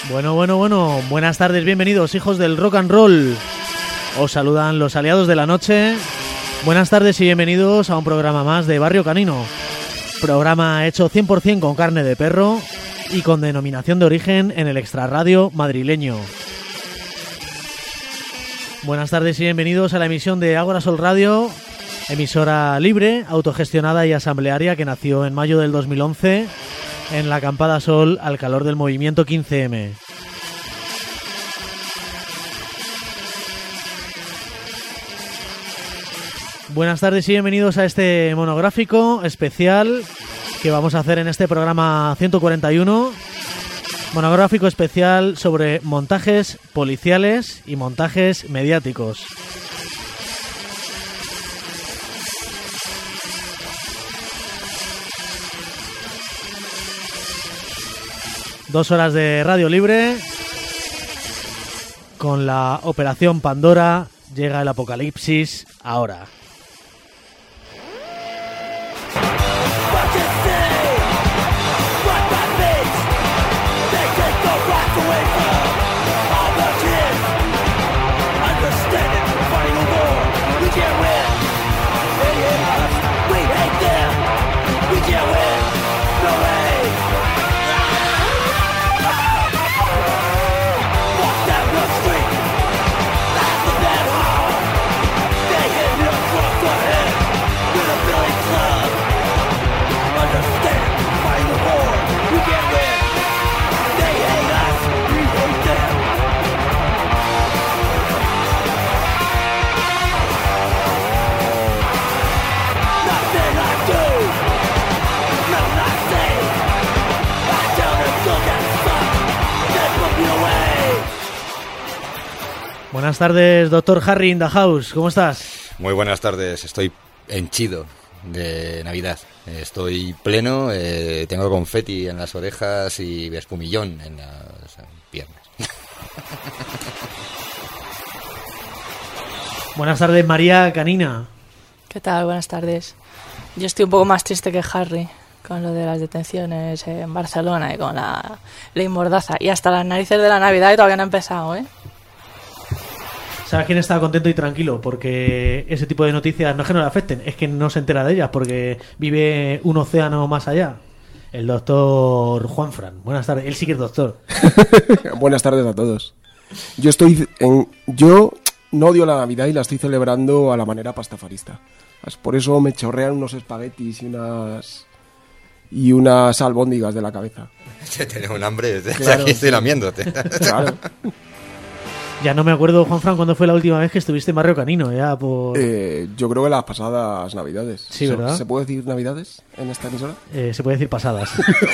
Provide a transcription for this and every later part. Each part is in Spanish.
Bueno, buenas tardes, bienvenidos, hijos del rock and roll. Os saludan los aliados de la noche. Buenas tardes y bienvenidos a un programa más de Barrio Canino. Programa hecho 100% con carne de perro y con denominación de origen en el extrarradio madrileño. Buenas tardes y bienvenidos a la emisión de Ágora Sol Radio, emisora libre, autogestionada y asamblearia que nació en mayo del 2011 en la acampada Sol al calor del movimiento 15M. Buenas tardes y bienvenidos a este monográfico especial que vamos a hacer en este programa 141. Monográfico especial sobre montajes policiales y montajes mediáticos. Dos horas de radio libre. Con la Operación Pandora llega el apocalipsis ahora. Buenas tardes, doctor Harry in the house, ¿cómo estás? Muy buenas tardes, estoy henchido de Navidad, estoy pleno, tengo confeti en las orejas y espumillón en las piernas. Buenas tardes, María Canina. ¿Qué tal? Buenas tardes. Yo estoy un poco más triste que Harry con lo de las detenciones en Barcelona y con la ley Mordaza y hasta las narices de la Navidad y todavía no ha empezado, ¿eh? ¿Sabes quién está contento y tranquilo? Porque ese tipo de noticias no es que no le afecten, es que no se entera de ellas porque vive un océano más allá. El doctor Juanfran. Buenas tardes. Él sí que es doctor. Buenas tardes a todos. Yo no odio la Navidad y la estoy celebrando a la manera pastafarista. Por eso me chorrean unos espaguetis y unas albóndigas de la cabeza. Tengo un hambre, claro, aquí estoy lamiéndote. Claro. Ya no me acuerdo, Juanfran, cuándo fue la última vez que estuviste en Barrio Canino. Ya por... yo creo que las pasadas Navidades. Sí, ¿verdad? ¿Se puede decir Navidades en esta emisora? Se puede decir pasadas.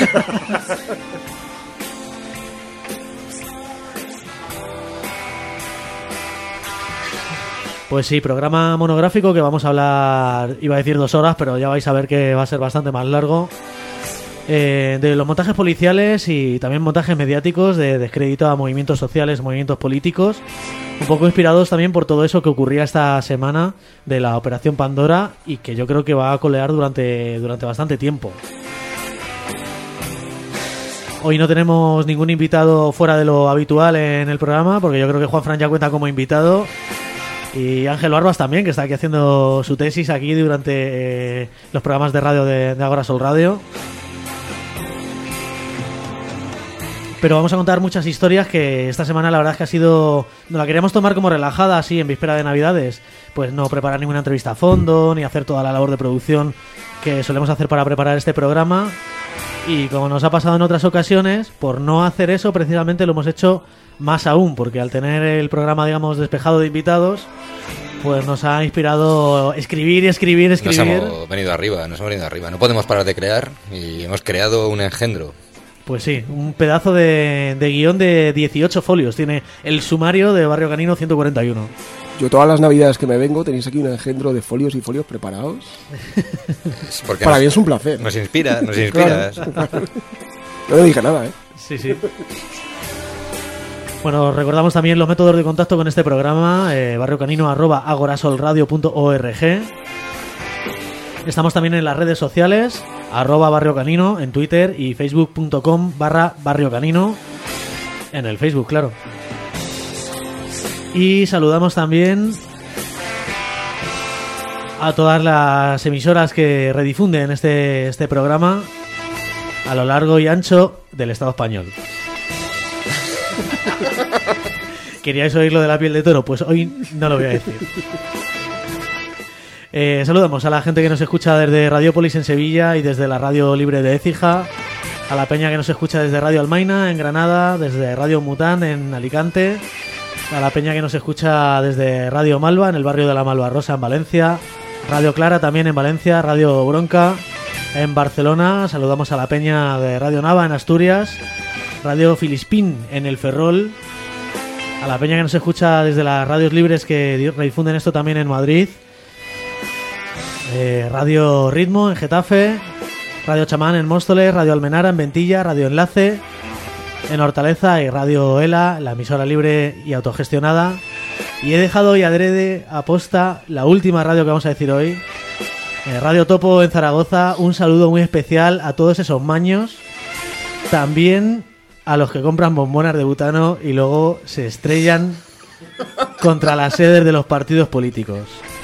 Pues sí, programa monográfico que vamos a hablar, iba a decir 2 horas, pero ya vais a ver que va a ser bastante más largo. De los montajes policiales y también montajes mediáticos de descrédito a movimientos sociales, movimientos políticos, un poco inspirados también por todo eso que ocurría esta semana de la Operación Pandora y que yo creo que va a colear durante bastante tiempo. Hoy no tenemos ningún invitado fuera de lo habitual en el programa, porque yo creo que Juanfran ya cuenta como invitado. Y Ángel Barbas también, que está aquí haciendo su tesis aquí durante los programas de radio de Ágora Sol Radio. Pero vamos a contar muchas historias que esta semana la verdad es que ha sido... No la queríamos tomar como relajada, así, en víspera de Navidades. Pues no preparar ninguna entrevista a fondo, ni hacer toda la labor de producción que solemos hacer para preparar este programa. Y como nos ha pasado en otras ocasiones, por no hacer eso, precisamente lo hemos hecho más aún, porque al tener el programa, digamos, despejado de invitados, pues nos ha inspirado escribir. Nos hemos venido arriba. No podemos parar de crear y hemos creado un engendro. Pues sí, un pedazo de guión de 18 folios. Tiene el sumario de Barrio Canino 141. Yo todas las Navidades que me vengo tenéis aquí un engendro de folios y folios preparados. Para mí es un placer. Nos inspiras. Claro. No dije nada, ¿eh? Sí. Bueno, recordamos también los métodos de contacto con este programa, barriocanino@agorasolradio.org. Estamos también en las redes sociales, @barriocanino en Twitter y facebook.com/barriocanino. En el Facebook, claro. Y saludamos también a todas las emisoras que redifunden este programa a lo largo y ancho del Estado español. ¿Queríais oír lo de la piel de toro? Pues hoy no lo voy a decir. Saludamos a la gente que nos escucha desde Radiópolis en Sevilla y desde la Radio Libre de Écija, a la peña que nos escucha desde Radio Almaina en Granada, desde Radio Mután en Alicante, a la peña que nos escucha desde Radio Malva en el barrio de la Malvarrosa en Valencia, Radio Clara también en Valencia, Radio Bronca en Barcelona, saludamos a la peña de Radio Nava en Asturias, Radio Filispín en el Ferrol, a la peña que nos escucha desde las radios libres que redifunden esto también en Madrid, Radio Ritmo en Getafe, Radio Chamán en Móstoles, Radio Almenara en Ventilla, Radio Enlace en Hortaleza y Radio ELA, la emisora libre y autogestionada. Y he dejado hoy adrede aposta la última radio que vamos a decir hoy, Radio Topo en Zaragoza. Un saludo muy especial a todos esos maños, también a los que compran bombonas de butano y luego se estrellan contra las sedes de los partidos políticos.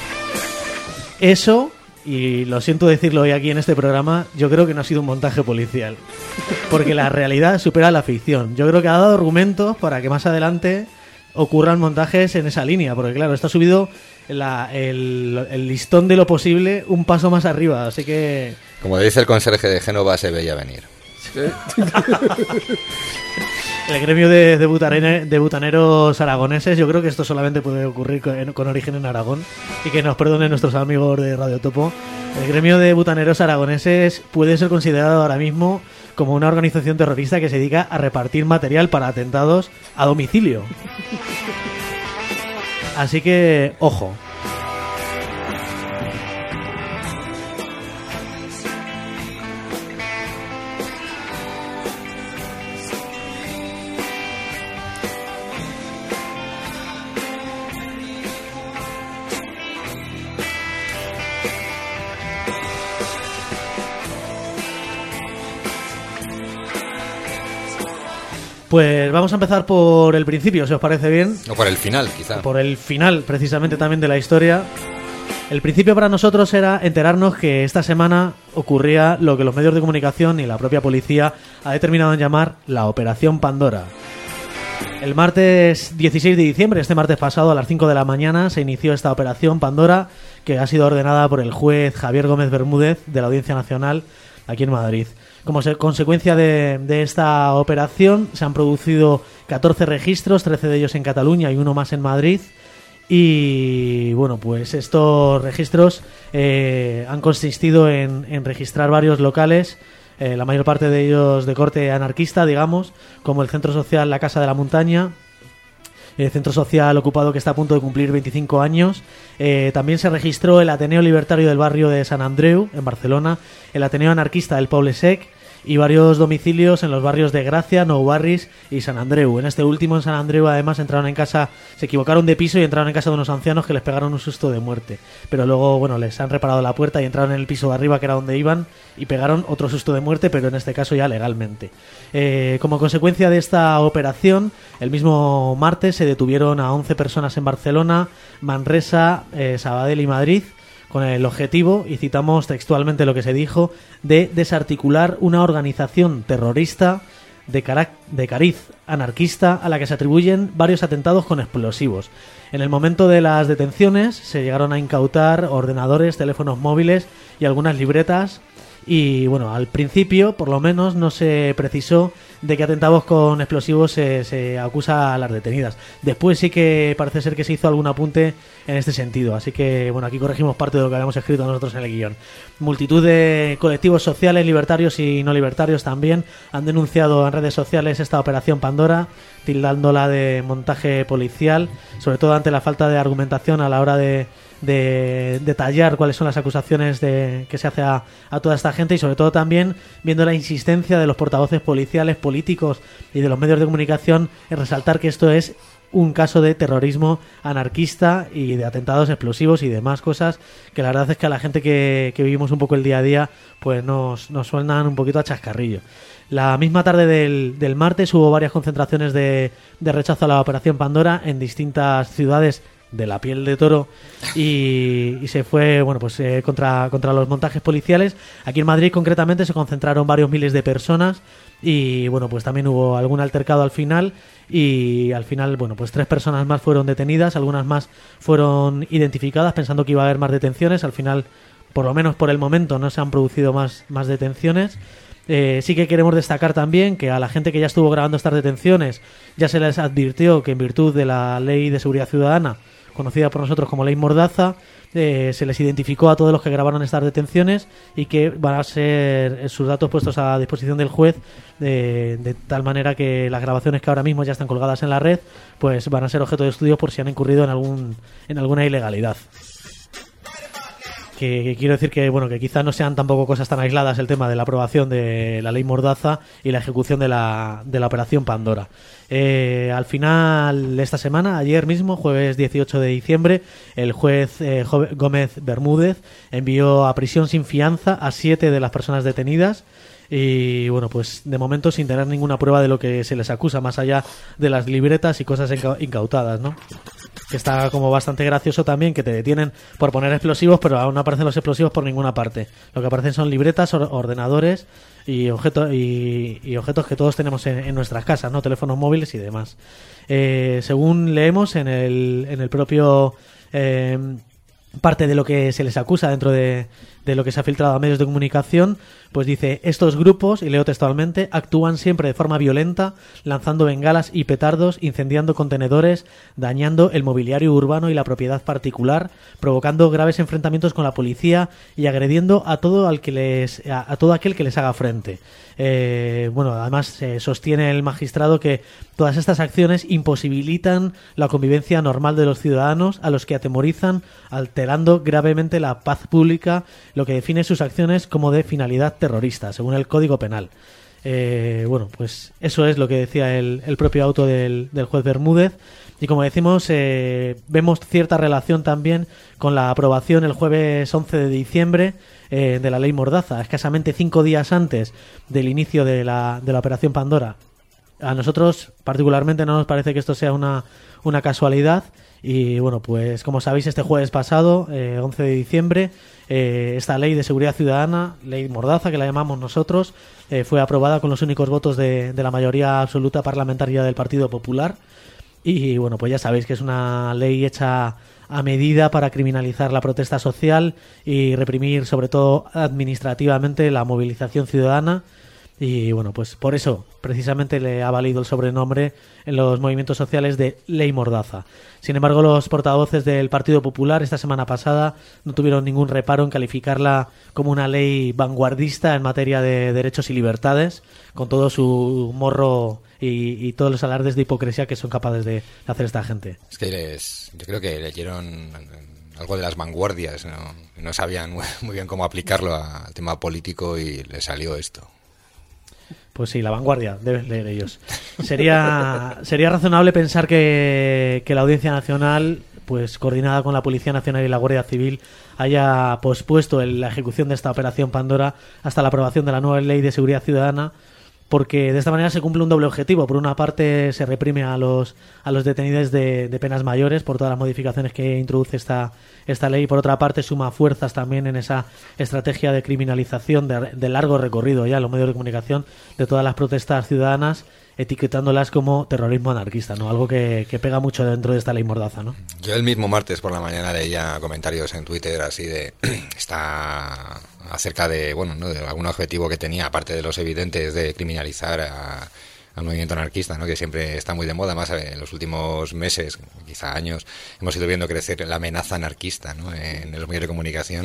Eso, y lo siento decirlo hoy aquí en este programa, yo creo que no ha sido un montaje policial, porque la realidad supera la ficción. Yo creo que ha dado argumentos para que más adelante ocurran montajes en esa línea, porque claro, está subido el listón de lo posible un paso más arriba, así que... Como dice el conserje de Génova, se veía venir. El gremio de butaneros aragoneses, yo creo que esto solamente puede ocurrir con origen en Aragón, y que nos perdonen nuestros amigos de Radio Topo. El gremio de butaneros aragoneses puede ser considerado ahora mismo como una organización terrorista que se dedica a repartir material para atentados a domicilio. Así que, ojo. Pues vamos a empezar por el principio, si os parece bien. O por el final, quizá. Por el final, precisamente, también de la historia. El principio para nosotros era enterarnos que esta semana ocurría lo que los medios de comunicación y la propia policía ha determinado en llamar la Operación Pandora. El martes 16 de diciembre, este martes pasado, a las 5 de la mañana, se inició esta Operación Pandora, que ha sido ordenada por el juez Javier Gómez Bermúdez de la Audiencia Nacional aquí en Madrid. Como consecuencia de esta operación se han producido 14 registros, 13 de ellos en Cataluña y uno más en Madrid. Y bueno, pues estos registros han consistido en registrar varios locales, la mayor parte de ellos de corte anarquista, digamos, como el Centro Social La Casa de la Montaña, el Centro Social ocupado que está a punto de cumplir 25 años. También se registró el Ateneo Libertario del barrio de Sant Andreu, en Barcelona, el Ateneo Anarquista del Poble Sec y varios domicilios en los barrios de Gracia, Nou Barris y Sant Andreu. En este último, en Sant Andreu, además entraron en casa, se equivocaron de piso y entraron en casa de unos ancianos que les pegaron un susto de muerte. Pero luego, bueno, les han reparado la puerta y entraron en el piso de arriba, que era donde iban, y pegaron otro susto de muerte, pero en este caso ya legalmente. Como consecuencia de esta operación, el mismo martes se detuvieron a 11 personas en Barcelona, Manresa, Sabadell y Madrid, con el objetivo, y citamos textualmente lo que se dijo, de desarticular una organización terrorista de cariz anarquista a la que se atribuyen varios atentados con explosivos. En el momento de las detenciones se llegaron a incautar ordenadores, teléfonos móviles y algunas libretas. Y bueno, al principio, por lo menos, no se precisó de qué atentados con explosivos se acusa a las detenidas. Después sí que parece ser que se hizo algún apunte en este sentido. Así que, bueno, aquí corregimos parte de lo que habíamos escrito nosotros en el guión. Multitud de colectivos sociales, libertarios y no libertarios también han denunciado en redes sociales esta Operación Pandora, tildándola de montaje policial, sobre todo ante la falta de argumentación a la hora de detallar cuáles son las acusaciones que se hace a toda esta gente, y sobre todo también viendo la insistencia de los portavoces policiales, políticos y de los medios de comunicación en resaltar que esto es un caso de terrorismo anarquista y de atentados explosivos y demás cosas que la verdad es que a la gente que vivimos un poco el día a día pues nos suenan un poquito a chascarrillo. La misma tarde del martes hubo varias concentraciones de rechazo a la Operación Pandora en distintas ciudades de la piel de toro y se fue contra los montajes policiales. Aquí en Madrid concretamente se concentraron varios miles de personas y pues también hubo algún altercado al final y al final 3 personas más fueron detenidas, algunas más fueron identificadas pensando que iba a haber más detenciones. Al final, por lo menos por el momento, no se han producido más detenciones. Sí que queremos destacar también que a la gente que ya estuvo grabando estas detenciones ya se les advirtió que en virtud de la Ley de Seguridad Ciudadana, conocida por nosotros como Ley Mordaza, se les identificó a todos los que grabaron estas detenciones y que van a ser sus datos puestos a disposición del juez de tal manera que las grabaciones que ahora mismo ya están colgadas en la red pues van a ser objeto de estudio por si han incurrido en alguna ilegalidad. Que quiero decir que quizás no sean tampoco cosas tan aisladas el tema de la aprobación de la Ley Mordaza y la ejecución de la Operación Pandora. Al final de esta semana, ayer mismo, jueves 18 de diciembre, el juez Gómez Bermúdez envió a prisión sin fianza a 7 de las personas detenidas y pues de momento sin tener ninguna prueba de lo que se les acusa, más allá de las libretas y cosas incautadas, ¿no? Que está como bastante gracioso también que te detienen por poner explosivos, pero aún no aparecen los explosivos por ninguna parte. Lo que aparecen son libretas, ordenadores y objetos que todos tenemos en nuestras casas, ¿no? Teléfonos móviles y demás. Según leemos en el propio parte de lo que se les acusa dentro de lo que se ha filtrado a medios de comunicación, pues dice: estos grupos, y leo textualmente, actúan siempre de forma violenta, lanzando bengalas y petardos, incendiando contenedores, dañando el mobiliario urbano y la propiedad particular, provocando graves enfrentamientos con la policía y agrediendo a todo aquel que les haga frente. Además sostiene el magistrado que todas estas acciones imposibilitan la convivencia normal de los ciudadanos, a los que atemorizan, alterando gravemente la paz pública, lo que define sus acciones como de finalidad terrorista, según el Código Penal. Pues eso es lo que decía el propio auto del juez Bermúdez. Y como decimos, vemos cierta relación también con la aprobación el jueves 11 de diciembre de la Ley Mordaza, escasamente 5 días antes del inicio de la Operación Pandora. A nosotros particularmente no nos parece que esto sea una casualidad. Y pues como sabéis, este jueves pasado, 11 de diciembre, esta Ley de Seguridad Ciudadana, Ley Mordaza, que la llamamos nosotros, fue aprobada con los únicos votos de la mayoría absoluta parlamentaria del Partido Popular. Y pues ya sabéis que es una ley hecha a medida para criminalizar la protesta social y reprimir, sobre todo administrativamente, la movilización ciudadana. Y pues por eso precisamente le ha valido el sobrenombre en los movimientos sociales de Ley Mordaza. Sin embargo, los portavoces del Partido Popular esta semana pasada no tuvieron ningún reparo en calificarla como una ley vanguardista en materia de derechos y libertades, con todo su morro y todos los alardes de hipocresía que son capaces de hacer esta gente. Es que yo creo que leyeron algo de las vanguardias, no sabían muy bien cómo aplicarlo al tema político y les salió esto. Pues sí, la vanguardia, deben leer ellos. Sería razonable pensar que la Audiencia Nacional, pues coordinada con la Policía Nacional y la Guardia Civil, haya pospuesto la ejecución de esta Operación Pandora hasta la aprobación de la nueva Ley de Seguridad Ciudadana, porque de esta manera se cumple un doble objetivo. Por una parte, se reprime a los detenidos de penas mayores por todas las modificaciones que introduce esta ley, y por otra parte suma fuerzas también en esa estrategia de criminalización de largo recorrido ya en los medios de comunicación de todas las protestas ciudadanas, etiquetándolas como terrorismo anarquista, ¿no? Algo que pega mucho dentro de esta Ley Mordaza, ¿no? Yo el mismo martes por la mañana leía comentarios en Twitter así de está acerca de de algún objetivo que tenía, aparte de los evidentes de criminalizar al movimiento anarquista, ¿no? Que siempre está muy de moda. Más en los últimos meses, quizá años, hemos ido viendo crecer la amenaza anarquista, ¿no? En los medios de comunicación.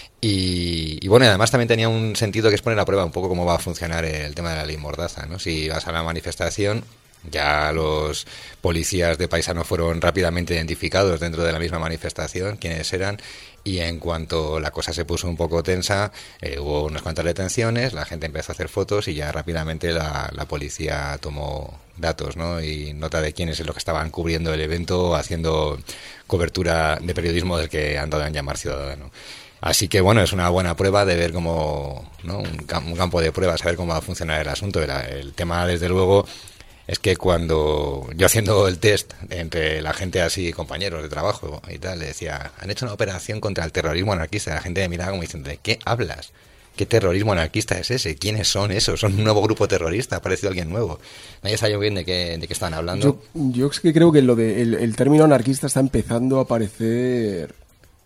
Y además también tenía un sentido que es poner a prueba un poco cómo va a funcionar el tema de la Ley Mordaza, ¿no? Si vas a la manifestación, ya los policías de paisano fueron rápidamente identificados dentro de la misma manifestación, quiénes eran, y en cuanto la cosa se puso un poco tensa, hubo unas cuantas detenciones, la gente empezó a hacer fotos y ya rápidamente la policía tomó datos, ¿no? Y nota de quiénes es los que estaban cubriendo el evento, haciendo cobertura de periodismo del que han dado en llamar ciudadano. Así que bueno, es una buena prueba de ver cómo, ¿no? Un campo de pruebas, saber cómo va a funcionar el asunto. El tema, desde luego, es que cuando yo haciendo el test entre la gente así, compañeros de trabajo y tal, le decía, han hecho una operación contra el terrorismo anarquista. La gente me miraba como diciendo, ¿de qué hablas? ¿Qué terrorismo anarquista es ese? ¿Quiénes son esos? ¿Son un nuevo grupo terrorista? ¿Ha aparecido alguien nuevo? Nadie sabe bien de qué están hablando. Yo es que creo que el término anarquista está empezando a aparecer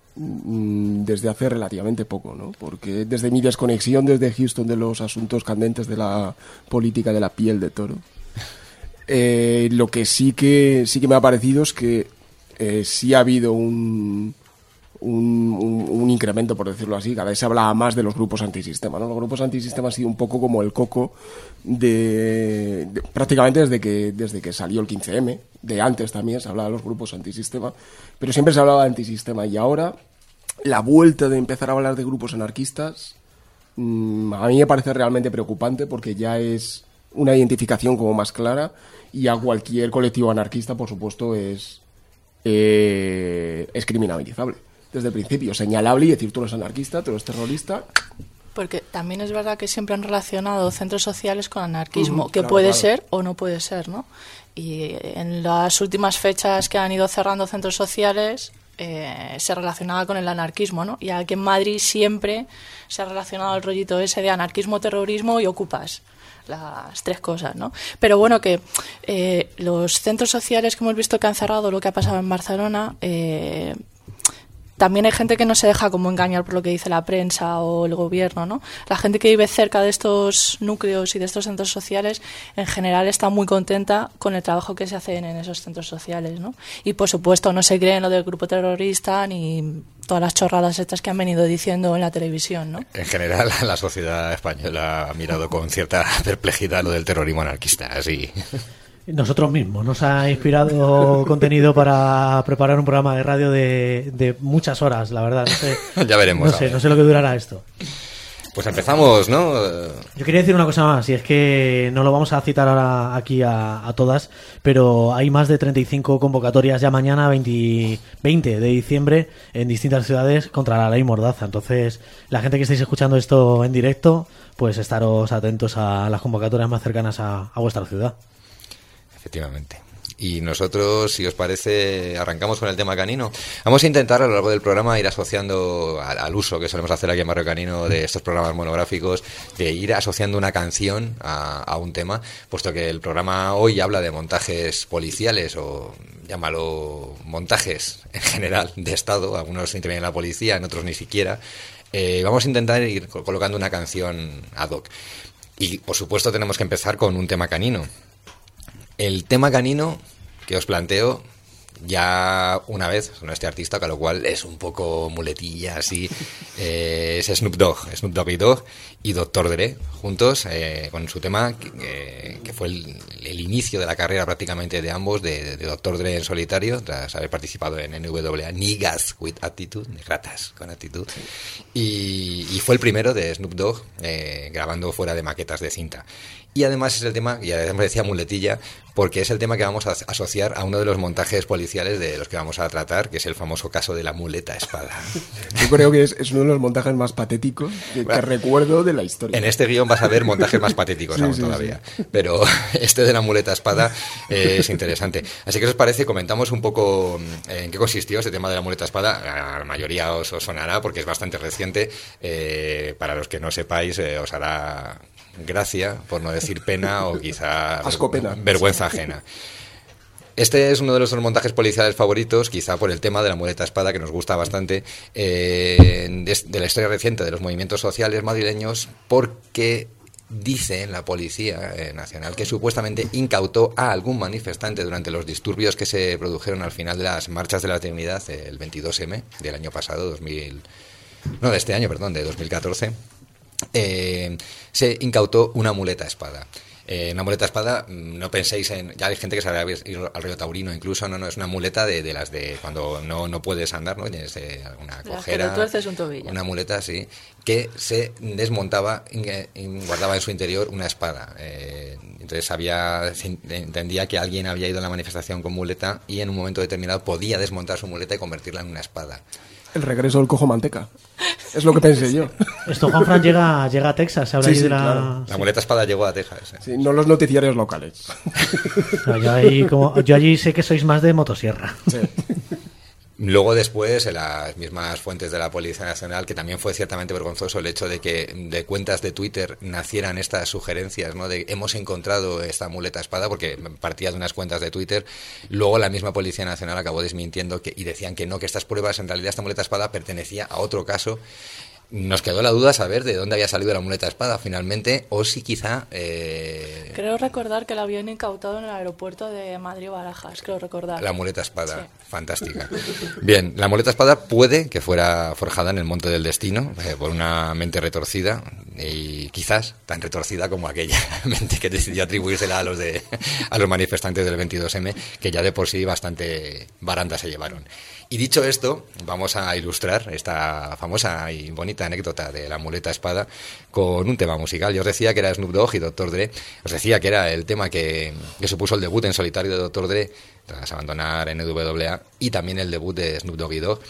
desde hace relativamente poco, ¿no? Porque desde mi desconexión desde Houston de los asuntos candentes de la política de la piel de toro, lo que sí que me ha parecido es que sí ha habido un incremento, por decirlo así. Cada vez se hablaba más de los grupos antisistema, ¿no? Los grupos antisistema han sido un poco como el coco prácticamente desde que salió el 15M. De antes también se hablaba de los grupos antisistema, pero siempre se hablaba de antisistema, y ahora la vuelta de empezar a hablar de grupos anarquistas a mí me parece realmente preocupante, porque ya es una identificación como más clara, y a cualquier colectivo anarquista, por supuesto, es criminalizable desde el principio, señalable, y decir tú eres anarquista, tú eres terrorista. Porque también es verdad que siempre han relacionado centros sociales con anarquismo, que claro, puede claro. ser o no puede ser, ¿no? Y en las últimas fechas que han ido cerrando centros sociales se relacionaba con el anarquismo, ¿no? Y aquí en Madrid siempre se ha relacionado el rollito ese de anarquismo, terrorismo y ocupas. Las tres cosas, ¿no? Pero bueno, que los centros sociales que hemos visto que han cerrado, lo que ha pasado en Barcelona, también hay gente que no se deja como engañar por lo que dice la prensa o el gobierno, ¿no? La gente que vive cerca de estos núcleos y de estos centros sociales, en general está muy contenta con el trabajo que se hace en esos centros sociales, ¿no? Y por supuesto no se creen lo del grupo terrorista ni todas las chorradas estas que han venido diciendo en la televisión, ¿no? En general, la sociedad española ha mirado con cierta perplejidad lo del terrorismo anarquista, así. Nosotros mismos. Nos ha inspirado contenido para preparar un programa de radio de muchas horas, la verdad. No sé, ya veremos. No sé lo que durará esto. Pues empezamos, ¿no? Yo quería decir una cosa más, y es que no lo vamos a citar ahora aquí a todas, pero hay más de 35 convocatorias ya mañana, 20 de diciembre, en distintas ciudades contra la ley Mordaza. Entonces, la gente que estáis escuchando esto en directo, pues estaros atentos a las convocatorias más cercanas a vuestra ciudad. Efectivamente. Y nosotros, si os parece, arrancamos con el tema canino. Vamos a intentar a lo largo del programa ir asociando al uso que solemos hacer aquí en Barrio Canino de estos programas monográficos, de ir asociando una canción a un tema, puesto que el programa hoy habla de montajes policiales, o llámalo montajes en general de Estado. Algunos intervienen la policía, en otros ni siquiera. Vamos a intentar ir colocando una canción ad hoc. Y por supuesto tenemos que empezar con un tema canino. El tema canino que os planteo ya una vez con este artista, con lo cual es un poco muletilla así, es Snoop Doggy Dogg y Dr. Dre juntos, con su tema que fue el inicio de la carrera prácticamente de ambos, de Dr. Dre en solitario, tras haber participado en NWA, Niggas with Attitude, ratas con actitud, y fue el primero de Snoop Dogg grabando fuera de maquetas de cinta. Y además es el tema, y además decía muletilla, porque es el tema que vamos a asociar a uno de los montajes policiales de los que vamos a tratar, que es el famoso caso de la muleta espada. Yo creo que es uno de los montajes más patéticos que recuerdo de la historia. En este guión vas a ver montajes más patéticos aún todavía. Sí. Pero este de la muleta espada es interesante. Así que, si os parece, comentamos un poco en qué consistió este tema de la muleta espada. A la mayoría os sonará porque es bastante reciente. Para los que no sepáis, os hará gracia, por no decir pena, o quizá ascopena, vergüenza ajena. Este es uno de nuestros montajes policiales favoritos, quizá por el tema de la muleta espada, que nos gusta bastante, de la historia reciente de los movimientos sociales madrileños, porque dice la Policía Nacional que supuestamente incautó a algún manifestante durante los disturbios que se produjeron al final de las marchas de la Dignidad, el 22M del año pasado, de 2014. Se incautó una muleta espada. Una muleta espada, no penséis en... Ya hay gente que sabe ir al río Taurino, incluso, no es una muleta de las de cuando no puedes andar, ¿no? Tienes alguna cojera. Que te tuerces un tobillo. Una muleta, sí, que se desmontaba y guardaba en su interior una espada. Entonces entendía que alguien había ido a la manifestación con muleta y en un momento determinado podía desmontar su muleta y convertirla en una espada. El regreso del cojo manteca. Es lo que pensé yo. Esto, Juanfran, llega a Texas. Se habla Sí, allí sí, de la... claro. La muleta espada llegó a Texas. Sí, no los noticiarios locales. No, yo allí sé que sois más de motosierra. Sí. Luego después, en las mismas fuentes de la Policía Nacional, que también fue ciertamente vergonzoso el hecho de que de cuentas de Twitter nacieran estas sugerencias, ¿no? De hemos encontrado esta muleta espada, porque partía de unas cuentas de Twitter. Luego la misma Policía Nacional acabó desmintiendo y decían que no, que estas pruebas, en realidad esta muleta espada pertenecía a otro caso. Nos quedó la duda saber de dónde había salido la muleta espada finalmente, o si quizá... Creo recordar que la habían incautado en el aeropuerto de Madrid-Barajas, creo recordar. La muleta espada, Sí. Fantástica. Bien, la muleta espada puede que fuera forjada en el Monte del Destino por una mente retorcida, y quizás tan retorcida como aquella mente que decidió atribuírsela a los manifestantes del 22M, que ya de por sí bastante baranda se llevaron. Y dicho esto, vamos a ilustrar esta famosa y bonita anécdota de la muleta espada con un tema musical. Yo os decía que era Snoop Dogg y Dr. Dre. Os decía que era el tema que supuso el debut en solitario de Dr. Dre tras abandonar NWA, y también el debut de Snoop Dogg y Dogg.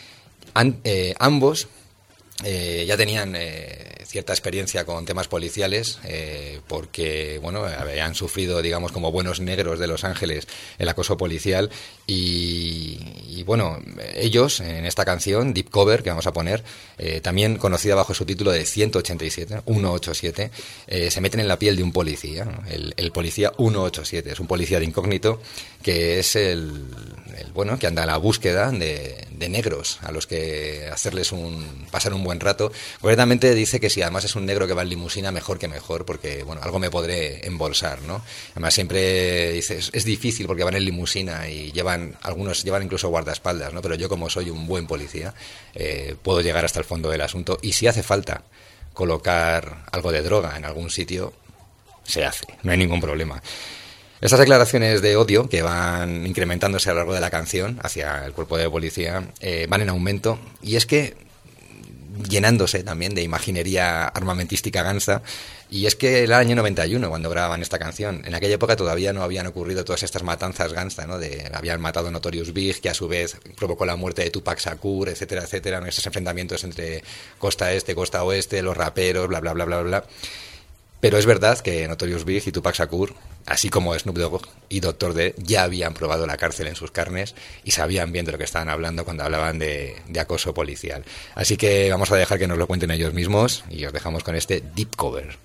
Ambos ya tenían cierta experiencia con temas policiales, porque bueno, habían sufrido, digamos, como buenos negros de Los Ángeles, el acoso policial, y bueno, ellos en esta canción Deep Cover que vamos a poner, también conocida bajo su título de 187, se meten en la piel de un policía, ¿no? El policía 187 es un policía de incógnito, que es el bueno, que anda a la búsqueda de negros a los que hacerles pasar un buen rato. Concretamente dice que si además es un negro que va en limusina, mejor que mejor, porque bueno, algo me podré embolsar, ¿no? Además siempre dice, es difícil porque van en limusina y algunos llevan incluso guardaespaldas, ¿no? Pero yo, como soy un buen policía, puedo llegar hasta el fondo del asunto, y si hace falta colocar algo de droga en algún sitio, se hace, no hay ningún problema. Estas declaraciones de odio, que van incrementándose a lo largo de la canción hacia el cuerpo de policía, van en aumento, y es que llenándose también de imaginería armamentística gansa. Y es que el año 91, cuando grababan esta canción, en aquella época todavía no habían ocurrido todas estas matanzas gangsta, ¿no? Habían matado a Notorious Big, que a su vez provocó la muerte de Tupac Shakur, etcétera, etcétera, ¿no? Estos enfrentamientos entre costa este, costa oeste, los raperos, bla, bla, bla, bla, bla. Pero es verdad que Notorious Big y Tupac Shakur, así como Snoop Dogg y Dr. Dre, ya habían probado la cárcel en sus carnes y sabían bien de lo que estaban hablando cuando hablaban de acoso policial. Así que vamos a dejar que nos lo cuenten ellos mismos, y os dejamos con este Deep Cover.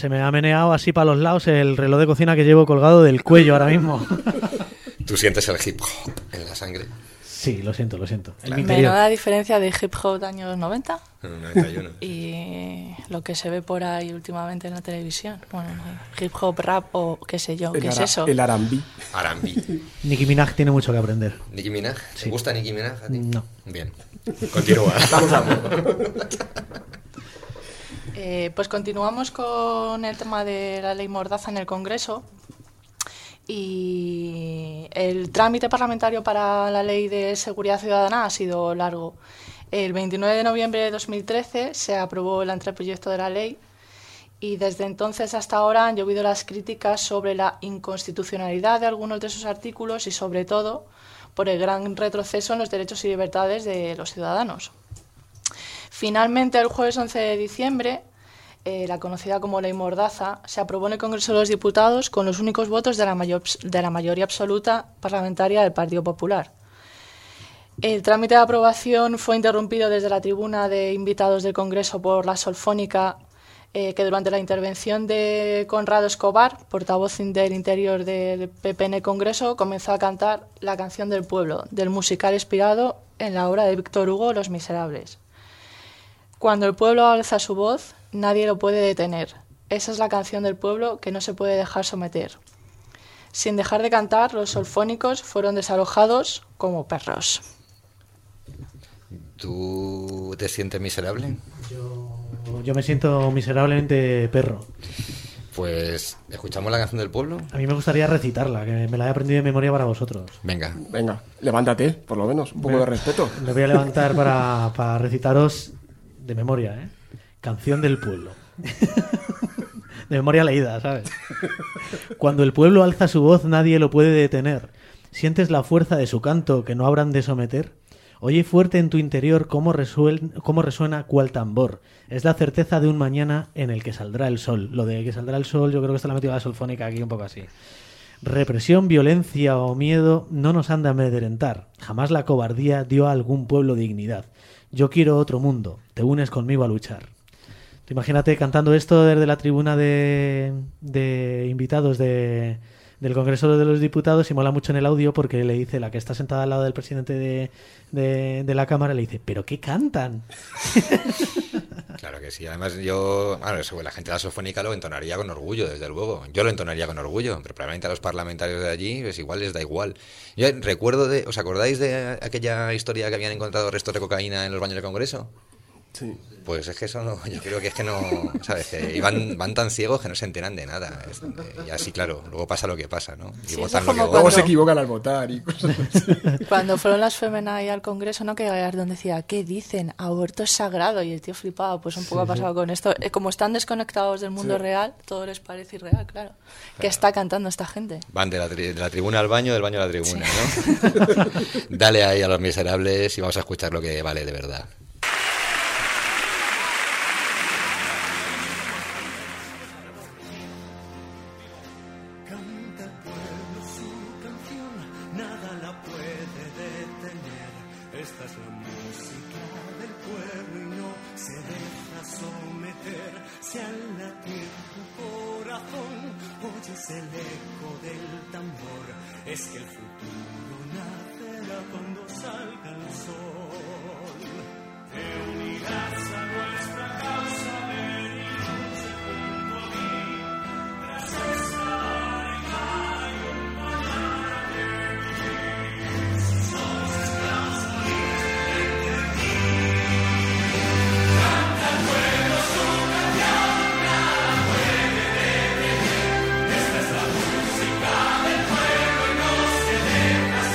Se me ha meneado así para los lados el reloj de cocina que llevo colgado del cuello ahora mismo. ¿Tú sientes el hip hop en la sangre? Sí, lo siento. En mi interior. Menuda diferencia de hip hop de años 90 En el 91. y lo que se ve por ahí últimamente en la televisión. Bueno, hip hop, rap o qué sé yo, ¿qué es eso? El R&B. R&B. Nicki Minaj tiene mucho que aprender. ¿Nicki Minaj? Sí. ¿Te gusta Nicki Minaj a ti? No. Bien. Continúa. Vamos a ver. Pues continuamos con el tema de la ley Mordaza en el Congreso. Y el trámite parlamentario para la Ley de Seguridad Ciudadana ha sido largo. El 29 de noviembre de 2013 se aprobó el anteproyecto de la ley y desde entonces hasta ahora han llovido las críticas sobre la inconstitucionalidad de algunos de sus artículos y sobre todo por el gran retroceso en los derechos y libertades de los ciudadanos. Finalmente, el jueves 11 de diciembre, la conocida como Ley Mordaza, se aprobó en el Congreso de los Diputados con los únicos votos de la mayoría absoluta parlamentaria del Partido Popular. El trámite de aprobación fue interrumpido desde la tribuna de invitados del Congreso por la Solfónica, que durante la intervención de Conrado Escobar, portavoz del Interior del PP en el Congreso, comenzó a cantar la canción del pueblo, del musical inspirado en la obra de Víctor Hugo, Los Miserables. Cuando el pueblo alza su voz, nadie lo puede detener. Esa es la canción del pueblo que no se puede dejar someter. Sin dejar de cantar, los solfónicos fueron desalojados como perros. ¿Tú te sientes miserable? Yo me siento miserablemente perro. Pues, ¿escuchamos la canción del pueblo? A mí me gustaría recitarla, que me la he aprendido de memoria para vosotros. Venga. Venga, levántate, por lo menos. Un poco de respeto. Me voy a levantar para recitaros de memoria, ¿eh? Canción del pueblo. De memoria leída, ¿sabes? Cuando el pueblo alza su voz, nadie lo puede detener. Sientes la fuerza de su canto que no habrán de someter. Oye fuerte en tu interior cómo resuena cual tambor. Es la certeza de un mañana en el que saldrá el sol. Lo de que saldrá el sol, yo creo que está la metida la solfónica aquí un poco así. Represión, violencia o miedo no nos han de amedrentar. Jamás la cobardía dio a algún pueblo dignidad. Yo quiero otro mundo. Te unes conmigo a luchar. Tú imagínate cantando esto desde la tribuna de invitados del Congreso de los Diputados y mola mucho en el audio porque le dice la que está sentada al lado del presidente de la Cámara, le dice, ¿pero qué cantan? Claro que sí. Además la gente de la Solfónica lo entonaría con orgullo, desde luego. Yo lo entonaría con orgullo, pero probablemente a los parlamentarios de allí pues igual les da igual. Yo recuerdo ¿os acordáis de aquella historia que habían encontrado restos de cocaína en los baños del Congreso? Sí. Pues es que eso no, yo creo que es que no, ¿sabes? Que van tan ciegos que no se enteran de nada. Y así, claro, luego pasa lo que pasa, ¿no? Y Sí, votan eso lo que como votan. Luego se equivocan al votar y cosas así. Cuando fueron las Femena ahí al Congreso, ¿no? Que Gallardón decía, ¿qué dicen? Aborto es sagrado. Y el tío flipaba. Pues un poco ha pasado con esto. Como están desconectados del mundo real, todo les parece irreal, claro. ¿Qué está cantando esta gente? Van de la tribuna al baño, del baño a la tribuna, ¿no? Dale ahí a los miserables y vamos a escuchar lo que vale de verdad. Es que el futuro nacerá cuando salga el sol. Te unirás a nuestra causa, venimos junto a mí. Tras esta arena hay un mañana que vivir. Somos esclavos libres de ti. Canta el pueblo su canción, nada puede detener. Esta es la música del pueblo.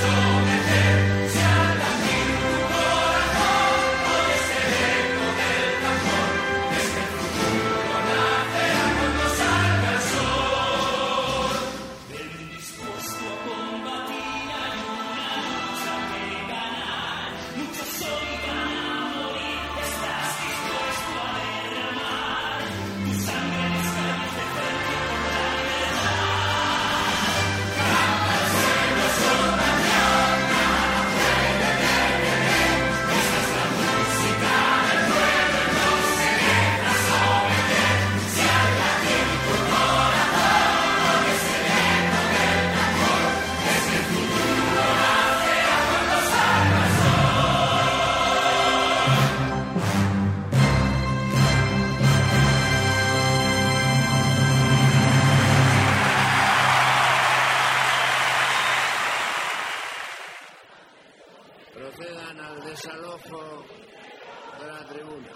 procedan al desalojo de la tribuna.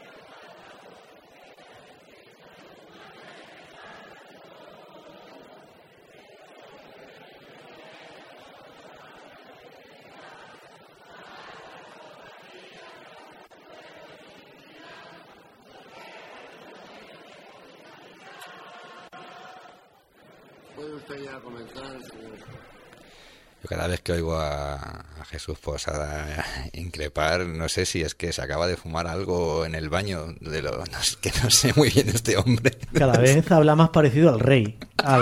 Puede usted ya comenzar, señor. Yo cada vez que oigo a Jesús Posada increpar, no sé si es que se acaba de fumar algo en el baño, que no sé muy bien este hombre. Cada vez habla más parecido al rey.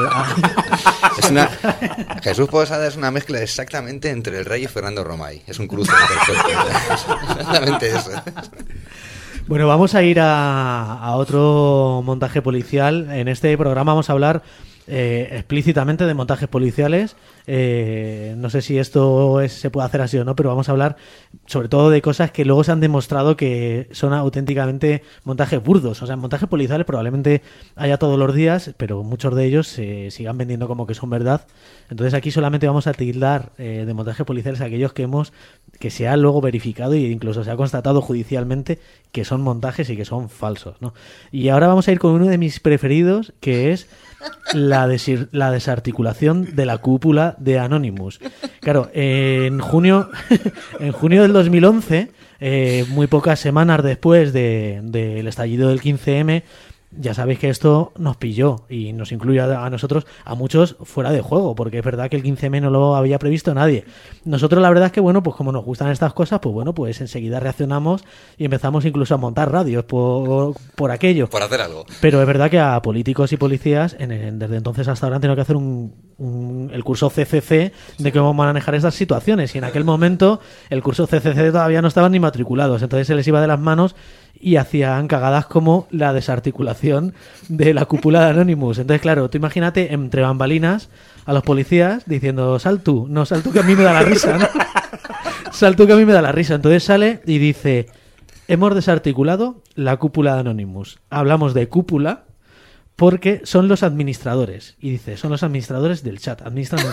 Jesús Posada es una mezcla exactamente entre el rey y Fernando Romay. Es un cruce perfecto. Exactamente eso. Bueno, vamos a ir a otro montaje policial. En este programa vamos a hablar explícitamente de montajes policiales. No sé si esto se puede hacer así o no, pero vamos a hablar sobre todo de cosas que luego se han demostrado que son auténticamente montajes burdos. O sea, montajes policiales probablemente haya todos los días, pero muchos de ellos se sigan vendiendo como que son verdad. Entonces aquí solamente vamos a tildar de montajes policiales aquellos que se ha luego verificado e incluso se ha constatado judicialmente que son montajes y que son falsos, ¿no? Y ahora vamos a ir con uno de mis preferidos, que es la desarticulación de la cúpula de Anonymous. Claro, en junio del 2011, muy pocas semanas después del estallido del 15M, ya sabéis que esto nos pilló y nos incluye a nosotros, a muchos, fuera de juego, porque es verdad que el 15M no lo había previsto nadie. Nosotros la verdad es que, bueno, pues como nos gustan estas cosas, pues bueno, pues enseguida reaccionamos y empezamos incluso a montar radios por aquello. Por hacer algo. Pero es verdad que a políticos y policías, desde entonces hasta ahora han tenido que hacer el curso CCC de cómo manejar estas situaciones, y en aquel momento el curso CCC todavía no estaban ni matriculados, entonces se les iba de las manos y hacían cagadas como la desarticulación de la cúpula de Anonymous. Entonces, claro, tú imagínate entre bambalinas a los policías diciendo: sal tú que a mí me da la risa, ¿no? Sal tú que a mí me da la risa. Entonces sale y dice: hemos desarticulado la cúpula de Anonymous. Hablamos de cúpula porque son los administradores. Y dice: son los administradores del chat.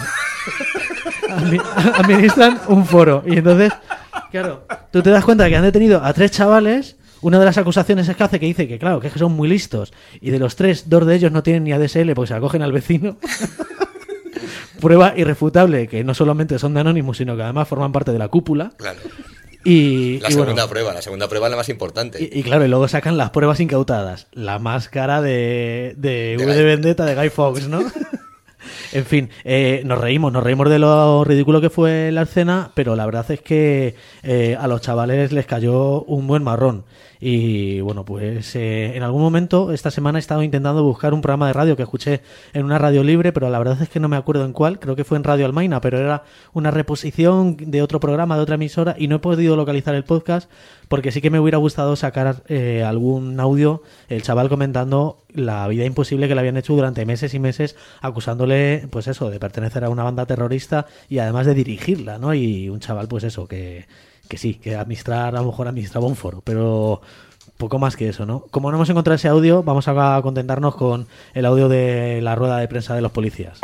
Administran un foro. Y entonces, claro, tú te das cuenta de que han detenido a 3 chavales. Una de las acusaciones es que dice que, claro, que son muy listos. Y de los 3, 2 de ellos no tienen ni ADSL porque se acogen al vecino. Prueba irrefutable que no solamente son de Anonymous, sino que además forman parte de la cúpula. Claro. La segunda prueba es la más importante. Y claro, y luego sacan las pruebas incautadas. La máscara de V de Vendetta de Guy Fawkes, ¿no? En fin, nos reímos de lo ridículo que fue la escena, pero la verdad es que a los chavales les cayó un buen marrón. Y bueno, pues en algún momento esta semana he estado intentando buscar un programa de radio que escuché en una radio libre, pero la verdad es que no me acuerdo en cuál. Creo que fue en Radio Almaina, pero era una reposición de otro programa, de otra emisora, y no he podido localizar el podcast porque sí que me hubiera gustado sacar algún audio, el chaval comentando la vida imposible que le habían hecho durante meses y meses, acusándole, pues eso, de pertenecer a una banda terrorista y además de dirigirla, ¿no? Y un chaval, pues eso, que sí, que a lo mejor administraba un foro, pero poco más que eso, ¿no? Como no hemos encontrado ese audio, vamos a contentarnos con el audio de la rueda de prensa de los policías.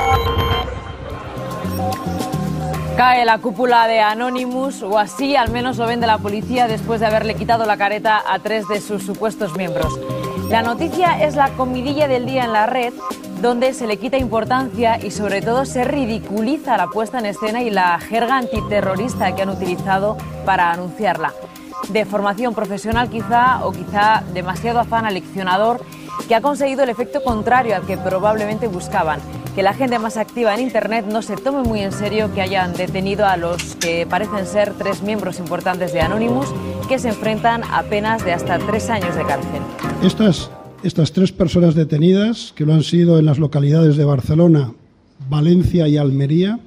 Cae la cúpula de Anonymous, o así al menos lo vende la policía después de haberle quitado la careta a 3 de sus supuestos miembros. La noticia es la comidilla del día en la red, donde se le quita importancia y sobre todo se ridiculiza la puesta en escena y la jerga antiterrorista que han utilizado para anunciarla. De formación profesional quizá, o quizá demasiado afán aleccionador, que ha conseguido el efecto contrario al que probablemente buscaban: que la gente más activa en Internet no se tome muy en serio que hayan detenido a los que parecen ser 3 miembros importantes de Anonymous, que se enfrentan a penas de hasta 3 años de cárcel. Estas 3 personas detenidas, que lo han sido en las localidades de Barcelona, Valencia y Almería,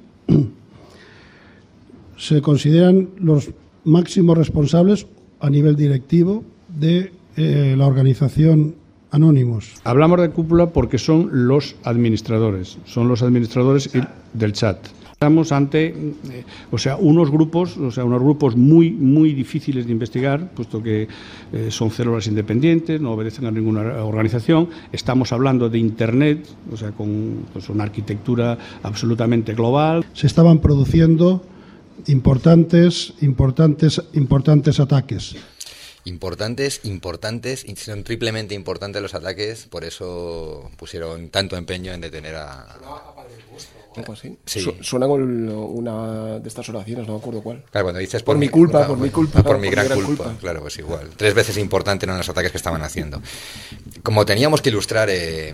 se consideran los máximos responsables a nivel directivo de la organización Anonymous. Hablamos de cúpula porque son los administradores del chat. Estamos ante unos grupos muy, muy difíciles de investigar, puesto que son células independientes, no obedecen a ninguna organización. Estamos hablando de Internet, con una arquitectura absolutamente global. Se estaban produciendo importantes ataques. Importantes, y son triplemente importantes los ataques, por eso pusieron tanto empeño en detener a... ¿Algo así? Sí. Suena con una de estas oraciones, no me acuerdo cuál. Claro, cuando dices por mi culpa, por mi culpa. Por mi gran culpa. Claro, pues igual. 3 veces importante eran los ataques que estaban haciendo. Como teníamos que ilustrar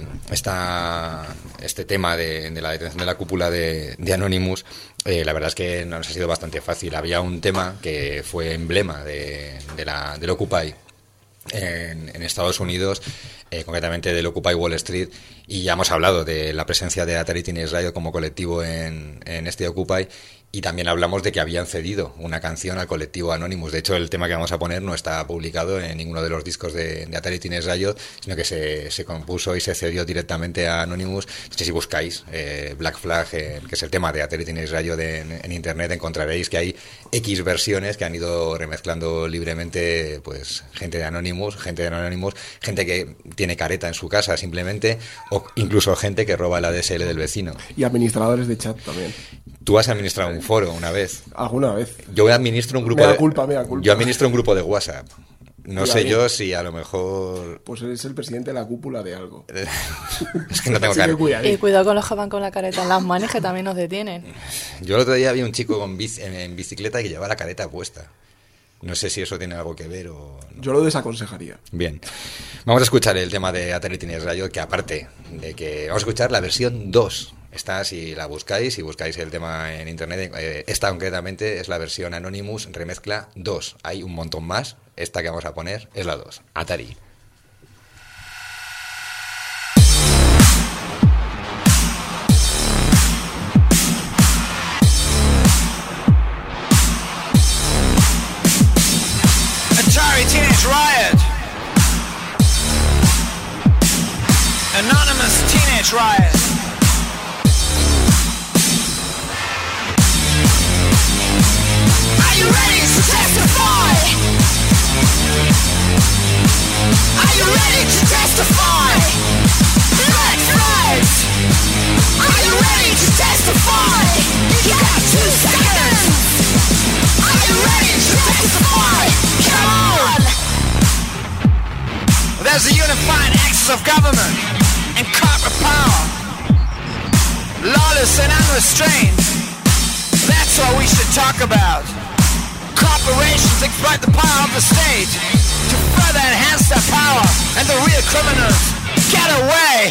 este tema de la detención de la cúpula de Anonymous, la verdad es que nos ha sido bastante fácil. Había un tema que fue emblema del Occupy en Estados Unidos, concretamente del Occupy Wall Street, y ya hemos hablado de la presencia de Atari Teenage Riot como colectivo en este Occupy, y también hablamos de que habían cedido una canción al colectivo Anonymous. De hecho, el tema que vamos a poner no está publicado en ninguno de los discos de Atari Teenage Riot, sino que se compuso y se cedió directamente a Anonymous. Entonces, si buscáis Black Flag, que es el tema de Atari Teenage Riot en internet, encontraréis que hay X versiones que han ido remezclando libremente, pues gente de Anonymous, gente que tiene careta en su casa simplemente, o incluso gente que roba el ADSL del vecino. Y administradores de chat también. Tú has administrado un foro una vez. ¿Alguna vez? Yo administro un grupo me da culpa. Yo administro un grupo de WhatsApp. No sé yo si a lo mejor... Pues eres el presidente de la cúpula de algo. Es que no tengo cara. Y cuidado con los que van con la careta en las manos, que también nos detienen. Yo el otro día vi un chico en bicicleta que llevaba la careta puesta. No sé si eso tiene algo que ver o... No. Yo lo desaconsejaría. Bien. Vamos a escuchar el tema de Atari Teenage Riot, que aparte de que... Vamos a escuchar la versión 2. Esta, si la buscáis, el tema en internet, esta concretamente es la versión Anonymous remezcla 2. Hay un montón más. Esta que vamos a poner es la 2. Atari. Atari Teenage Riot. Anonymous Teenage Riot. Are you ready to testify? Are you ready to testify? Black flags. Are you ready to testify? You got 2 seconds. Are you ready to testify? Come on. There's a unified axis of government and corporate power, lawless and unrestrained. That's what we should talk about. Corporations exploit the power of the state to further enhance their power, and the real criminals get away.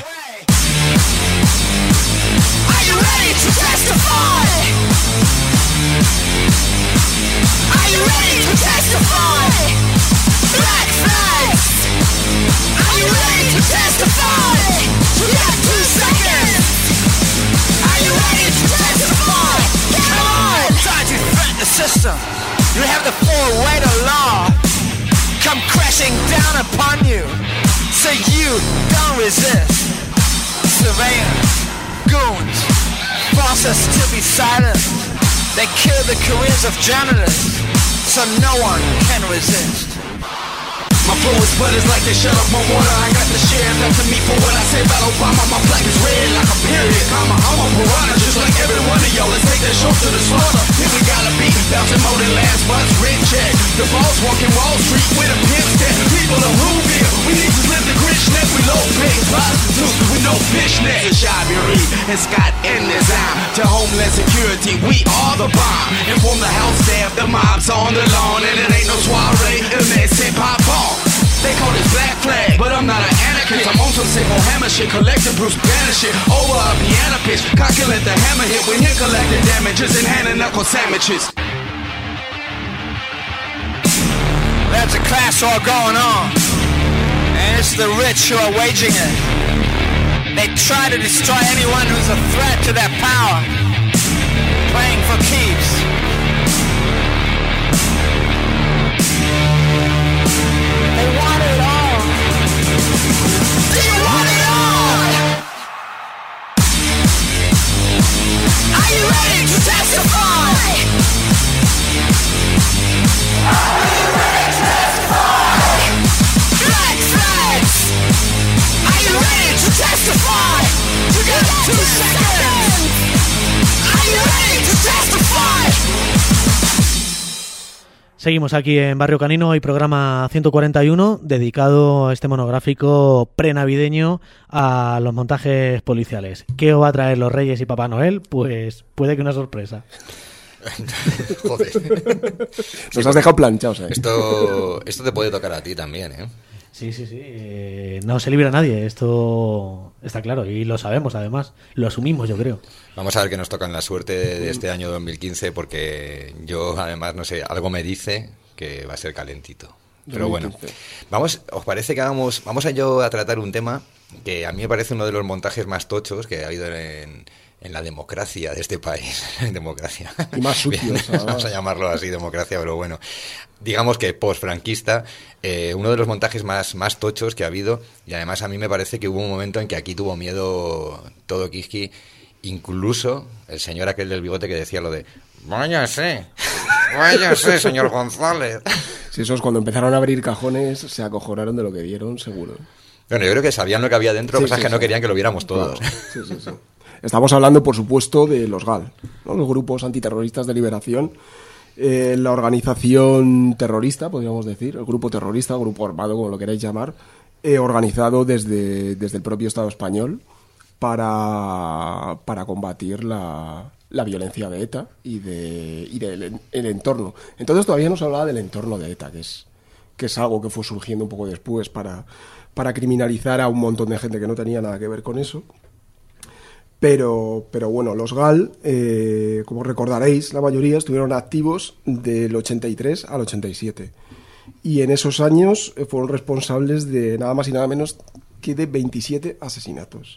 Are you ready to testify? Are you ready to testify? Black flags. Are you ready to testify? You got 2 seconds. Are you ready to testify? Come on! Try to threaten the system. You have the full weight of law come crashing down upon you, so you don't resist. Surveillance, goons, force us to be silent. They kill the careers of journalists, so no one can resist. My flow is butters like they shut up my water. I got the share left to me for what I say about Obama. My flag is red like a period, comma. I'm a piranha just like every one of y'all. Let's take that show to the slaughter. If we gotta be bouncing more than last month's rent check. The boss walking Wall Street with a pimp step. People are move here. We need to live the gritch net. We low pay prostitutes with no fishnet. The Shabby Reed and Scott in design. To Homeland Security, we are the bomb. Inform the house staff, the mob's on the lawn. And it ain't no soiree, unless hip-hop on. They call this Black Flag, but I'm not an anarchist. I'm on some simple hammer shit, collecting Bruce Banner shit. Over a piano pitch, calculate the hammer hit. When here collecting damages and handing knuckle sandwiches. There's a class war going on, and it's the rich who are waging it. They try to destroy anyone who's a threat to their power, playing for keeps. They want it all. Do you want it all? Are you ready to testify? Are you ready to testify? Black flags. Are you ready to testify? You got 2 seconds. Are you ready to testify? Seguimos aquí en Barrio Canino, hay programa 141 dedicado a este monográfico prenavideño a los montajes policiales. ¿Qué os va a traer los Reyes y Papá Noel? Pues puede que una sorpresa. Joder. Nos has dejado planchados, ¿eh? Esto te puede tocar a ti también, ¿eh? Sí. No se libra nadie, esto está claro y lo sabemos además, lo asumimos yo creo. Vamos a ver qué nos toca en la suerte de este año 2015 porque yo además, no sé, algo me dice que va a ser calentito. Pero bueno, ¿os parece que vamos a tratar un tema que a mí me parece uno de los montajes más tochos que ha habido en la democracia de este país? Democracia. Y más sucios. Vamos a llamarlo así, democracia, pero bueno. Digamos que post-franquista, uno de los montajes más tochos que ha habido, y además a mí me parece que hubo un momento en que aquí tuvo miedo todo Quisqui, incluso el señor aquel del bigote que decía lo de váyase, señor González. Sí, esos cuando empezaron a abrir cajones se acojonaron de lo que vieron, seguro. Bueno, yo creo que sabían lo que había dentro, cosas que no querían que lo viéramos todos. Claro. Sí. Estamos hablando, por supuesto, de los GAL, ¿no? Los grupos antiterroristas de liberación. La organización terrorista, podríamos decir, el grupo terrorista, grupo armado, como lo queráis llamar, organizado desde el propio Estado español para combatir la violencia de ETA y del entorno. Entonces todavía no se hablaba del entorno de ETA, que es algo que fue surgiendo un poco después para criminalizar a un montón de gente que no tenía nada que ver con eso. Pero bueno, los GAL, como recordaréis, la mayoría estuvieron activos del 83 al 87. Y en esos años fueron responsables de nada más y nada menos que de 27 asesinatos.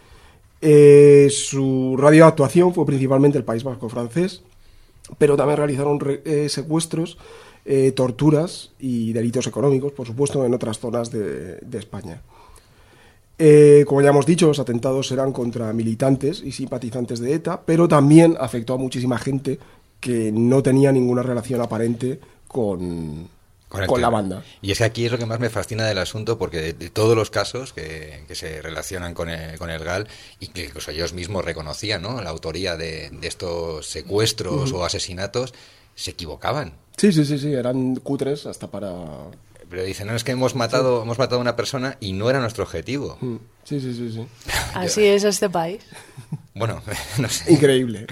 Su radio de actuación fue principalmente el País Vasco francés, pero también realizaron secuestros, torturas y delitos económicos, por supuesto, en otras zonas de España. Como ya hemos dicho, los atentados eran contra militantes y simpatizantes de ETA, pero también afectó a muchísima gente que no tenía ninguna relación aparente con la banda. Y es que aquí es lo que más me fascina del asunto, porque de todos los casos que se relacionan con el GAL y que incluso ellos mismos reconocían, ¿no?, la autoría de estos secuestros o asesinatos, se equivocaban. Sí, eran cutres hasta para... Pero dicen, no, es que hemos matado a una persona y no era nuestro objetivo. Sí. Así es este país. Bueno, no sé. Increíble.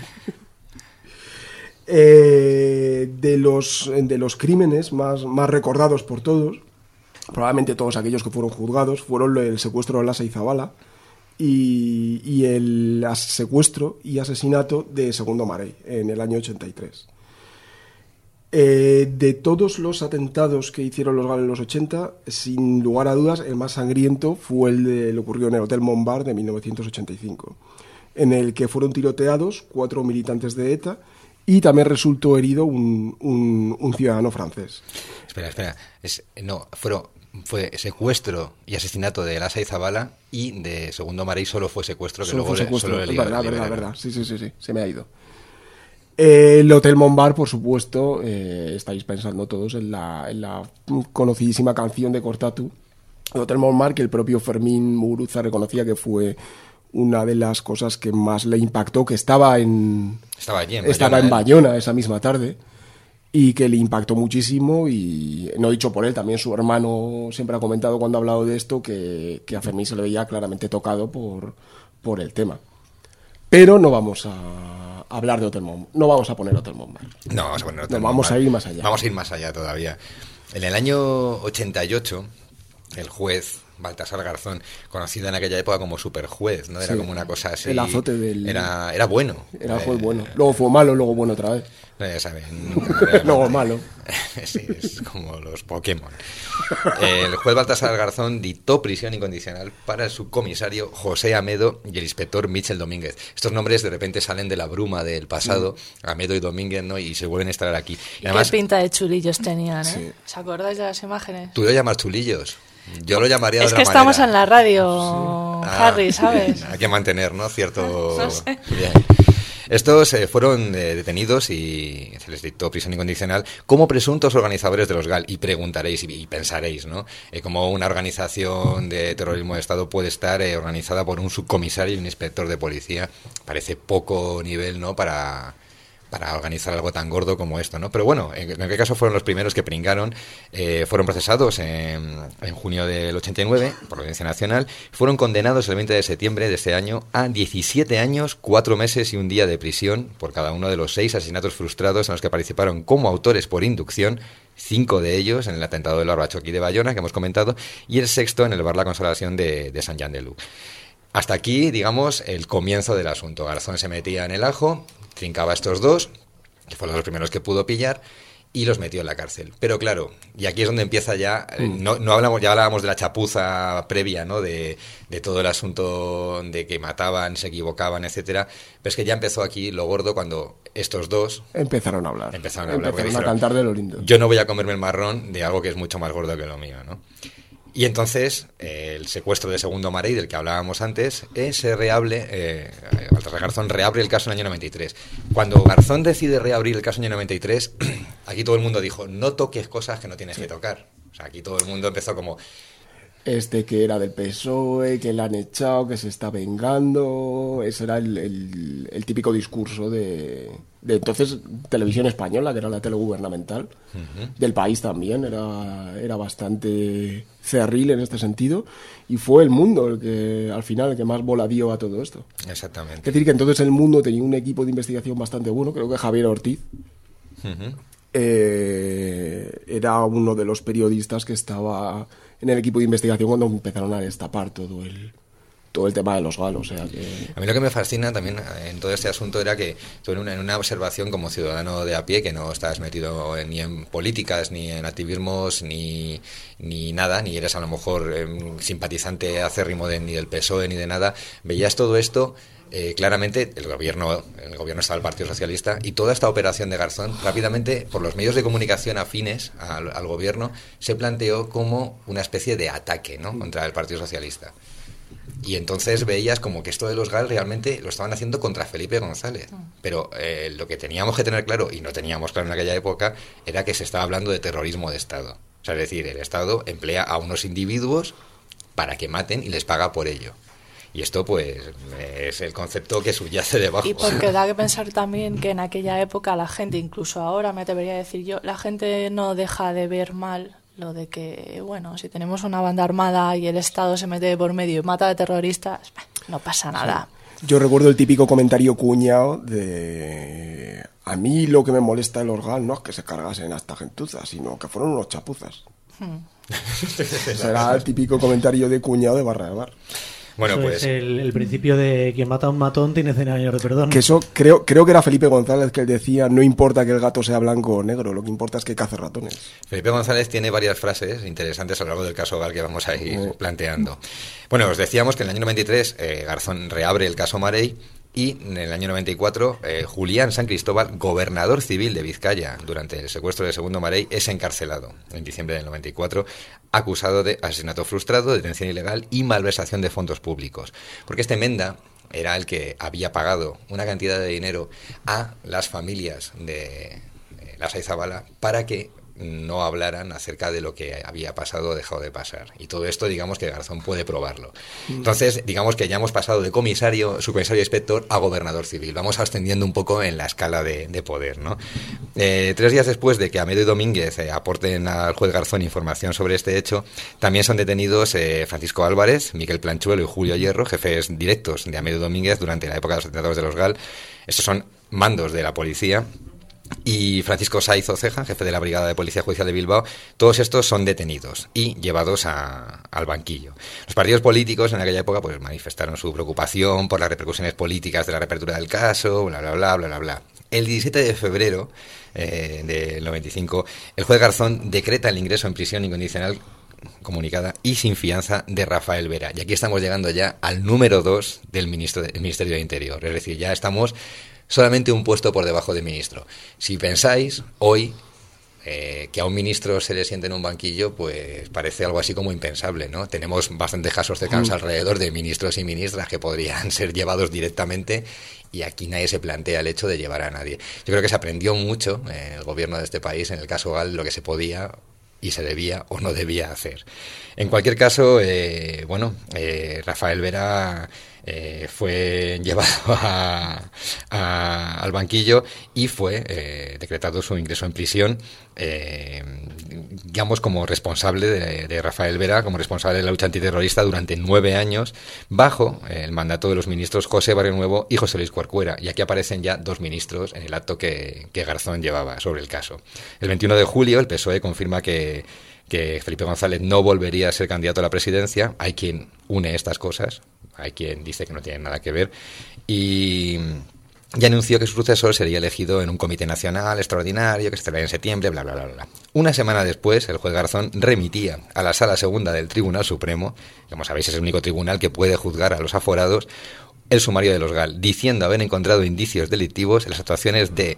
De los crímenes más recordados por todos, probablemente todos aquellos que fueron juzgados, fueron el secuestro de Lasa y Zabala y el secuestro y asesinato de Segundo Marey en el año 83. De todos los atentados que hicieron los GAL en los 80, sin lugar a dudas, el más sangriento fue el que ocurrió en el Hotel Montbar de 1985, en el que fueron tiroteados 4 militantes de ETA y también resultó herido un ciudadano francés. Espera. Fue secuestro y asesinato de Lasa y Zabala, y de Segundo Marey solo fue secuestro, Verdad. Sí, se me ha ido. El Hotel Montbar, por supuesto, estáis pensando todos en la conocidísima canción de Cortatu, el Hotel Montbar, que el propio Fermín Muguruza reconocía que fue una de las cosas que más le impactó, que estaba en Bayona esa misma tarde, y que le impactó muchísimo. Y no dicho por él, también su hermano siempre ha comentado cuando ha hablado de esto que a Fermín se le veía claramente tocado por el tema. Pero no vamos a hablar de Hotel Montbar, no vamos a poner Hotel Montbar. No, vamos a poner Hotel Montbar. Vamos a ir más allá. Vamos a ir más allá todavía. En el año 88, el juez Baltasar Garzón, conocido en aquella época como superjuez, ¿no? Era como una cosa así. El azote del... Era bueno. Era juez bueno. Luego fue malo, luego bueno otra vez. No, ya saben. Luego malo. Sí, es como los Pokémon. El juez Baltasar Garzón dictó prisión incondicional para el subcomisario José Amedo y el inspector Michel Domínguez. Estos nombres de repente salen de la bruma del pasado, Amedo y Domínguez, ¿no? Y se vuelven a instalar aquí. Y además, qué pinta de chulillos tenían, ¿eh? Sí. ¿Os acordáis de las imágenes? Tú lo llamas chulillos. Yo lo llamaría de otra manera. Es que estamos en la radio, Harry, ¿sabes? Hay que mantener, ¿no? Cierto... No sé. Bien. Estos fueron detenidos y se les dictó prisión incondicional como presuntos organizadores de los GAL. Y preguntaréis y pensaréis, ¿no? Cómo una organización de terrorismo de Estado puede estar organizada por un subcomisario y un inspector de policía. Parece poco nivel, ¿no? Para para organizar algo tan gordo como esto, ¿no? Pero bueno, en aquel caso fueron los primeros que pringaron, fueron procesados en junio del 89 por la Audiencia Nacional, fueron condenados el 20 de septiembre de este año a 17 años, 4 meses y un día de prisión por cada uno de los 6 asesinatos frustrados en los que participaron como autores por inducción, 5 de ellos en el atentado del Barbachoqui de Bayona, que hemos comentado, y el 6º en el bar La Consolación de Sant Jan de Luz. Hasta aquí, digamos, el comienzo del asunto. Garzón se metía en el ajo, trincaba a estos dos, que fueron los primeros que pudo pillar, y los metió en la cárcel. Pero claro, y aquí es donde empieza ya, ya hablábamos de la chapuza previa, ¿no? De todo el asunto de que mataban, se equivocaban, etcétera. Pero es que ya empezó aquí lo gordo cuando estos dos empezaron a hablar. Empezaron a dijeron, cantar de lo lindo. Yo no voy a comerme el marrón de algo que es mucho más gordo que lo mío, ¿no? Y entonces, el secuestro de Segundo Marey, del que hablábamos antes, Baltasar Garzón reabre el caso en el año 93. Cuando Garzón decide reabrir el caso en el año 93, aquí todo el mundo dijo, no toques cosas que no tienes que tocar. O sea, aquí todo el mundo empezó como... que era del PSOE, que le han echado, que se está vengando. Ese era el típico discurso de entonces Televisión Española, que era la tele gubernamental, del país también, era bastante cerril en este sentido, y fue El Mundo el que al final el que más bola dio a todo esto. Exactamente. Es decir, que entonces El Mundo tenía un equipo de investigación bastante bueno, creo que Javier Ortiz era uno de los periodistas que estaba en el equipo de investigación cuando empezaron a destapar todo el tema de los GAL, o sea que... A mí lo que me fascina también en todo este asunto era que tú en una observación como ciudadano de a pie, que no estás metido ni en políticas, ni en activismos, ni nada, ni eres a lo mejor simpatizante acérrimo ni del PSOE ni de nada, veías todo esto... claramente el gobierno estaba el Partido Socialista, y toda esta operación de Garzón rápidamente por los medios de comunicación afines al gobierno se planteó como una especie de ataque, ¿no?, contra el Partido Socialista. Y entonces veías como que esto de los GAL realmente lo estaban haciendo contra Felipe González. Pero lo que teníamos que tener claro, y no teníamos claro en aquella época, era que se estaba hablando de terrorismo de Estado. O sea, es decir, el Estado emplea a unos individuos para que maten y les paga por ello. Y esto, pues, es el concepto que subyace debajo. Y porque da que pensar también que en aquella época la gente, incluso ahora me atrevería a decir yo, la gente no deja de ver mal lo de que, bueno, si tenemos una banda armada y el Estado se mete por medio y mata a terroristas, no pasa nada. Sí. Yo recuerdo el típico comentario cuñado de... A mí lo que me molesta de los GAL no es que se cargasen a esta gentuza, sino que fueron unos chapuzas. Será el típico comentario de cuñado de barra de bar. Bueno, eso pues es el principio de quien mata a un matón tiene 100 años de perdón. Que eso creo que era Felipe González que él decía, no importa que el gato sea blanco o negro, lo que importa es que cace ratones. Felipe González tiene varias frases interesantes a lo largo del caso GAL que vamos a ir planteando. Bueno, os decíamos que en el año 93 Garzón reabre el caso Marey, y en el año 94 Julián San Cristóbal, gobernador civil de Vizcaya durante el secuestro de Segundo Marey, es encarcelado en diciembre del 94, acusado de asesinato frustrado, detención ilegal y malversación de fondos públicos. Porque este Menda era el que había pagado una cantidad de dinero a las familias de Lasa y Zabala para que no hablaran acerca de lo que había pasado o dejado de pasar. Y todo esto, digamos que Garzón puede probarlo. Entonces, digamos que ya hemos pasado de subcomisario inspector a gobernador civil. Vamos ascendiendo un poco en la escala de poder, ¿no? 3 días después de que Amedio y Domínguez aporten al juez Garzón información sobre este hecho, también son detenidos Francisco Álvarez, Miquel Planchuelo y Julio Hierro, jefes directos de Amedio y Domínguez durante la época de los atentados de los GAL. Estos son mandos de la policía. Y Francisco Saiz Oceja, jefe de la Brigada de Policía Judicial de Bilbao, todos estos son detenidos y llevados al banquillo. Los partidos políticos en aquella época pues manifestaron su preocupación por las repercusiones políticas de la reapertura del caso, bla, bla, bla, bla, bla, bla. El 17 de febrero del 95, el juez Garzón decreta el ingreso en prisión incondicional comunicada y sin fianza de Rafael Vera. Y aquí estamos llegando ya al número 2 del Ministerio de Interior. Es decir, ya estamos solamente un puesto por debajo de ministro. Si pensáis hoy que a un ministro se le siente en un banquillo, pues parece algo así como impensable, ¿no? Tenemos bastantes casos cercanos alrededor de ministros y ministras que podrían ser llevados directamente, y aquí nadie se plantea el hecho de llevar a nadie. Yo creo que se aprendió mucho el gobierno de este país en el caso GAL lo que se podía y se debía o no debía hacer. En cualquier caso, Rafael Vera fue llevado al banquillo y fue decretado su ingreso en prisión, digamos como responsable de Rafael Vera, como responsable de la lucha antiterrorista durante 9 años, bajo el mandato de los ministros José Barrionuevo y José Luis Corcuera. Y aquí aparecen ya 2 ministros en el acto que Garzón llevaba sobre el caso. El 21 de julio el PSOE confirma que Felipe González no volvería a ser candidato a la presidencia. Hay quien une estas cosas, hay quien dice que no tienen nada que ver, y anunció que su sucesor sería elegido en un comité nacional extraordinario que se celebraría en septiembre, bla, bla, bla, bla. Una semana después, el juez Garzón remitía a la Sala Segunda del Tribunal Supremo, que como sabéis es el único tribunal que puede juzgar a los aforados, el sumario de los GAL, diciendo haber encontrado indicios delictivos en las actuaciones de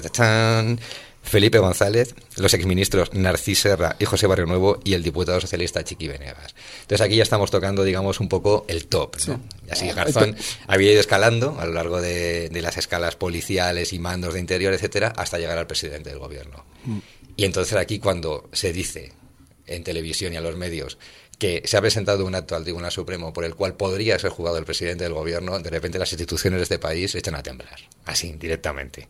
Felipe González, los exministros Narcís Serra y José Barrionuevo y el diputado socialista Chiqui Venegas. Entonces aquí ya estamos tocando, digamos, un poco el top, ¿no? Y así Garzón había ido escalando a lo largo de las escalas policiales y mandos de interior, etcétera, hasta llegar al presidente del gobierno. Y entonces aquí cuando se dice en televisión y a los medios que se ha presentado un acto al Tribunal Supremo por el cual podría ser juzgado el presidente del gobierno, de repente las instituciones de este país se echan a temblar, así, directamente.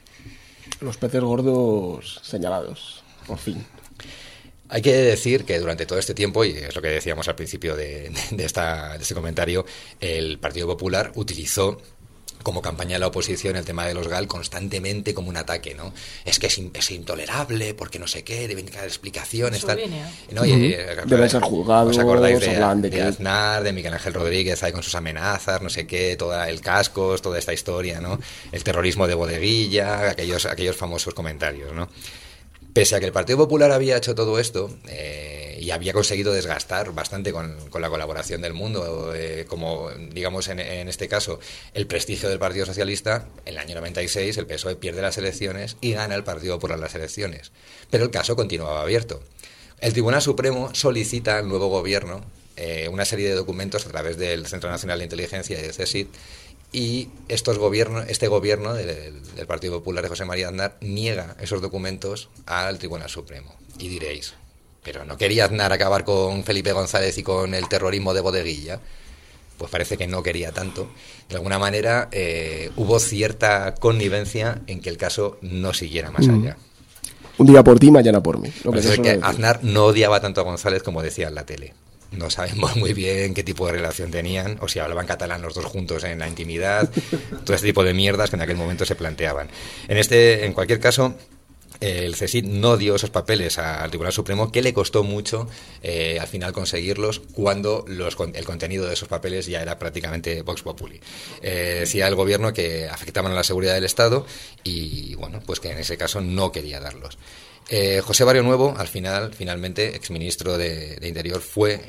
Los peces gordos señalados, por fin. Hay que decir que durante todo este tiempo, y es lo que decíamos al principio de este comentario, el Partido Popular utilizó como campaña de la oposición el tema de los GAL constantemente como un ataque, ¿no? Es que es intolerable, porque no sé qué, deben dar explicaciones, tal. ¿No? Deben ser juzgados. ¿Os acordáis de Aznar, de Miguel Ángel Rodríguez ahí con sus amenazas, no sé qué, todo el Cascos, toda esta historia, ¿no? El terrorismo de bodeguilla, aquellos famosos comentarios, ¿no? Pese a que el Partido Popular había hecho todo esto y había conseguido desgastar bastante con la colaboración del mundo, como digamos en este caso el prestigio del Partido Socialista, en el año 96 el PSOE pierde las elecciones y gana el Partido Popular las elecciones. Pero el caso continuaba abierto. El Tribunal Supremo solicita al nuevo gobierno una serie de documentos a través del Centro Nacional de Inteligencia y del CSIC, y este gobierno del Partido Popular de José María Aznar niega esos documentos al Tribunal Supremo. Y diréis, ¿pero no quería Aznar acabar con Felipe González y con el terrorismo de bodeguilla? Pues parece que no quería tanto. De alguna manera hubo cierta connivencia en que el caso no siguiera más allá. Un día por ti, mañana por mí. Parece que Aznar no odiaba tanto a González como decía en la tele. No sabemos muy bien qué tipo de relación tenían, o si hablaban catalán los dos juntos en la intimidad, todo este tipo de mierdas que en aquel momento se planteaban. En cualquier caso, el CSIC no dio esos papeles al Tribunal Supremo, que le costó mucho al final conseguirlos, cuando el contenido de esos papeles ya era prácticamente Vox Populi. Decía el gobierno que afectaban a la seguridad del Estado y, bueno, pues que en ese caso no quería darlos. José Barrionuevo, finalmente, exministro de Interior,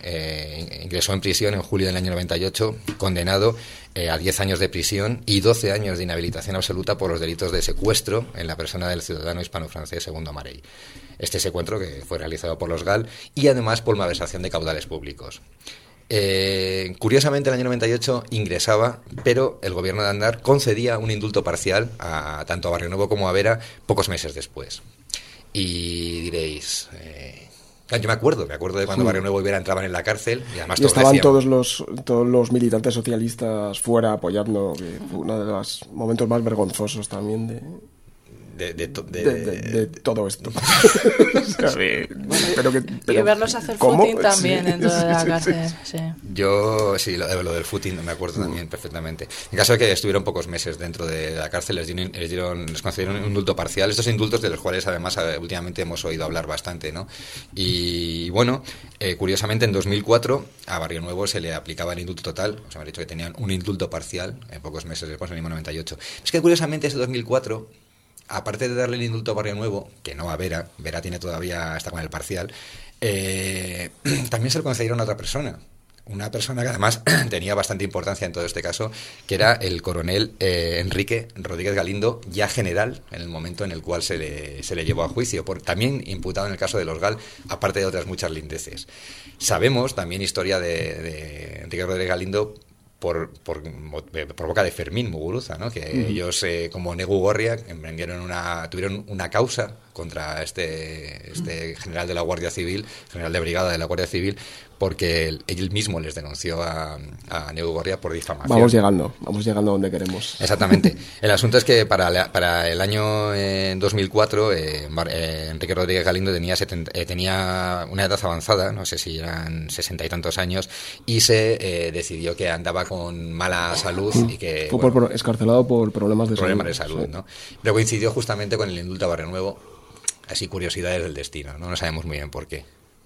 ingresó en prisión en julio del año 98, condenado a 10 años de prisión y 12 años de inhabilitación absoluta por los delitos de secuestro en la persona del ciudadano hispano-francés Segundo Marey. Este secuestro que fue realizado por los GAL y además por malversación de caudales públicos. Curiosamente, en el año 98 ingresaba, pero el gobierno de Aznar concedía un indulto parcial tanto a Barrionuevo como a Vera pocos meses después. Y diréis, yo me acuerdo de cuando Barrionuevo y Vera entraban en la cárcel y además estaban todos los militantes socialistas fuera apoyando, que fue uno de los momentos más vergonzosos también de todo esto. Y verlos hacer footing también dentro de la cárcel. Sí. Yo, sí, lo del footing me acuerdo también perfectamente. En caso de que estuvieron pocos meses dentro de la cárcel, les concedieron un indulto parcial. Estos indultos de los cuales además últimamente hemos oído hablar bastante, ¿no? Y bueno, curiosamente en 2004 a Barrionuevo se le aplicaba el indulto total. Os han dicho que tenían un indulto parcial pocos meses después, en el mismo 98. Es que curiosamente ese 2004... aparte de darle el indulto a Barrionuevo, que no a Vera está con el parcial, también se lo concedieron a otra persona. Una persona que además tenía bastante importancia en todo este caso, que era el coronel Enrique Rodríguez Galindo, ya general en el momento en el cual se le llevó a juicio, también imputado en el caso de los GAL, aparte de otras muchas lindeces. Sabemos también historia de Enrique Rodríguez Galindo por boca de Fermín Muguruza, ¿no? Que ellos, como Negu Gorria, tuvieron una causa contra este general de la Guardia Civil, general de brigada de la Guardia Civil, porque él mismo les denunció a Negu Gorriak por difamación. Vamos llegando a donde queremos. Exactamente. El asunto es que para el año 2004 Enrique Rodríguez Galindo tenía una edad avanzada, no sé si eran 60 y tantos años, y se decidió que andaba con mala salud y que... Fue escarcelado por problemas de salud, sí. ¿no? Pero coincidió justamente con el indulto a Barrio Nuevo. Así, curiosidades del destino, no sabemos muy bien por qué.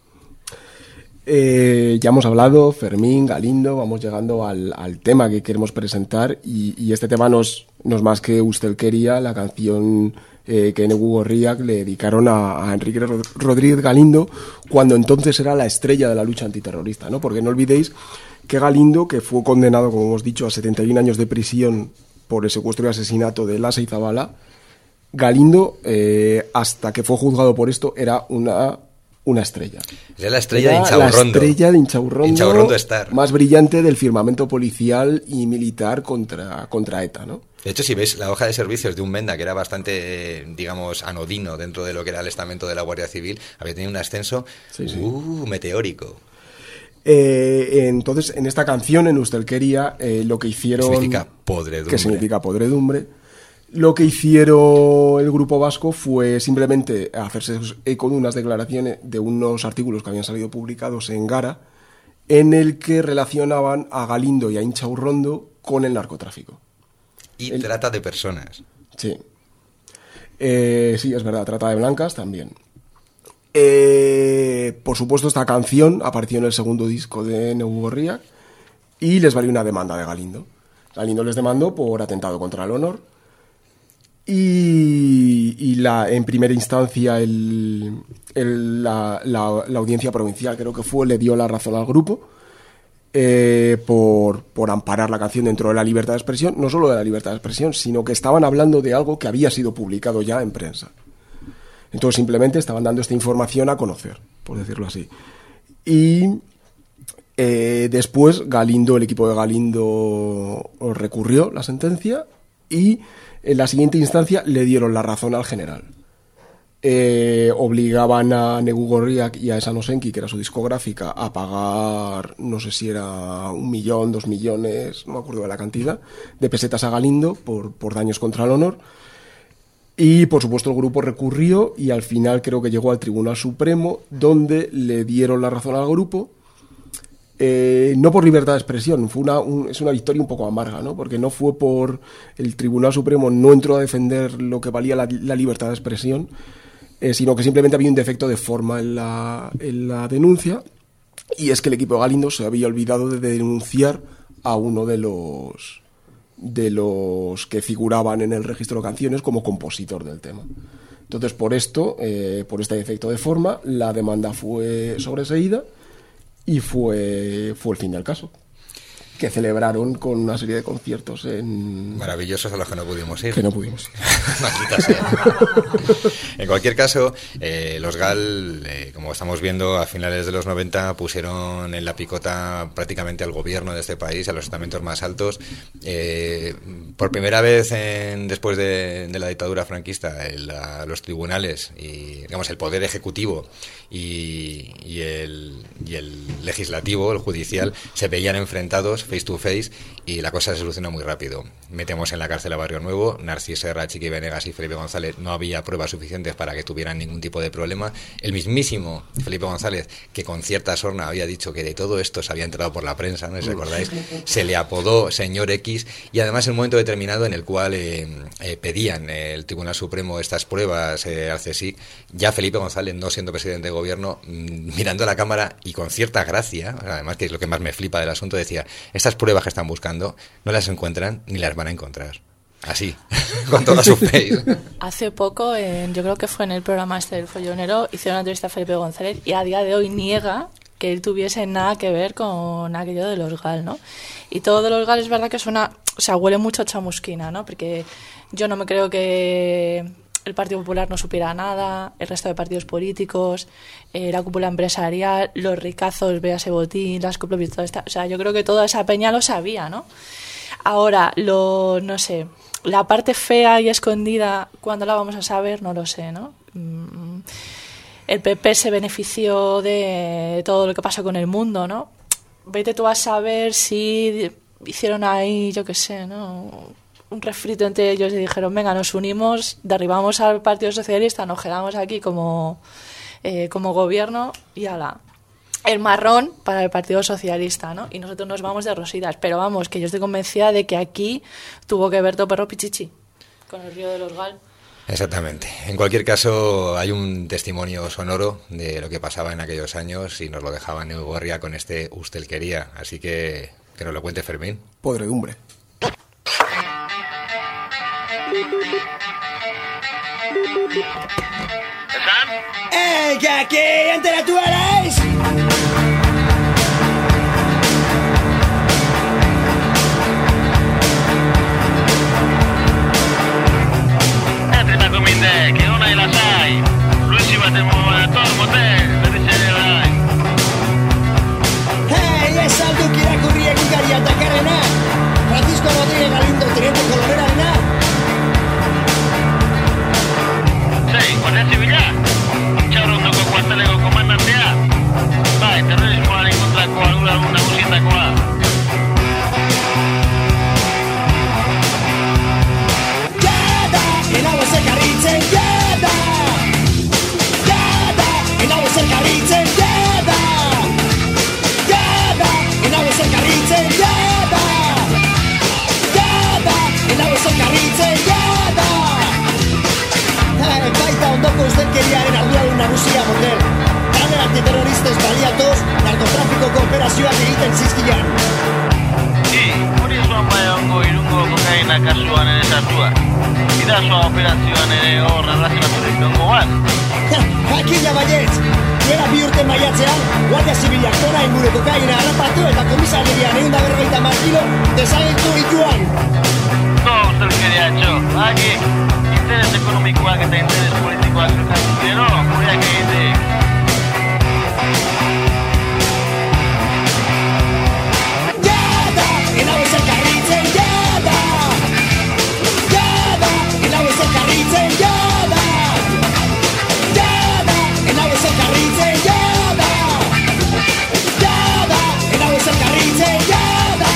Ya hemos hablado, Fermín, Galindo, vamos llegando al tema que queremos presentar y este tema no es más que Usted quería, la canción que Negu Gorriak le dedicaron a Enrique Rodríguez Galindo cuando entonces era la estrella de la lucha antiterrorista, ¿no? Porque no olvidéis que Galindo, que fue condenado, como hemos dicho, a 71 años de prisión por el secuestro y asesinato de Lasa y Zabala, Galindo, hasta que fue juzgado por esto, era una estrella. Era la estrella de Inchaurrondo. La estrella de Inchaurrondo Star. Más brillante del firmamento policial y militar contra ETA, ¿no? De hecho, si ves la hoja de servicios de un Menda, que era bastante, digamos, anodino dentro de lo que era el estamento de la Guardia Civil, había tenido un ascenso meteórico. Entonces, en esta canción, en Usted quería, lo que hicieron... Significa podredumbre. Que significa podredumbre. Lo que hicieron el grupo vasco fue simplemente hacerse eco de unas declaraciones, de unos artículos que habían salido publicados en Gara, en el que relacionaban a Galindo y a Inchaurrondo con el narcotráfico. Y trata de personas. Sí. Sí, es verdad, trata de blancas también. Por supuesto, esta canción apareció en el segundo disco de Negu Gorriak y les valió una demanda de Galindo. Galindo les demandó por atentado contra el honor. Y en primera instancia la audiencia provincial, creo que fue, le dio la razón al grupo por amparar la canción dentro de la libertad de expresión, no solo de la libertad de expresión, sino que estaban hablando de algo que había sido publicado ya en prensa. Entonces simplemente estaban dando esta información a conocer, por decirlo así. Y después el equipo de Galindo recurrió la sentencia y en la siguiente instancia le dieron la razón al general. Obligaban a Negu Gorriak y a Esan Osenki, que era su discográfica, a pagar, no sé si era 1 millón, 2 millones, no me acuerdo de la cantidad, de pesetas a Galindo por daños contra el honor. Y por supuesto el grupo recurrió y al final creo que llegó al Tribunal Supremo, donde le dieron la razón al grupo. No por libertad de expresión, es una victoria un poco amarga, ¿no? Porque no fue por... El Tribunal Supremo no entró a defender lo que valía la libertad de expresión, sino que simplemente había un defecto de forma en la denuncia, y es que el equipo de Galindo se había olvidado de denunciar a uno de los que figuraban en el registro de canciones como compositor del tema. Entonces, por este defecto de forma, la demanda fue sobreseída y fue el fin del caso, que celebraron con una serie de conciertos maravillosos a los que no pudimos ir. Maldita sea. En cualquier caso, los GAL, como estamos viendo, a finales de los 90 pusieron en la picota prácticamente al gobierno de este país, a los estamentos más altos. Por primera vez después de la dictadura franquista, los tribunales y, digamos, el poder ejecutivo y el legislativo, el judicial, se veían enfrentados face to face, y la cosa se solucionó muy rápido. Metemos en la cárcel a Barrio Nuevo, Narcís Serra, Chiqui Venegas y Felipe González. No había pruebas suficientes para que tuvieran ningún tipo de problema. El mismísimo Felipe González, que con cierta sorna había dicho que de todo esto se había enterado por la prensa, ¿no? ¿Os recordáis? Se le apodó Señor X, y además en un momento determinado en el cual pedían el Tribunal Supremo estas pruebas al CSIC, ya Felipe González, no siendo presidente de gobierno, mirando a la cámara y con cierta gracia, además, que es lo que más me flipa del asunto, decía: estas pruebas que están buscando no las encuentran ni las van a encontrar. Así, con toda su face. Hace poco, yo creo que fue en el programa del Follonero, hicieron una entrevista a Felipe González y a día de hoy niega que él tuviese nada que ver con aquello de los GAL, ¿no? Y todo de los GAL es verdad que huele mucho a chamusquina, ¿no? Porque yo no me creo que el Partido Popular no supiera nada, el resto de partidos políticos, la cúpula empresarial, los ricazos, véase Botín, las cúpulas y todo esto. O sea, yo creo que toda esa peña lo sabía, ¿no? Ahora, no sé, la parte fea y escondida, ¿cuándo la vamos a saber? No lo sé, ¿no? El PP se benefició de todo lo que pasó con el mundo, ¿no? Vete tú a saber si hicieron ahí, yo qué sé, ¿no? Un refrito entre ellos y dijeron, venga, nos unimos, derribamos al Partido Socialista, nos quedamos aquí como gobierno y ala. El marrón para el Partido Socialista, ¿no? Y nosotros nos vamos de rositas. Pero vamos, que yo estoy convencida de que aquí tuvo que ver todo perro pichichi con el río de los Gal. Exactamente. En cualquier caso, hay un testimonio sonoro de lo que pasaba en aquellos años y nos lo dejaba en Eugorria con este Ustelkeria. Así que nos lo cuente Fermín. Podredumbre. ¡Que aquí intelectuales! Entrita minde, que ona y la sai. Luisi batemo todo motel, berriz bai. Ez alduk irakurri egunkari atakarrena. Francisco Rodríguez Galindo, teniente kolorerarena. Sei, guardia zibila. Txaurrondoko kuarteleko komandantea. Bai, terrorismoaren kontrako arduradun nagusietakoa. Jada, enau ezekarritzen, jada. Jada, enau ezekarritzen, jada. Jada, enau ezekarritzen, jada. Jada, enau ezekarritzen, jada. Baita ondoko ustelkeriaren arduradun nagusia motel. Kader antiterroristez baliatuz, narkotráfico kooperazioak egiten zizkian. Hori zoan bai ongo irungo kokaina kasuan ere sartua. Bidazoa operazioan ere hor arrazionaturik dongo bat. Jakina baietz, duela 2 urte maiatzean, Guardia Zibilak tona ingure kokaina harrapatu eta komisarian 150 kilo desagertu dituan. No, ustelkeria etxo, baki, interes ekonomikoak eta interes politikoak elkartu gero, gureak egitek. Jada, enau ezekarritzen, jada. Jada, enau ezekarritzen, jada. Jada, enau ezekarritzen, jada. Jada, enau ezekarritzen, jada.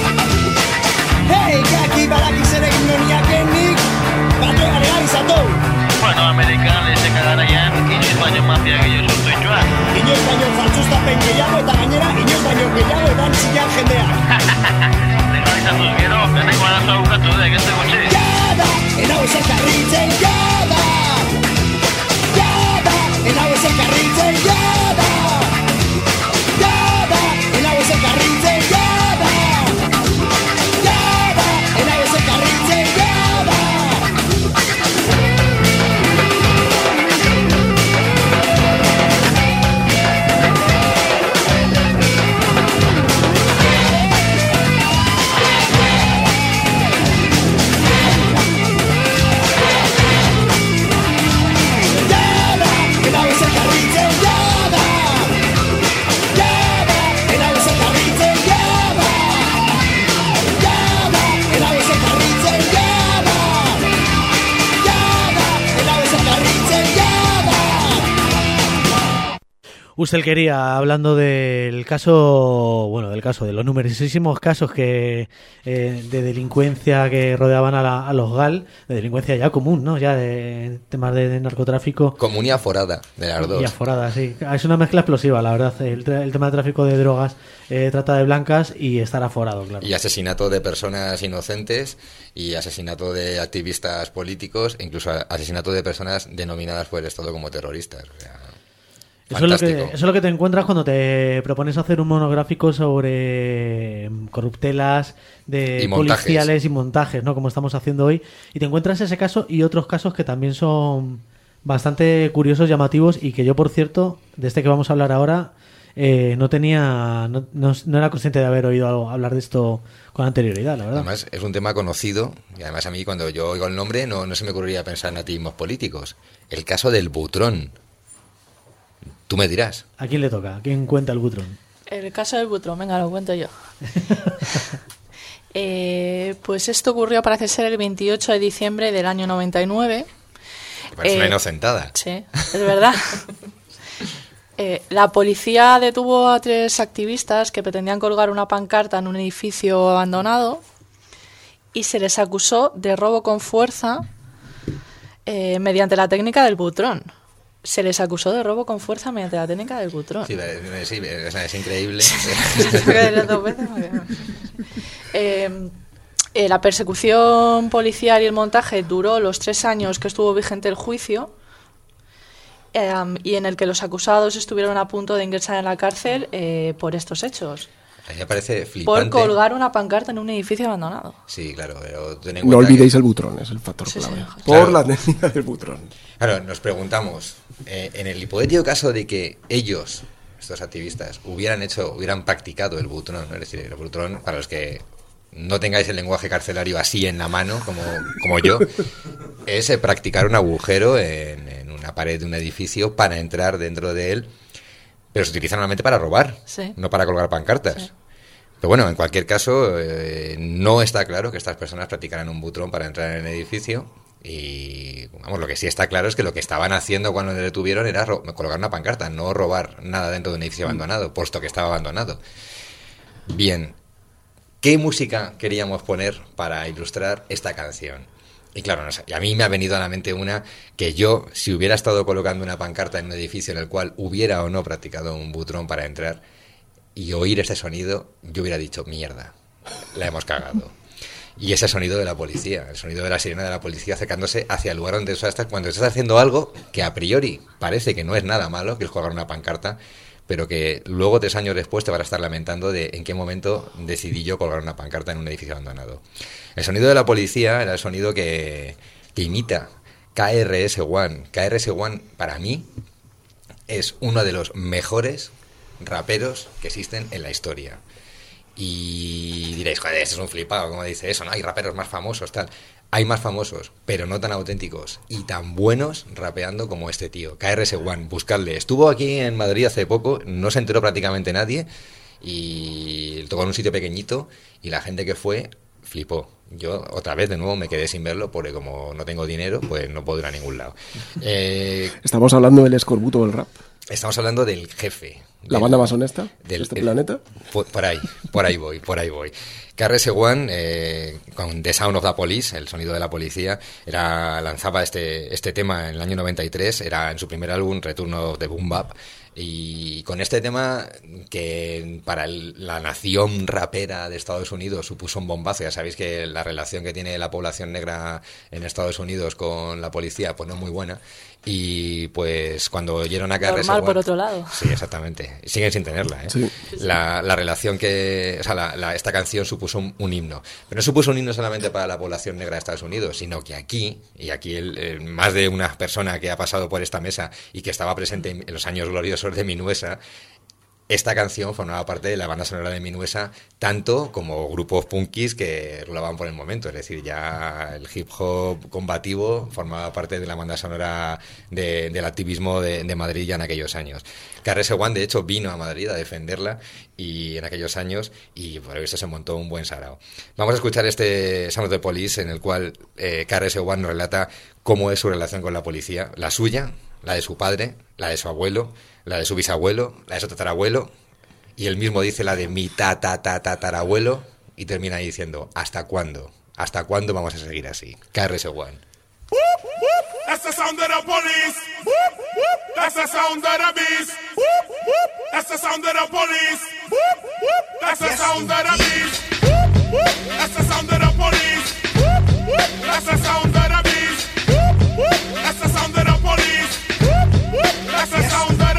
Hei, gaki badaki zer egin noniak enik, batoean egalizatu. Bueno, amerikan lezeka garaian, inoiz baino mafia gehiago sortu itxuan. Inoiz baino faltsustapen gehiago eta gainera inoiz baino gehiago edan zilean jendeak. Legalizatuz gero, beneko arazoa bukatu da, egeste gutxi. Jada, enau ezekarritzen, jada. Jada, enau ezekarritzen, jada. Jada, enau ezekarritzen, jada. Jada, enau ezekarritzen, jada. Ustelkeria, hablando del caso, de los numerosísimos casos de delincuencia que rodeaban a los GAL, de delincuencia ya común, ¿no? Ya de temas de narcotráfico. Común y aforada, de las dos. Y aforada, sí. Es una mezcla explosiva, la verdad. El tema de tráfico de drogas, trata de blancas y estar aforado, claro. Y asesinato de personas inocentes y asesinato de activistas políticos, e incluso asesinato de personas denominadas por el Estado como terroristas. O sea, eso es lo que te encuentras cuando te propones hacer un monográfico sobre corruptelas de policiales y montajes, ¿no? Como estamos haciendo hoy. Y te encuentras ese caso y otros casos que también son bastante curiosos, llamativos, y que yo, por cierto, de este que vamos a hablar ahora, no era consciente de haber oído hablar de esto con anterioridad, la verdad. Además, es un tema conocido, y además a mí cuando yo oigo el nombre no se me ocurriría pensar en activismos políticos. El caso del Butrón. Tú me dirás. ¿A quién le toca? ¿A quién cuenta el Butrón? El caso del Butrón, venga, lo cuento yo. Pues esto ocurrió, parece ser, el 28 de diciembre del año 99. Parece una inocentada. Sí, es verdad. La policía detuvo a 3 activistas que pretendían colgar una pancarta en un edificio abandonado y se les acusó de robo con fuerza mediante la técnica del butrón. Se les acusó de robo con fuerza mediante la técnica del butrón. Sí, es increíble. La persecución policial y el montaje duró los 3 años que estuvo vigente el juicio, y en el que los acusados estuvieron a punto de ingresar en la cárcel por estos hechos. A mí me parece flipante. Por colgar una pancarta en un edificio abandonado. Sí, claro, pero no olvidéis el butrón, es el factor clave. Sí, por la técnica del butrón. Claro, nos preguntamos, en el hipotético caso de que ellos, estos activistas, hubieran practicado el butrón, ¿no? Es decir, el butrón, para los que no tengáis el lenguaje carcelario así en la mano, como yo, es practicar un agujero en una pared de un edificio para entrar dentro de él, pero se utiliza normalmente para robar, no para colgar pancartas. Sí. Pero bueno, en cualquier caso, no está claro que estas personas practicaran un butrón para entrar en el edificio. Y vamos, lo que sí está claro es que lo que estaban haciendo cuando le detuvieron era colgar una pancarta, no robar nada dentro de un edificio abandonado, puesto que estaba abandonado. Bien, ¿qué música queríamos poner para ilustrar esta canción? Y claro, a mí me ha venido a la mente una que yo, si hubiera estado colocando una pancarta en un edificio en el cual hubiera o no practicado un butrón para entrar y oír ese sonido, yo hubiera dicho, mierda, la hemos cagado. Y ese sonido de la policía, el sonido de la sirena de la policía acercándose hacia el lugar donde tú estás, cuando estás haciendo algo que a priori parece que no es nada malo, que es colgar una pancarta, pero que luego 3 años después te vas a estar lamentando de en qué momento decidí yo colgar una pancarta en un edificio abandonado. El sonido de la policía era el sonido que imita KRS-One. KRS-One, para mí, es uno de los mejores raperos que existen en la historia. Y diréis, joder, ese es un flipado, ¿cómo dice eso? No, hay raperos más famosos, tal. Hay más famosos, pero no tan auténticos y tan buenos rapeando como este tío. KRS-One, buscadle. Estuvo aquí en Madrid hace poco, no se enteró prácticamente nadie y tocó en un sitio pequeñito y la gente que fue flipó. Yo otra vez de nuevo me quedé sin verlo porque como no tengo dinero, pues no puedo ir a ningún lado. ¿Estamos hablando del escorbuto del rap? Estamos hablando del jefe. ¿La banda más honesta de este planeta? Por ahí voy. KRS-One, con The Sound of the Police, el sonido de la policía, lanzaba este tema en el año 93, era en su primer álbum, Return of the Boom Bap, y con este tema que para la nación rapera de Estados Unidos supuso un bombazo. Ya sabéis que la relación que tiene la población negra en Estados Unidos con la policía pues no es muy buena, y pues cuando oyeron a KRS-One... Normal, por otro lado. Sí, exactamente. Siguen sin tenerla, ¿eh? Sí. La relación que... O sea, esta canción supuso un himno. Pero no supuso un himno solamente para la población negra de Estados Unidos, sino que aquí más de una persona que ha pasado por esta mesa y que estaba presente en los años gloriosos de Minuesa, esta canción formaba parte de la banda sonora de Minuesa, tanto como grupos punkis que rulaban por el momento. Es decir, ya el hip hop combativo formaba parte de la banda sonora del activismo de Madrid ya en aquellos años. KRS-One, de hecho, vino a Madrid a defenderla y en aquellos años, y por eso se montó un buen sarao. Vamos a escuchar este Sound of the Police, en el cual KRS-One nos relata cómo es su relación con la policía, la suya, la de su padre, la de su abuelo, la de su bisabuelo, la de su tatarabuelo, y él mismo dice la de mi tatarabuelo, y termina diciendo, ¿hasta cuándo? ¿Hasta cuándo vamos a seguir así? KRS-One. That's the sound of the police. That's the sound of the beast. That's the sound of the police. That's the sound of the beast. That's the sound of the police. That's the sound of the beast. That's the sound of the police. That's the sound of the beast.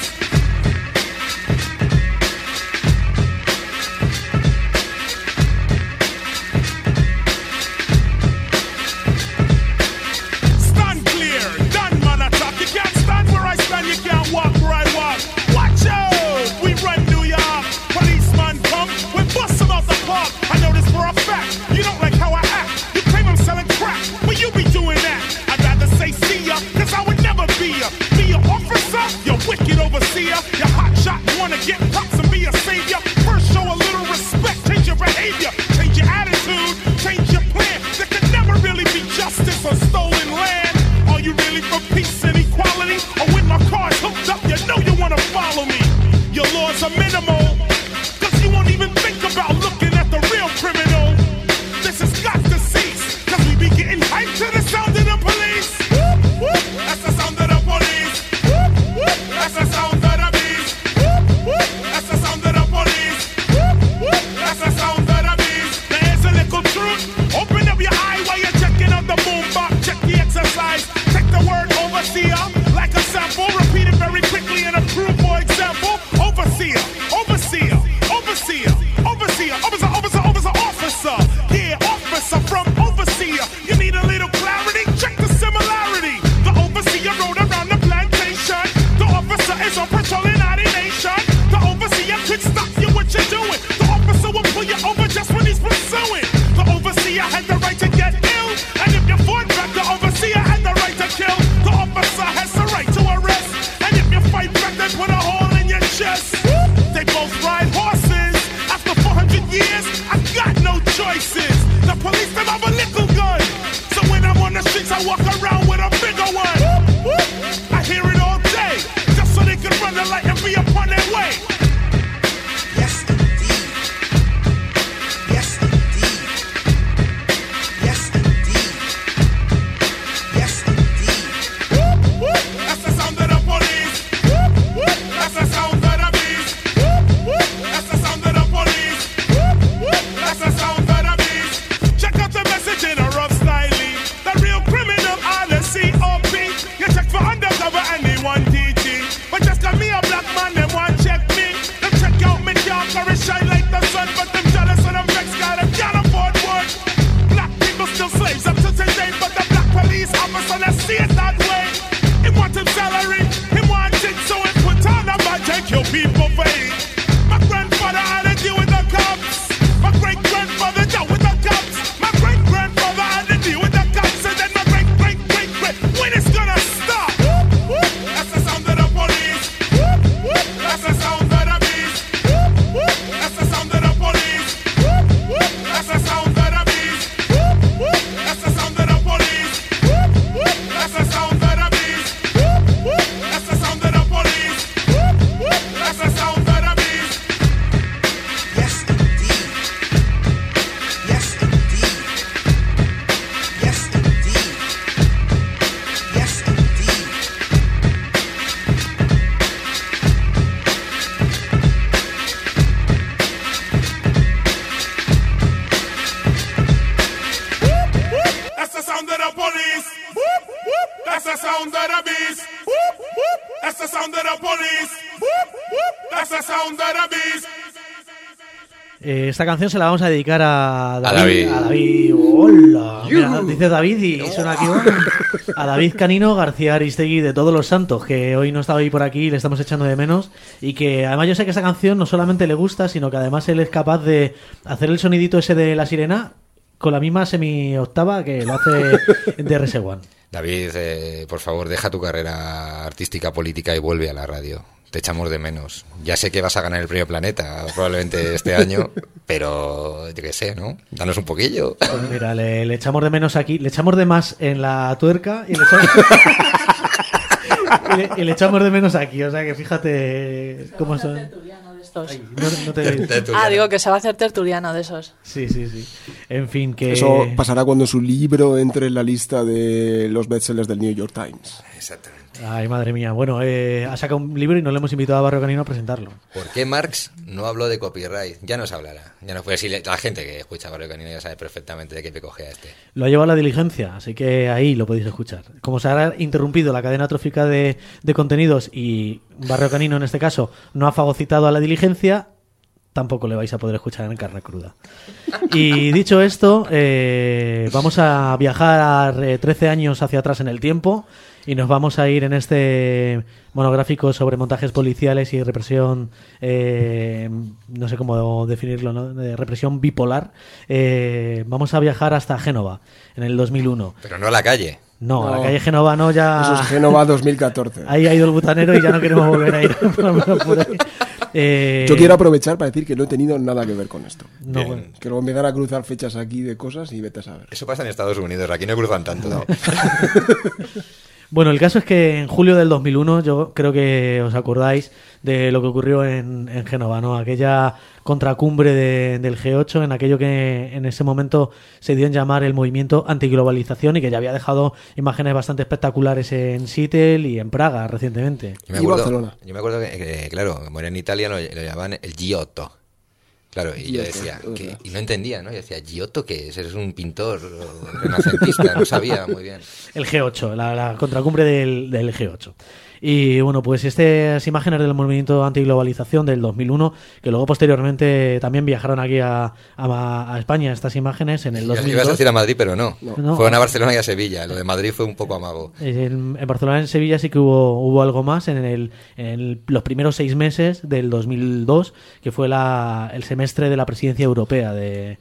Stand clear, done man attack. You can't stand where I stand, you can't walk where I walk. Watch out, we run New York. Policeman come, we bust them out the park. I know this for a fact, you don't like how I act. You claim I'm selling crack, but you be doing that. I'd rather say see ya, cause I would never be ya. Be an officer, you wicked overseer. You hot shot, wanna get props and be a savior. First show a little respect, change your behavior, change your attitude. That's the sound of the police. Whoop, whoop. That's the sound of the beast. Esta canción se la vamos a dedicar a David. A David. Hola. Mira, dice David y suena aquí a David Canino García Aristegui de Todos los Santos, que hoy no está hoy por aquí y le estamos echando de menos. Y que además yo sé que esa canción no solamente le gusta, sino que además él es capaz de hacer el sonidito ese de la sirena con la misma semi-octava que lo hace de RS1. David, por favor, deja tu carrera artística, política y vuelve a la radio. Te echamos de menos. Ya sé que vas a ganar el premio Planeta probablemente este año, pero yo qué sé, ¿no? Danos un poquillo. Pues mira, le echamos de menos aquí, le echamos de más en la tuerca y le echamos... y le echamos de menos aquí, o sea que fíjate cómo son. Ay, no te... Digo que se va a hacer tertuliano de esos. Sí. En fin, que... Eso pasará cuando su libro entre en la lista de los bestsellers del New York Times. Exactamente. Ay, madre mía. Bueno, ha sacado un libro y no le hemos invitado a Barrio Canino a presentarlo. ¿Por qué Marx no habló de copyright? Ya nos hablará. Ya nos puede decir, la gente que escucha Barrio Canino ya sabe perfectamente de qué me cogea este. Lo ha llevado a la diligencia, así que ahí lo podéis escuchar. Como se habrá interrumpido la cadena trófica de contenidos y Barrio Canino en este caso no ha fagocitado a la diligencia, tampoco le vais a poder escuchar en carne cruda. Y dicho esto, vamos a viajar 13 años hacia atrás en el tiempo y nos vamos a ir en este monográfico sobre montajes policiales y represión, no sé cómo definirlo, ¿no? De represión bipolar. Vamos a viajar hasta Génova en el 2001. Pero no a la calle. No, a la calle Génova no, ya... Eso es Génova 2014. Ahí ha ido el butanero y ya no queremos volver a ir por ahí. Yo quiero aprovechar para decir que no he tenido nada que ver con esto. No, bueno. Que luego empezar a cruzar fechas aquí de cosas y vete a saber. Eso pasa en Estados Unidos, aquí no cruzan tanto. ¿No? Bueno, el caso es que en julio del 2001, yo creo que os acordáis de lo que ocurrió en Génova, ¿no? Aquella contracumbre del G8, en aquello que en ese momento se dio en llamar el movimiento antiglobalización y que ya había dejado imágenes bastante espectaculares en Seattle y en Praga recientemente. Y Barcelona. Yo me acuerdo que claro, como era en Italia lo llamaban el Giotto. Claro, y yo decía, y no entendía, ¿no? Yo decía, ¿Giotto qué es? Eres un pintor renacentista, no sabía muy bien. El G8, la contracumbre del G8. Y bueno, pues estas imágenes del movimiento antiglobalización del 2001, que luego posteriormente también viajaron aquí a España, estas imágenes en el 2002. Ibas a decir a Madrid, pero no. No. Fueron a Barcelona y a Sevilla. Lo de Madrid fue un poco amago. En Barcelona y en Sevilla sí que hubo algo más en los primeros 6 meses del 2002, que fue el semestre de la presidencia europea de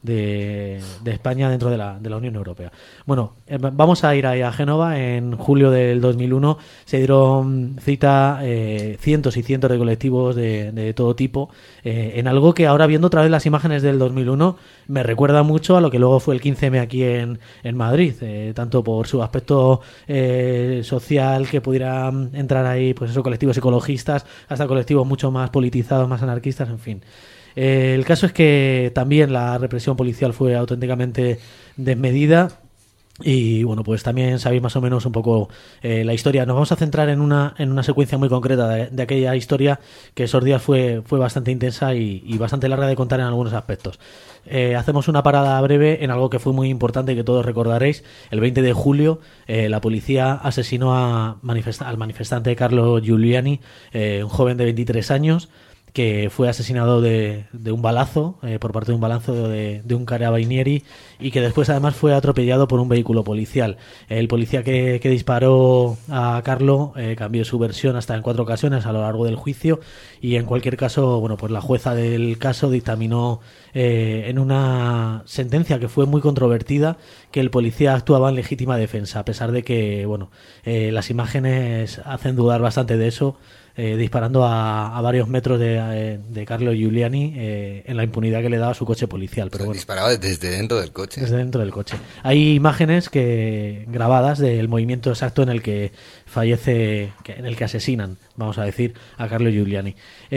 España dentro de la Unión Europea. Bueno, vamos a ir ahí a Génova. En julio del 2001 se dieron cita cientos y cientos de colectivos de todo tipo, en algo que ahora, viendo otra vez las imágenes del 2001, me recuerda mucho a lo que luego fue el 15M aquí en Madrid, tanto por su aspecto social, que pudiera entrar ahí, pues esos colectivos ecologistas, hasta colectivos mucho más politizados, más anarquistas, en fin. El caso es que también la represión policial fue auténticamente desmedida y bueno, pues también sabéis más o menos un poco la historia. Nos vamos a centrar en una secuencia muy concreta de aquella historia, que esos días fue bastante intensa y bastante larga de contar en algunos aspectos. Hacemos una parada breve en algo que fue muy importante y que todos recordaréis. El 20 de julio la policía asesinó al manifestante Carlo Giuliani, un joven de 23 años, que fue asesinado de un balazo, por parte de un balazo de un carabinieri, y que después además fue atropellado por un vehículo policial. El policía que disparó a Carlo cambió su versión hasta en 4 ocasiones a lo largo del juicio, y en cualquier caso, bueno, pues la jueza del caso dictaminó en una sentencia que fue muy controvertida, que el policía actuaba en legítima defensa, a pesar de que, bueno, las imágenes hacen dudar bastante de eso, disparando a varios metros de Carlo Giuliani, en la impunidad que le daba su coche policial. Pero bueno, disparaba desde dentro del coche. Desde dentro del coche. Hay imágenes grabadas del movimiento exacto en el que fallece, en el que asesinan, vamos a decir, a Carlo Giuliani.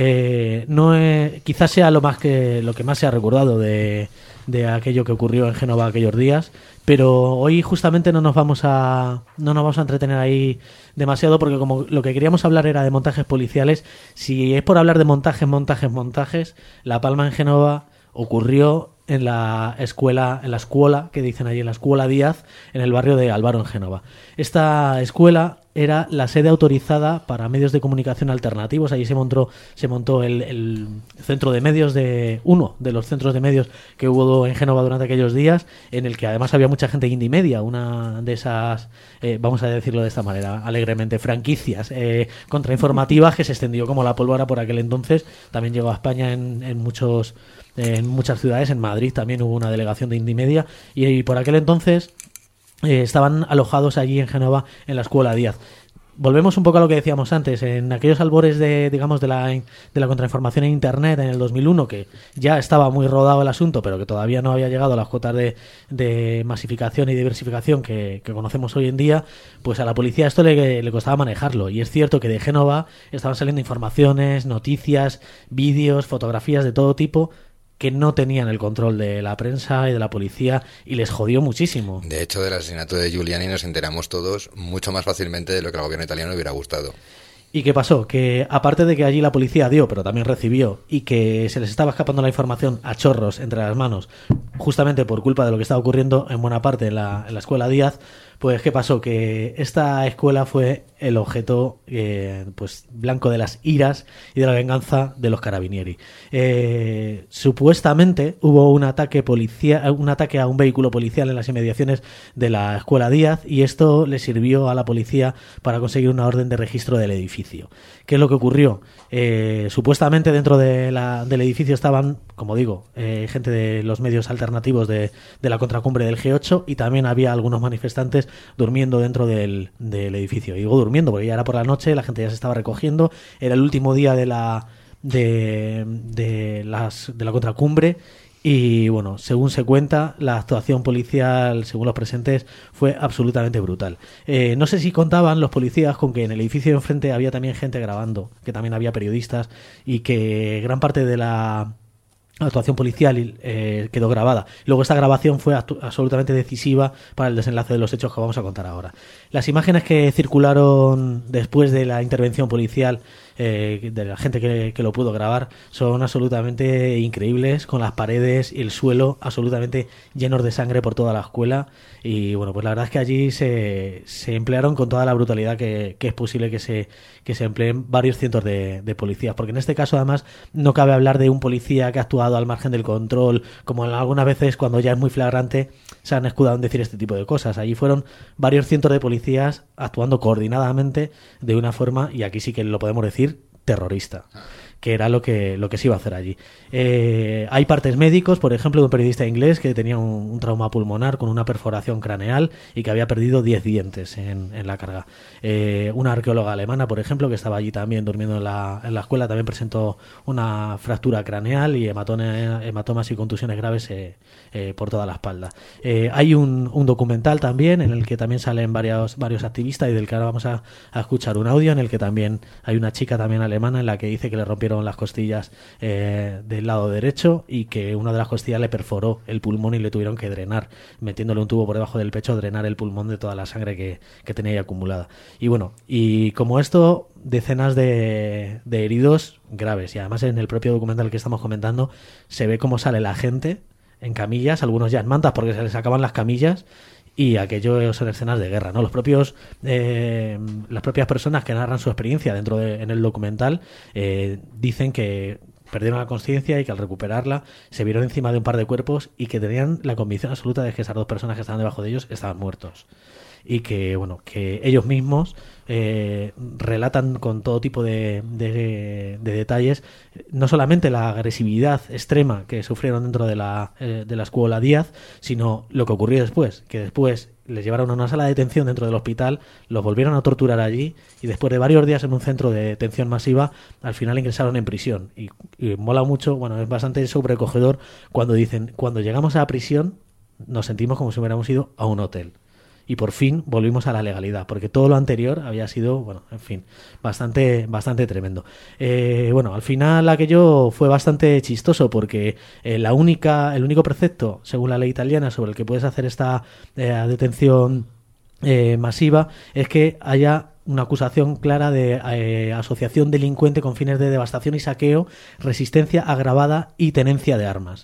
Quizás sea lo que más se ha recordado de aquello que ocurrió en Génova aquellos días, pero hoy justamente no nos vamos a entretener ahí demasiado, porque como lo que queríamos hablar era de montajes policiales, si es por hablar de montajes, La Palma en Génova ocurrió en la escuela que dicen allí, en la escuela Díaz, en el barrio de Albaro en Génova. Esta escuela era la sede autorizada para medios de comunicación alternativos. Allí se montó el centro de medios uno de los centros de medios que hubo en Génova durante aquellos días, en el que además había mucha gente indie media, una de esas, vamos a decirlo de esta manera, alegremente, franquicias contrainformativas que se extendió como la pólvora por aquel entonces. También llegó a España en muchas ciudades. En Madrid también hubo una delegación de indie media, y por aquel entonces estaban alojados allí en Génova en la Escuela Díaz. Volvemos un poco a lo que decíamos antes. En aquellos albores de la contrainformación en Internet en el 2001, que ya estaba muy rodado el asunto, pero que todavía no había llegado a las cuotas de masificación y diversificación que conocemos hoy en día, pues a la policía esto le costaba manejarlo. Y es cierto que de Génova estaban saliendo informaciones, noticias, vídeos, fotografías de todo tipo, que no tenían el control de la prensa y de la policía, y les jodió muchísimo. De hecho, del asesinato de Giuliani nos enteramos todos mucho más fácilmente de lo que al gobierno italiano le hubiera gustado. ¿Y qué pasó? Que aparte de que allí la policía dio, pero también recibió, y que se les estaba escapando la información a chorros entre las manos, justamente por culpa de lo que estaba ocurriendo en buena parte en la Escuela Díaz, pues ¿qué pasó? Que esta escuela fue el objeto pues blanco de las iras y de la venganza de los carabinieri. Supuestamente hubo un ataque a un vehículo policial en las inmediaciones de la Escuela Díaz, y esto le sirvió a la policía para conseguir una orden de registro del edificio. ¿Qué es lo que ocurrió? Supuestamente dentro del edificio estaban, como digo, gente de los medios alternativos de la contracumbre del G8, y también había algunos manifestantes durmiendo dentro del edificio. Y digo durmiendo porque ya era por la noche, la gente ya se estaba recogiendo, era el último día de la contracumbre. Y bueno, según se cuenta, la actuación policial, según los presentes, fue absolutamente brutal. No sé si contaban los policías con que en el edificio de enfrente había también gente grabando, que también había periodistas, y que gran parte de la actuación policial quedó grabada. Luego esta grabación fue absolutamente decisiva para el desenlace de los hechos que vamos a contar ahora. Las imágenes que circularon después de la intervención policial, de la gente que lo pudo grabar, son absolutamente increíbles, con las paredes y el suelo absolutamente llenos de sangre por toda la escuela. Y bueno, pues la verdad es que allí se emplearon con toda la brutalidad que es posible que se empleen varios cientos de policías, porque en este caso además no cabe hablar de un policía que ha actuado al margen del control, como algunas veces cuando ya es muy flagrante se han escudado en decir este tipo de cosas. Allí fueron varios cientos de policías actuando coordinadamente de una forma, y aquí sí que lo podemos decir, terrorista, que era lo que se iba a hacer allí. Hay partes médicos, por ejemplo, de un periodista inglés que tenía un trauma pulmonar con una perforación craneal y que había perdido 10 dientes en la carga. Una arqueóloga alemana, por ejemplo, que estaba allí también durmiendo en la escuela, también presentó una fractura craneal y hematomas y contusiones graves por toda la espalda. Hay un documental también en el que también salen varios activistas, y del que ahora vamos a escuchar un audio en el que también hay una chica también alemana en la que dice que le rompieron las costillas del lado derecho, y que una de las costillas le perforó el pulmón y le tuvieron que drenar, metiéndole un tubo por debajo del pecho, drenar el pulmón de toda la sangre que tenía ahí acumulada. Y bueno, y como esto, decenas de heridos graves. Y además en el propio documental que estamos comentando se ve cómo sale la gente en camillas, algunos ya en mantas porque se les acaban las camillas, y aquello son escenas de guerra, ¿no? Las propias personas que narran su experiencia en el documental dicen que perdieron la conciencia y que al recuperarla se vieron encima de un par de cuerpos, y que tenían la convicción absoluta de que esas dos personas que estaban debajo de ellos estaban muertos. Y que bueno, que ellos mismos relatan con todo tipo de detalles no solamente la agresividad extrema que sufrieron dentro de la Escuela Díaz, sino lo que ocurrió después, que después les llevaron a una sala de detención dentro del hospital, los volvieron a torturar allí, y después de varios días en un centro de detención masiva, al final ingresaron en prisión. Y mola mucho, bueno, es bastante sobrecogedor cuando dicen: cuando llegamos a la prisión nos sentimos como si hubiéramos ido a un hotel. Y por fin volvimos a la legalidad, porque todo lo anterior había sido, bueno, en fin, bastante tremendo. Bueno, al final aquello fue bastante chistoso, porque el único precepto, según la ley italiana, sobre el que puedes hacer esta detención masiva, es que haya una acusación clara de asociación delincuente con fines de devastación y saqueo, resistencia agravada y tenencia de armas.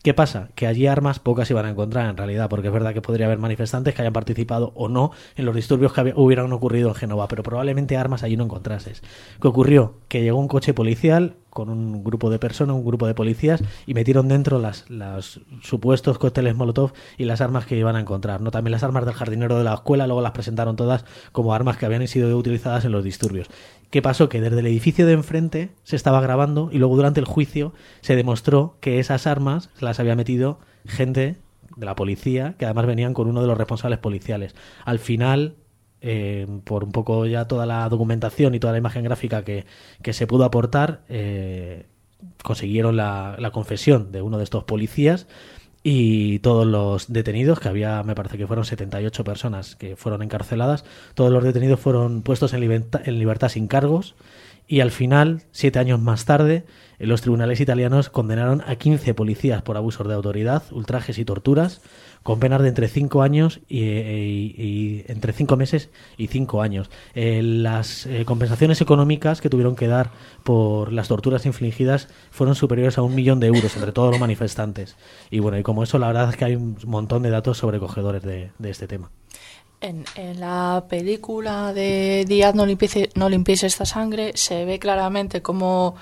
¿Qué pasa? Que allí armas pocas iban a encontrar en realidad, porque es verdad que podría haber manifestantes que hayan participado o no en los disturbios que hubieran ocurrido en Génova, pero probablemente armas allí no encontrases. ¿Qué ocurrió? Que llegó un coche policial con un grupo de personas, un grupo de policías, y metieron dentro los supuestos cócteles Molotov y las armas que iban a encontrar, ¿no? También las armas del jardinero de la escuela, luego las presentaron todas como armas que habían sido utilizadas en los disturbios. ¿Qué pasó? Que desde el edificio de enfrente se estaba grabando y luego durante el juicio se demostró que esas armas las había metido gente de la policía, que además venían con uno de los responsables policiales. Al final, por un poco ya toda la documentación y toda la imagen gráfica que se pudo aportar, consiguieron la confesión de uno de estos policías, y todos los detenidos, que había, me parece que fueron 78 personas que fueron encarceladas, todos los detenidos fueron puestos en libertad sin cargos, y al final, 7 años más tarde, los tribunales italianos condenaron a 15 policías por abusos de autoridad, ultrajes y torturas, con penas de entre 5 años y entre 5 meses y 5 años. Las compensaciones económicas que tuvieron que dar por las torturas infligidas fueron superiores a 1 millón de euros entre todos los manifestantes. Y bueno, y como eso, la verdad es que hay un montón de datos sobrecogedores de este tema. En la película de Díaz, no limpiéis esta sangre, se ve claramente cómo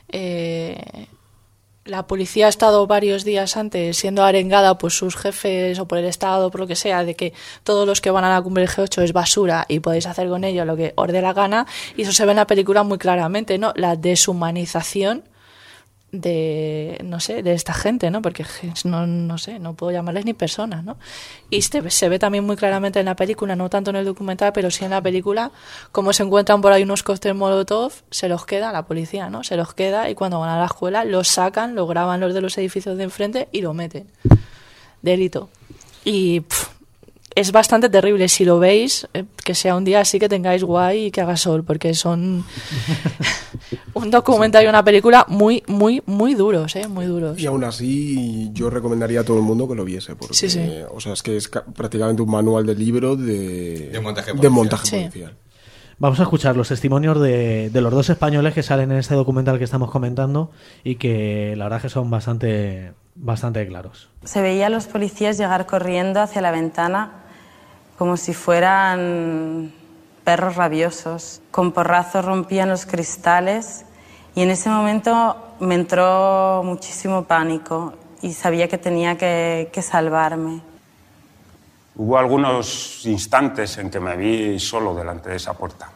la policía ha estado varios días antes siendo arengada por sus jefes o por el Estado, por lo que sea, de que todos los que van a la cumbre del G8 es basura y podéis hacer con ello lo que os dé la gana, y eso se ve en la película muy claramente, ¿no? La deshumanización de esta gente, ¿no? Porque no puedo llamarles ni personas, ¿no? Y se ve también muy claramente en la película, no tanto en el documental, pero sí en la película, cómo se encuentran por ahí unos cócteles Molotov, se los queda la policía, ¿no? Se los queda, y cuando van a la escuela los sacan, lo graban los de los edificios de enfrente y lo meten. Delito. Y es bastante terrible. Si lo veis, que sea un día así que tengáis guay y que haga sol, porque son un documental y una película muy, muy, muy duros, muy duros. Y aún así, yo recomendaría a todo el mundo que lo viese, porque, sí. O sea, es que es prácticamente un manual de libro de montaje policial. Vamos a escuchar los testimonios de los dos españoles que salen en este documental que estamos comentando, y que la verdad que son bastante claros. Se veía a los policías llegar corriendo hacia la ventana como si fueran perros rabiosos. Con porrazos rompían los cristales, y en ese momento me entró muchísimo pánico y sabía que tenía que salvarme. Hubo algunos instantes en que me vi solo delante de esa puerta.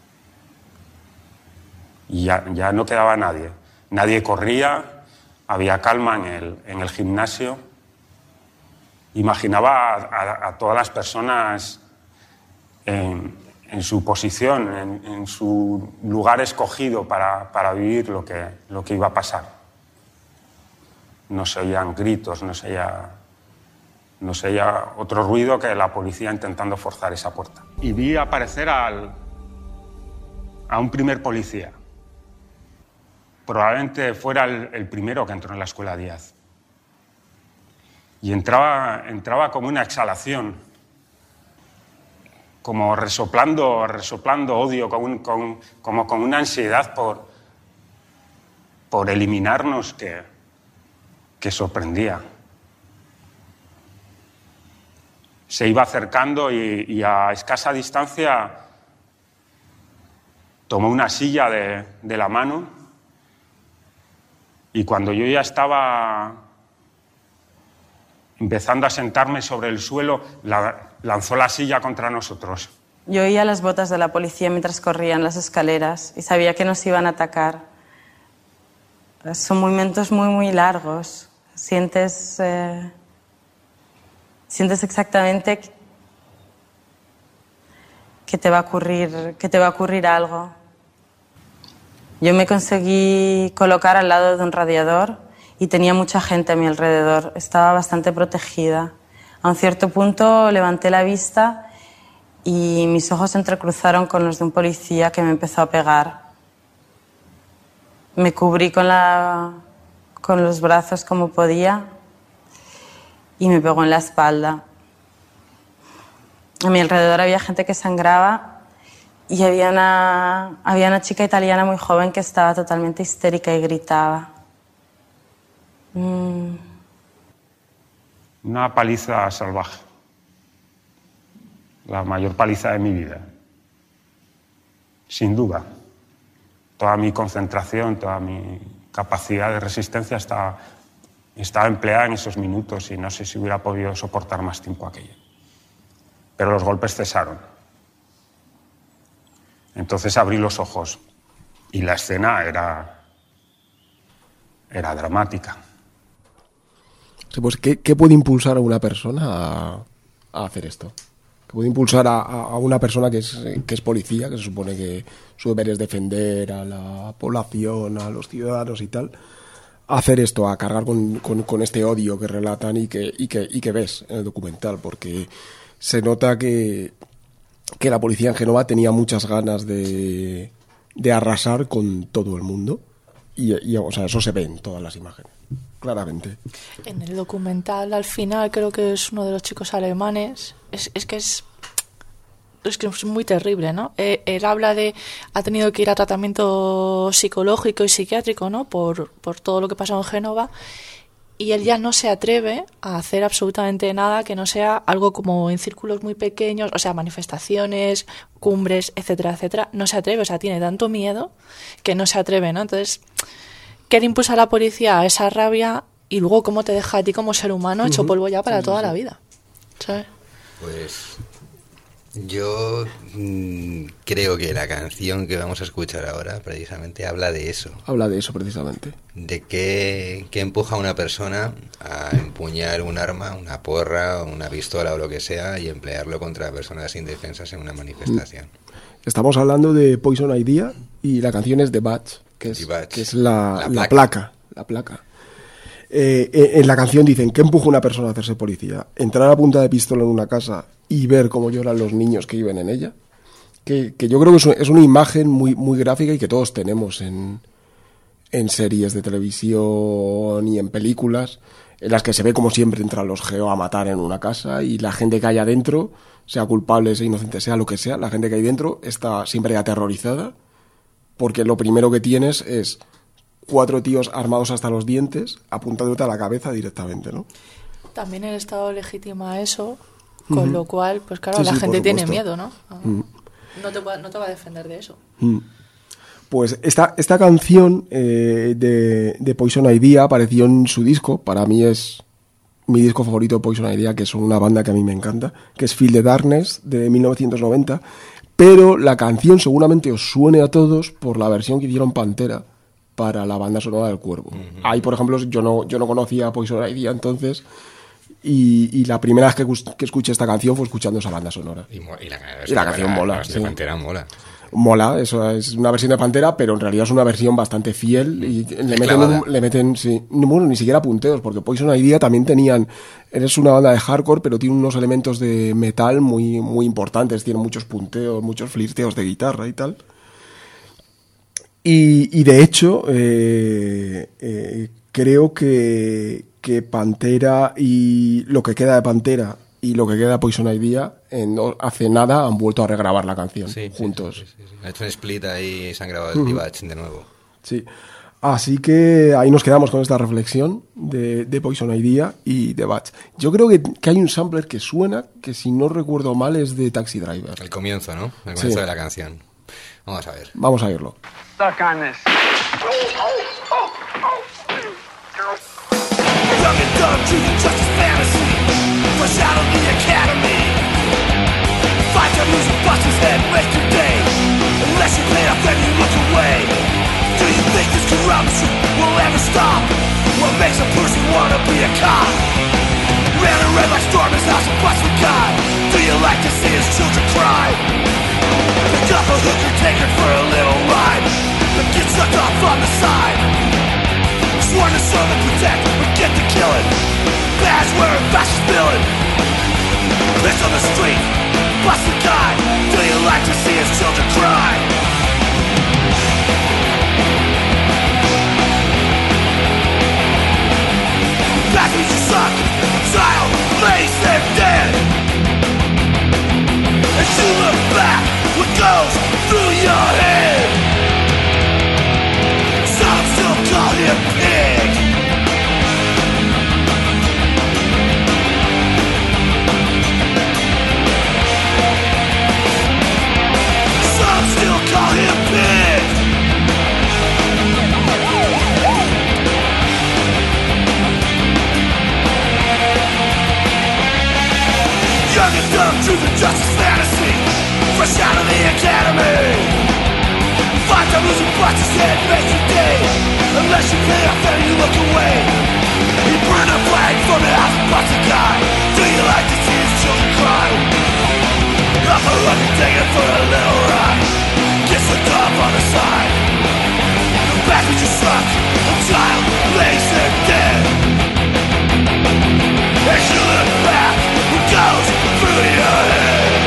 Y ya no quedaba nadie. Nadie corría, había calma en el gimnasio. Imaginaba a todas las personas en su posición, en su lugar escogido para vivir lo que iba a pasar. No se oían gritos, no se oía otro ruido que la policía intentando forzar esa puerta. Y vi aparecer a un primer policía. Probablemente fuera el primero que entró en la escuela Díaz. Y entraba como una exhalación, como resoplando odio, como con una ansiedad por eliminarnos que sorprendía. Se iba acercando y a escasa distancia tomó una silla de la mano, y cuando yo ya estaba empezando a sentarme sobre el suelo, lanzó la silla contra nosotros. Yo oía las botas de la policía mientras corrían las escaleras y sabía que nos iban a atacar. Son movimientos muy, muy largos. Sientes exactamente que te va a ocurrir algo. Yo me conseguí colocar al lado de un radiador y tenía mucha gente a mi alrededor. Estaba bastante protegida. A un cierto punto levanté la vista y mis ojos se entrecruzaron con los de un policía que me empezó a pegar. Me cubrí con los brazos como podía y me pegó en la espalda. A mi alrededor había gente que sangraba y había una chica italiana muy joven que estaba totalmente histérica y gritaba. Una paliza salvaje. La mayor paliza de mi vida. Sin duda. Toda mi concentración, toda mi capacidad de resistencia estaba empleada en esos minutos y no sé si hubiera podido soportar más tiempo aquello. Pero los golpes cesaron. Entonces abrí los ojos y la escena era dramática. Sí, pues, ¿qué puede impulsar a una persona a hacer esto? ¿Qué puede impulsar a una persona que es policía, que se supone que su deber es defender a la población, a los ciudadanos y tal, a hacer esto, a cargar con este odio que relatan y que ves en el documental? Porque se nota que la policía en Génova tenía muchas ganas de arrasar con todo el mundo y o sea, eso se ve en todas las imágenes, claramente. En el documental, al final, creo que es uno de los chicos alemanes, es que es muy terrible, ¿no? Él habla ha tenido que ir a tratamiento psicológico y psiquiátrico, ¿no? Por todo lo que pasó en Génova. Y él ya no se atreve a hacer absolutamente nada que no sea algo como en círculos muy pequeños, o sea, manifestaciones, cumbres, etcétera, etcétera. No se atreve, o sea, tiene tanto miedo que no se atreve, ¿no? Entonces, ¿qué le impulsa a la policía? A esa rabia y luego cómo te deja a ti como ser humano hecho polvo ya para toda la vida, ¿sabes? Pues yo creo que la canción que vamos a escuchar ahora precisamente habla de eso. Habla de eso precisamente. De que empuja a una persona a empuñar un arma, una porra, una pistola o lo que sea y emplearlo contra personas indefensas en una manifestación. Estamos hablando de Poison Idea y la canción es The Badge, que es la placa. La placa. En la canción dicen que empuja a una persona a hacerse policía, entrar a punta de pistola en una casa y ver cómo lloran los niños que viven en ella, que yo creo que es una imagen muy, muy gráfica y que todos tenemos en series de televisión y en películas, en las que se ve como siempre entran los geo a matar en una casa y la gente que hay adentro, sea culpable, sea inocente, sea lo que sea, la gente que hay dentro está siempre aterrorizada porque lo primero que tienes es 4 tíos armados hasta los dientes apuntándote a la cabeza directamente, ¿no? También el Estado legitima eso, con lo cual, pues claro, la gente tiene miedo, ¿no? No te va a defender de eso. Pues esta canción de Poison Idea apareció en su disco. Para mí es mi disco favorito, Poison Idea, que es una banda que a mí me encanta, que es Feel the Darkness, de 1990. Pero la canción seguramente os suene a todos por la versión que hicieron Pantera para la banda sonora del Cuervo. Ahí, por ejemplo, yo no conocía Poison Idea entonces, y la primera vez que escuché esta canción fue escuchando esa banda sonora. Y la canción mola. La Pantera mola. Mola, eso es una versión de Pantera, pero en realidad es una versión bastante fiel y le meten sí, bueno, ni siquiera punteos, porque Poison Idea también eres una banda de hardcore, pero tiene unos elementos de metal muy, muy importantes, tiene muchos punteos, muchos flirteos de guitarra y tal. Y de hecho, creo que Pantera y lo que queda de Pantera y lo que queda de Poison Idea hace nada han vuelto a regrabar la canción juntos. Sí. Ha hecho un split ahí y se han grabado el T-Batch de nuevo. Sí. Así que ahí nos quedamos con esta reflexión de Poison Idea y The Batch. Yo creo que hay un sampler que suena, que si no recuerdo mal es de Taxi Driver. El comienzo, ¿no? El comienzo de la canción. Vamos a ver. Vamos a oírlo. Stuck on this. Young and dumb to the justice fantasy. Fresh out of the academy. Fight to lose and bust his head, make your day. Unless you pay off, then you look away. Do you think this corruption will ever stop? What makes a person wanna be a cop? Ran a red like storm his house and bust the guy. Do you like to see his children cry? Pick up a hooker, take her for a little ride, but get sucked off on the side. Sworn to serve and protect, but get to killing. Badge wearing, fascist villain. Piss on the street, bust the guy. Do you like to see his children cry? That means you suck, child, face them dead. As you look back, what goes through your head? Some still call him pig. watch as it makes you day. Unless you pay off and you look away. He burned a flag from the house and bust a guy. Do you like to see his children cry? Up a look and take it for a little ride. Gets looked up on the side. The back was just struck. A child lays there dead. As you look back, what goes through your head?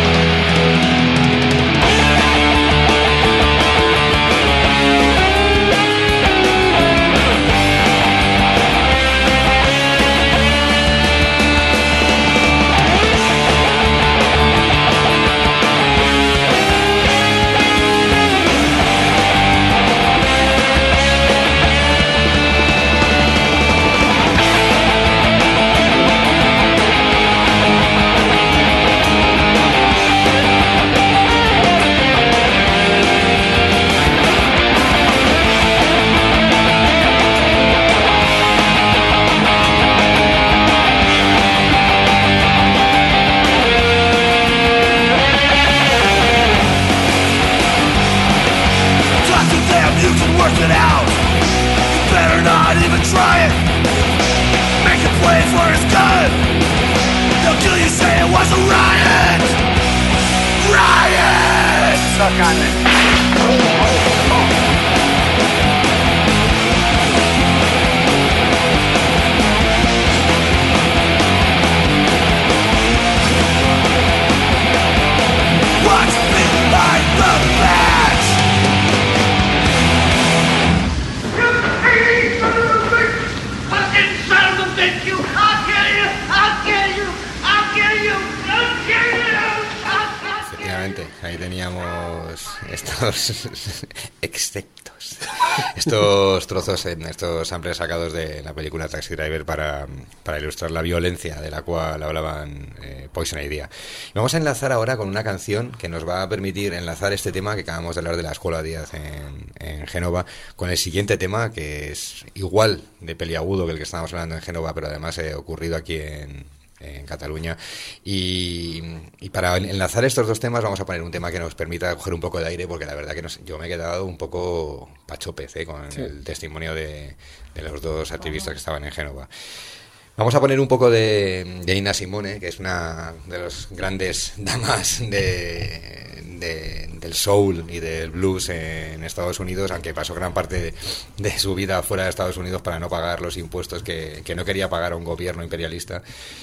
Work it out. You better not even try it. Make a play for his gun. They'll kill you, say it was a riot. Riot! Suck on it. What's behind the badge? Efectivamente, ahí teníamos estos exceptos, estos trozos, estos samples sacados de la película Taxi Driver para ilustrar la violencia de la cual hablaban Poison Idea. Vamos a enlazar ahora con una canción que nos va a permitir enlazar este tema que acabamos de hablar de la Escuela Díaz en Génova con el siguiente tema, que es igual de peliagudo que el que estábamos hablando en Génova, pero además ocurrido aquí en Cataluña, y para enlazar estos dos temas vamos a poner un tema que nos permita coger un poco de aire, porque la verdad que yo me he quedado un poco pachopez con el testimonio de los dos activistas que estaban en Génova. Vamos a poner un poco de Nina Simone, que es una de las grandes damas del soul y del blues en Estados Unidos, aunque pasó gran parte de su vida fuera de Estados Unidos para no pagar los impuestos que no quería pagar a un gobierno imperialista.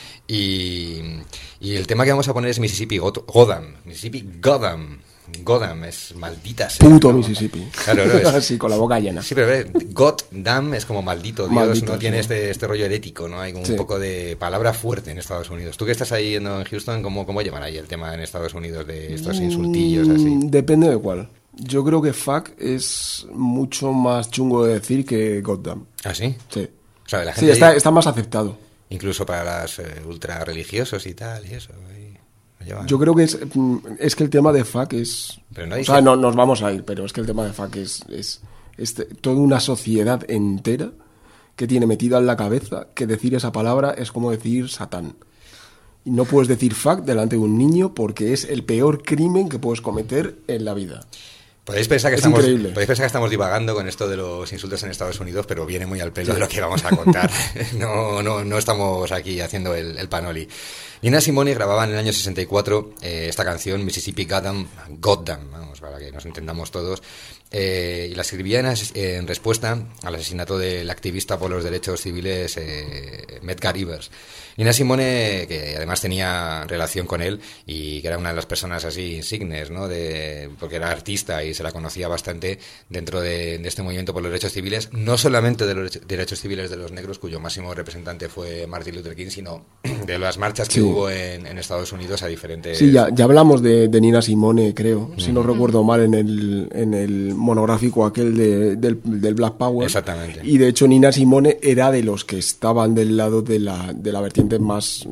Y el tema que vamos a poner es Mississippi Goddam. Mississippi Goddam. Goddam es maldita sea. Puto ¿no? Mississippi. Claro, no, es, así, con la boca llena. Sí, pero Goddam es como maldito, Dios, maldito, no tiene este rollo herético, ¿no? Hay un poco de palabra fuerte en Estados Unidos. Tú que estás ahí en Houston, ¿cómo llevan ahí el tema en Estados Unidos de estos insultillos así? Depende de cuál. Yo creo que fuck es mucho más chungo de decir que goddamn. ¿Ah, sí? Sí. O sea, la gente está más aceptado. Incluso para las ultra religiosos y tal, y eso. Yo creo que es que el tema de fuck es... Pero no dice... O sea, no nos vamos a ir, pero es que el tema de fuck es toda una sociedad entera que tiene metida en la cabeza que decir esa palabra es como decir Satán. Y no puedes decir fuck delante de un niño porque es el peor crimen que puedes cometer en la vida. Podéis pensar que estamos divagando con esto de los insultos en Estados Unidos, pero viene muy al pelo de lo que vamos a contar. No estamos aquí haciendo el panoli. Nina Simone grababa en el año 64 esta canción, Mississippi Goddam, vamos, para que nos entendamos todos, y la escribía en respuesta al asesinato del activista por los derechos civiles Medgar Evers. Nina Simone, que además tenía relación con él y que era una de las personas así insignes, ¿no? Porque era artista y se la conocía bastante dentro de este movimiento por los derechos civiles, no solamente de los derechos civiles de los negros, cuyo máximo representante fue Martin Luther King, sino de las marchas que hubo en Estados Unidos a diferentes... Sí, ya hablamos de Nina Simone, creo, si no recuerdo mal, en el monográfico aquel del Black Power. Exactamente. Y de hecho Nina Simone era de los que estaban del lado de la vertiente más,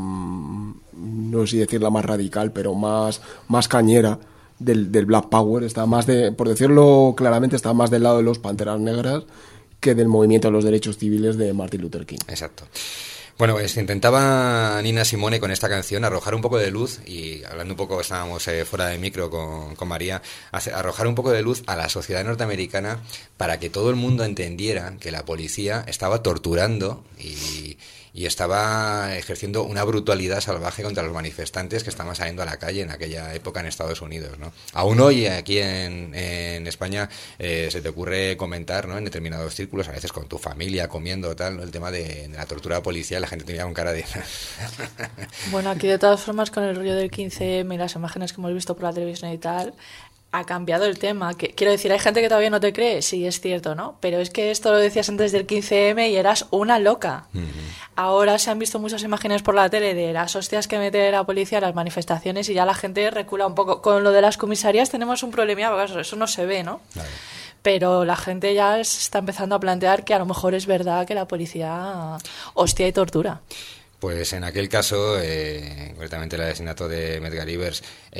no sé si decir la más radical, pero más cañera del Black Power. Está más por decirlo claramente, está más del lado de los Panteras Negras que del movimiento de los derechos civiles de Martin Luther King. Exacto. Bueno, pues intentaba Nina Simone con esta canción arrojar un poco de luz, y hablando un poco, estábamos fuera de micro con María, arrojar un poco de luz a la sociedad norteamericana para que todo el mundo entendiera que la policía estaba torturando y estaba ejerciendo una brutalidad salvaje contra los manifestantes que estaban saliendo a la calle en aquella época en Estados Unidos, ¿no? Aún hoy aquí en España se te ocurre comentar, ¿no?, en determinados círculos, a veces con tu familia, comiendo tal, ¿no?, el tema de la tortura policial. La gente te mira con cara de... Bueno, aquí de todas formas con el rollo del 15M y las imágenes que hemos visto por la televisión y tal, ha cambiado el tema. Quiero decir, hay gente que todavía no te cree, sí, es cierto, ¿no? Pero es que esto lo decías antes del 15M y eras una loca. Ahora se han visto muchas imágenes por la tele de las hostias que mete la policía a las manifestaciones y ya la gente recula un poco. Con lo de las comisarías tenemos un problema, porque eso no se ve, ¿no? Claro. Pero la gente ya se está empezando a plantear que a lo mejor es verdad que la policía hostia y tortura. Pues en aquel caso, concretamente el asesinato de Medgar Evers,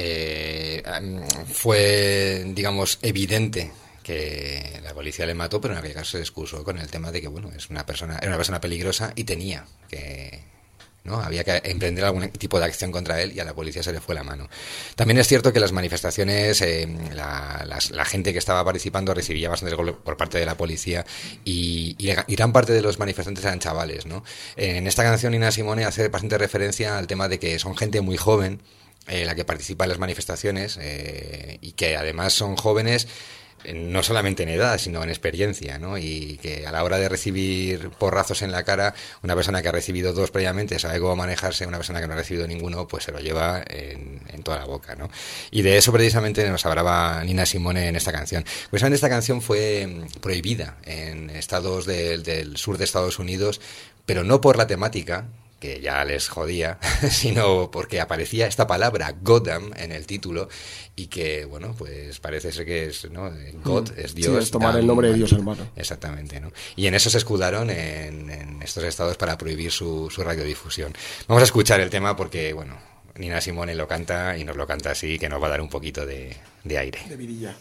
fue, digamos, evidente que la policía le mató, pero en aquel caso se excusó con el tema de que, bueno, era una persona peligrosa y tenía que, ¿no?, había que emprender algún tipo de acción contra él, y a la policía se le fue la mano. También es cierto que las manifestaciones, la gente que estaba participando recibía bastantes golpes por parte de la policía, y gran parte de los manifestantes eran chavales, ¿no? En esta canción Nina Simone hace bastante referencia al tema de que son gente muy joven la que participa en las manifestaciones, y que además son jóvenes no solamente en edad, sino en experiencia, ¿no? Y que a la hora de recibir porrazos en la cara, una persona que ha recibido 2 previamente sabe cómo manejarse, una persona que no ha recibido ninguno, pues se lo lleva en toda la boca, ¿no? Y de eso precisamente nos hablaba Nina Simone en esta canción. Precisamente esta canción fue prohibida en estados del sur de Estados Unidos, pero no por la temática, que ya les jodía, sino porque aparecía esta palabra Goddamn en el título, y que, bueno, pues parece ser que es, ¿no?, God es Dios. Sí, es tomar el nombre de Dios hermano. Exactamente, ¿no? Y en eso se escudaron en estos estados para prohibir su radiodifusión. Vamos a escuchar el tema porque, bueno, Nina Simone lo canta, y nos lo canta así, que nos va a dar un poquito de aire. De vidilla.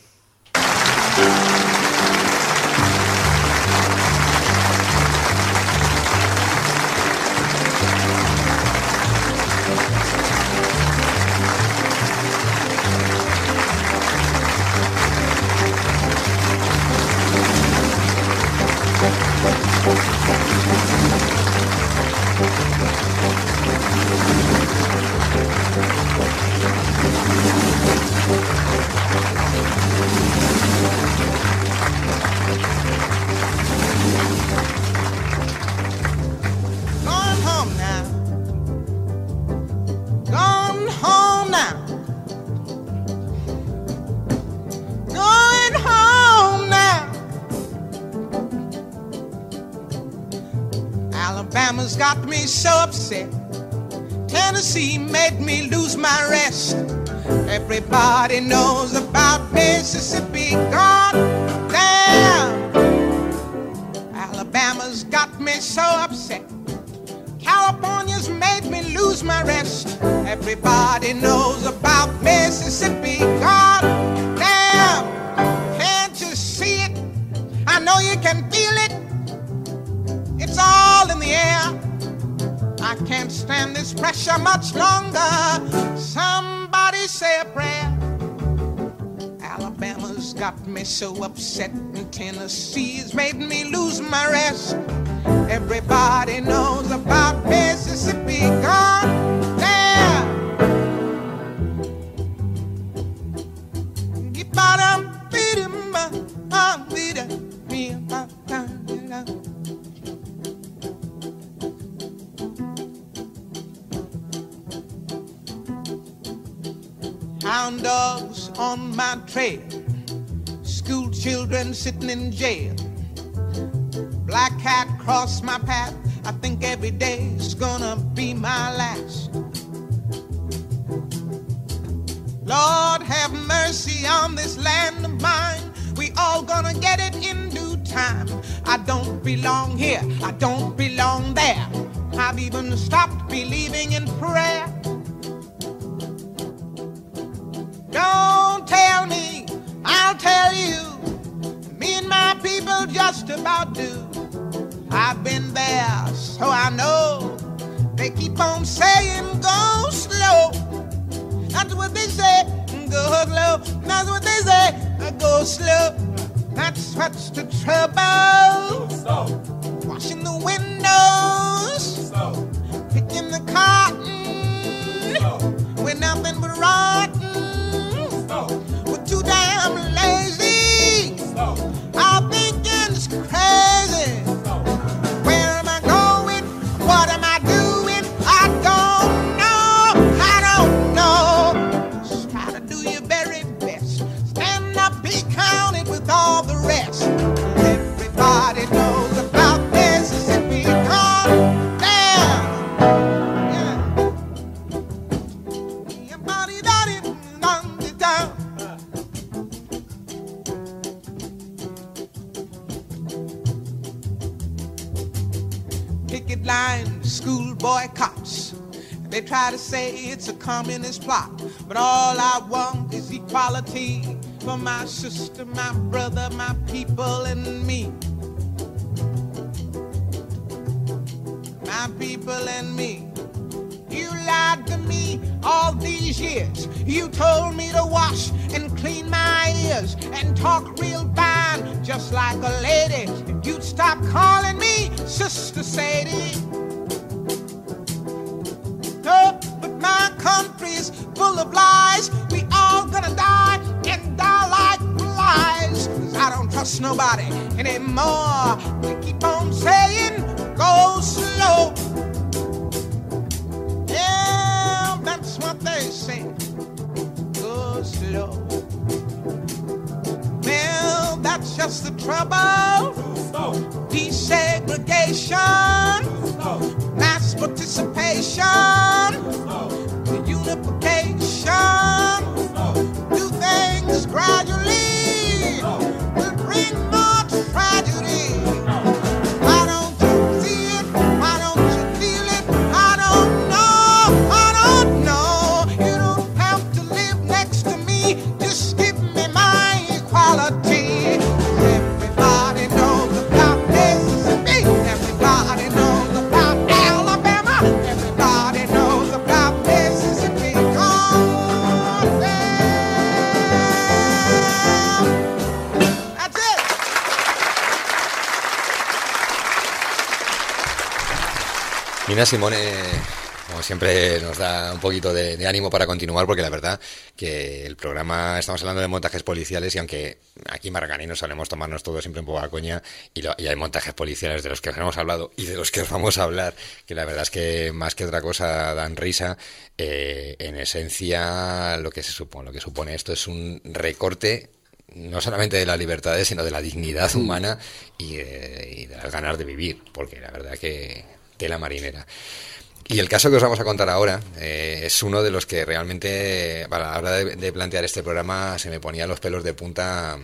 Alabama's got me so upset. Tennessee made me lose my rest. Everybody knows about Mississippi. God damn. Alabama's got me so upset. California's made me lose my rest. Everybody knows about Mississippi. God damn. Can't you see it? I know you can feel it. It's all in the air. I can't stand this pressure much longer. Somebody say a prayer. Alabama's got me so upset, and Tennessee's made me lose my rest. Everybody knows about Mississippi. God damn. Hound dogs on my trail, school children sitting in jail, black cat cross my path. I think every day's gonna be my last. Lord have mercy on this land of mine. We all gonna get it in due time. I don't belong here, I don't belong there. I've even stopped believing in prayer. Don't tell me, I'll tell you. Me and my people just about do. I've been there, so I know. They keep on saying go slow. That's what they say, go slow. That's what they say, go slow. That's what's the trouble. Washing the windows, picking the cotton, we're nothing but rotten. We're too damn lazy. Our thinking's crazy. Where am I going? What am I doing? I don't know. Just try to do your very best. Stand up, be counted with all the rest. Everybody knows about Mississippi. Calm down. Yeah. Everybody got it on the down. Picket lines, school boycotts. They try to say it's a communist plot, but all I want is equality for my sister, my brother, my people, and me. My people and me. You lied to me all these years. You told me to wash and clean my ears and talk real fine, just like a lady. If you'd stop calling me Sister Sadie. Oh, but my country's full of lies. We all gonna die and die like flies. 'Cause I don't trust nobody anymore. They keep on saying, go slow. Yeah, that's what they say. Go slow. Well, that's just the trouble. Desegregation, mass participation, unification, do things gradually, will bring more tragedy. Why don't you see it? Why don't you feel it? I don't know. You don't have to live next to me, just give me my equality. Everybody knows about Mississippi. Everybody knows about Alabama. Everybody knows about Mississippi. Calm down. That's it. Nina Simone, como siempre, nos da un poquito de ánimo para continuar, porque la verdad que el programa, estamos hablando de montajes policiales, y aunque aquí marganinos solemos tomarnos todo siempre un poco a coña, y hay montajes policiales de los que os hemos hablado y de los que os vamos a hablar, que la verdad es que más que otra cosa dan risa. En esencia, lo que supone esto es un recorte no solamente de las libertades, sino de la dignidad humana y de las ganas de vivir, porque la verdad que tela marinera. Y el caso que os vamos a contar ahora es uno de los que realmente, a la hora de plantear este programa, se me ponían los pelos de punta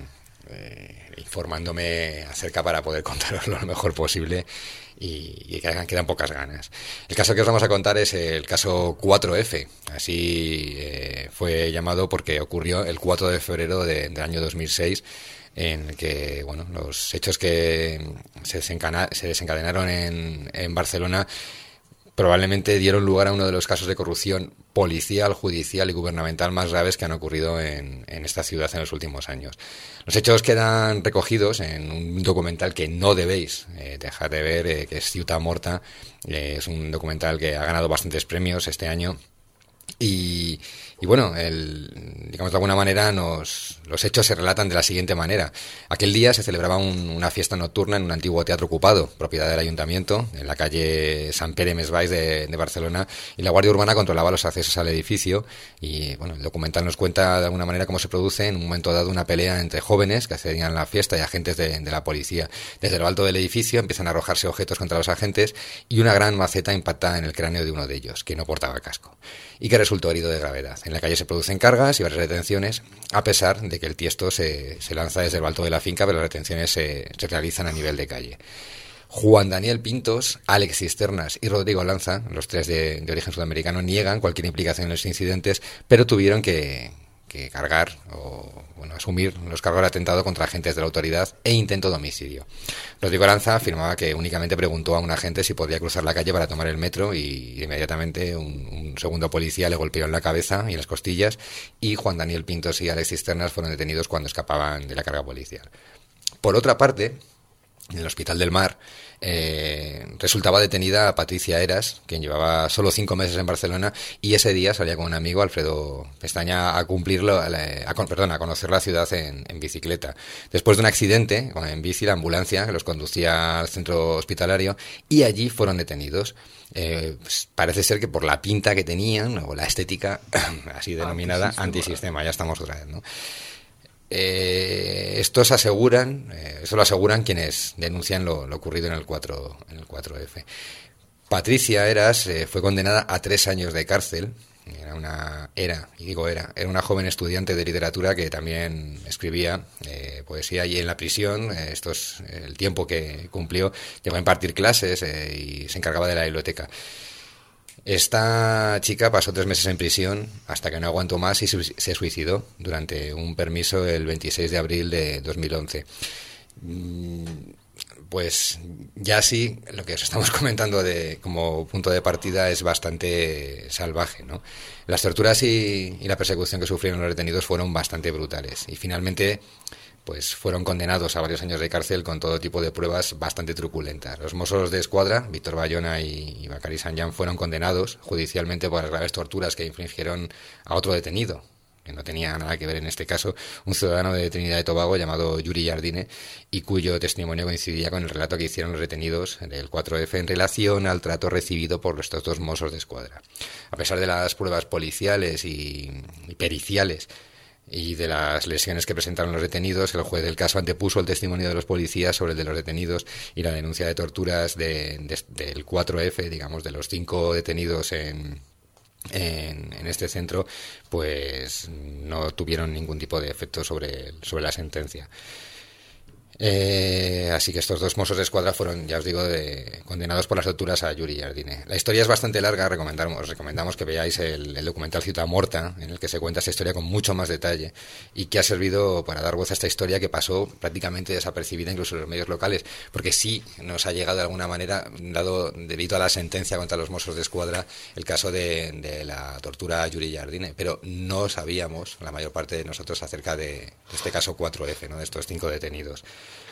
informándome acerca para poder contaroslo lo mejor posible, y que quedan pocas ganas. El caso que os vamos a contar es el caso 4F, así fue llamado porque ocurrió el 4 de febrero del año 2006, en el que, bueno, los hechos que se desencadenaron en Barcelona probablemente dieron lugar a uno de los casos de corrupción policial, judicial y gubernamental más graves que han ocurrido en esta ciudad en los últimos años. Los hechos quedan recogidos en un documental que no debéis dejar de ver, que es Ciutat Morta. Es un documental que ha ganado bastantes premios este año. Y bueno, digamos de alguna manera los hechos se relatan de la siguiente manera. Aquel día se celebraba una fiesta nocturna en un antiguo teatro ocupado, propiedad del ayuntamiento, en la calle Sant Pere Més Baix de Barcelona, y la Guardia Urbana controlaba los accesos al edificio. Y bueno, el documental nos cuenta de alguna manera cómo se produce en un momento dado una pelea entre jóvenes que accedían a la fiesta y agentes de la policía. Desde lo alto del edificio empiezan a arrojarse objetos contra los agentes, y una gran maceta impacta en el cráneo de uno de ellos, que no portaba casco, y que resultó herido de gravedad. En la calle se producen cargas y varias retenciones, a pesar de que el tiesto se lanza desde lo alto de la finca, pero las retenciones se realizan a nivel de calle. Juan Daniel Pintos, Alex Cisternas y Rodrigo Lanza, los tres de origen sudamericano, niegan cualquier implicación en los incidentes, pero tuvieron que cargar asumir los cargos de atentado contra agentes de la autoridad e intento de homicidio. Rodrigo Aranza afirmaba que únicamente preguntó a un agente si podía cruzar la calle para tomar el metro y inmediatamente un segundo policía le golpeó en la cabeza y en las costillas, y Juan Daniel Pintos y Alex Cisternas fueron detenidos cuando escapaban de la carga policial. Por otra parte, en el Hospital del Mar resultaba detenida Patricia Heras, quien llevaba solo 5 meses en Barcelona, y ese día salía con un amigo, Alfredo Pestaña, a conocer la ciudad en bicicleta. Después de un accidente en bici, la ambulancia que los conducía al centro hospitalario, y allí fueron detenidos. Pues parece ser que por la pinta que tenían, o la estética así denominada antisistema. Ya estamos otra vez, ¿no? Eso lo aseguran quienes denuncian lo ocurrido en el 4F. Patricia Heras fue condenada a 3 años de cárcel. Era una joven estudiante de literatura que también escribía poesía, y en la prisión, el tiempo que cumplió, llegó a impartir clases y se encargaba de la biblioteca. Esta chica pasó 3 meses en prisión hasta que no aguantó más y se suicidó durante un permiso el 26 de abril de 2011. Pues ya sí, lo que os estamos comentando como punto de partida es bastante salvaje, ¿no? Las torturas y la persecución que sufrieron los detenidos fueron bastante brutales, y finalmente pues fueron condenados a varios años de cárcel con todo tipo de pruebas bastante truculentas. Los Mossos de Escuadra, Víctor Bayona y Bacari Sanján, fueron condenados judicialmente por las graves torturas que infligieron a otro detenido, que no tenía nada que ver en este caso, un ciudadano de Trinidad y Tobago llamado Yuri Jardine, y cuyo testimonio coincidía con el relato que hicieron los detenidos del 4F en relación al trato recibido por estos 2 Mossos de Escuadra. A pesar de las pruebas policiales y periciales y de las lesiones que presentaron los detenidos, el juez del caso antepuso el testimonio de los policías sobre el de los detenidos, y la denuncia de torturas del 4F, digamos, de los 5 detenidos en este centro, pues no tuvieron ningún tipo de efecto sobre la sentencia. Así que estos 2 Mossos de Escuadra fueron, ya os digo, condenados por las torturas a Yuri Jardine. La historia es bastante larga, os recomendamos que veáis el documental Ciutat Morta, en el que se cuenta esta historia con mucho más detalle, y que ha servido para dar voz a esta historia que pasó prácticamente desapercibida incluso en los medios locales, porque sí nos ha llegado de alguna manera, debido a la sentencia contra los Mossos de Escuadra, el caso de la tortura a Yuri Jardine, pero no sabíamos, la mayor parte de nosotros, acerca de este caso 4F, ¿no? De estos 5 detenidos.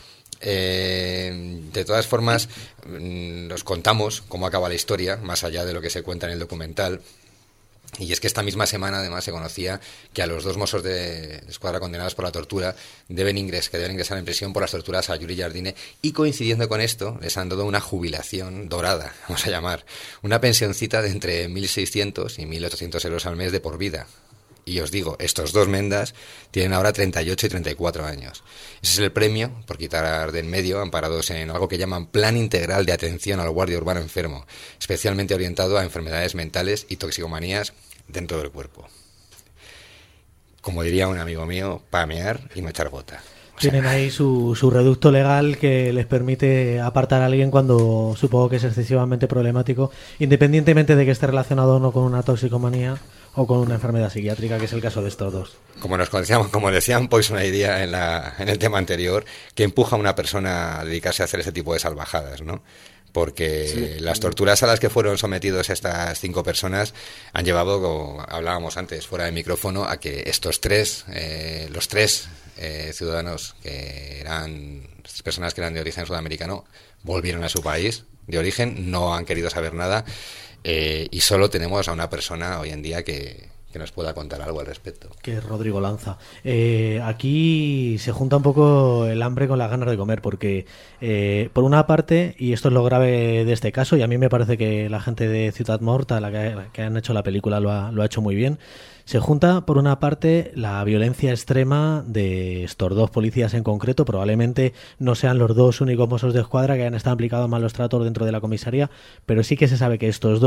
De todas formas, nos contamos cómo acaba la historia, más allá de lo que se cuenta en el documental. Y es que esta misma semana, además, se conocía que a los 2 Mossos de Escuadra condenados por la tortura deben ingresar en prisión por las torturas a Yuri Jardine, y coincidiendo con esto les han dado una jubilación dorada, vamos a llamar, una pensioncita de entre 1.600 y 1.800 euros al mes de por vida. Y os digo, estos 2 mendas tienen ahora 38 y 34 años. Ese es el premio por quitar de en medio, amparados en algo que llaman Plan Integral de Atención al Guardia Urbano Enfermo, especialmente orientado a enfermedades mentales y toxicomanías dentro del cuerpo. Como diría un amigo mío, pamear y no echar gota. Tienen ahí su reducto legal que les permite apartar a alguien cuando supongo que es excesivamente problemático, independientemente de que esté relacionado o no con una toxicomanía o con una enfermedad psiquiátrica, que es el caso de estos 2. Como decían Poison Idea en el tema anterior, que empuja a una persona a dedicarse a hacer ese tipo de salvajadas, ¿no? Porque las torturas a las que fueron sometidos estas 5 personas han llevado, como hablábamos antes fuera de micrófono, a que estos 3, los 3 ciudadanos personas que eran de origen sudamericano, volvieron a su país de origen, no han querido saber nada, y solo tenemos a una persona hoy en día que nos pueda contar algo al respecto. Que es Rodrigo Lanza. Aquí se junta un poco el hambre con las ganas de comer, porque por una parte, y esto es lo grave de este caso, y a mí me parece que la gente de Ciutat Morta, la que han hecho la película, lo ha hecho muy bien. Se junta, por una parte, la violencia extrema de estos 2 policías en concreto. Probablemente no sean los 2 únicos Mossos de Escuadra que hayan estado implicados en malos tratos dentro de la comisaría, pero sí que se sabe que estos 2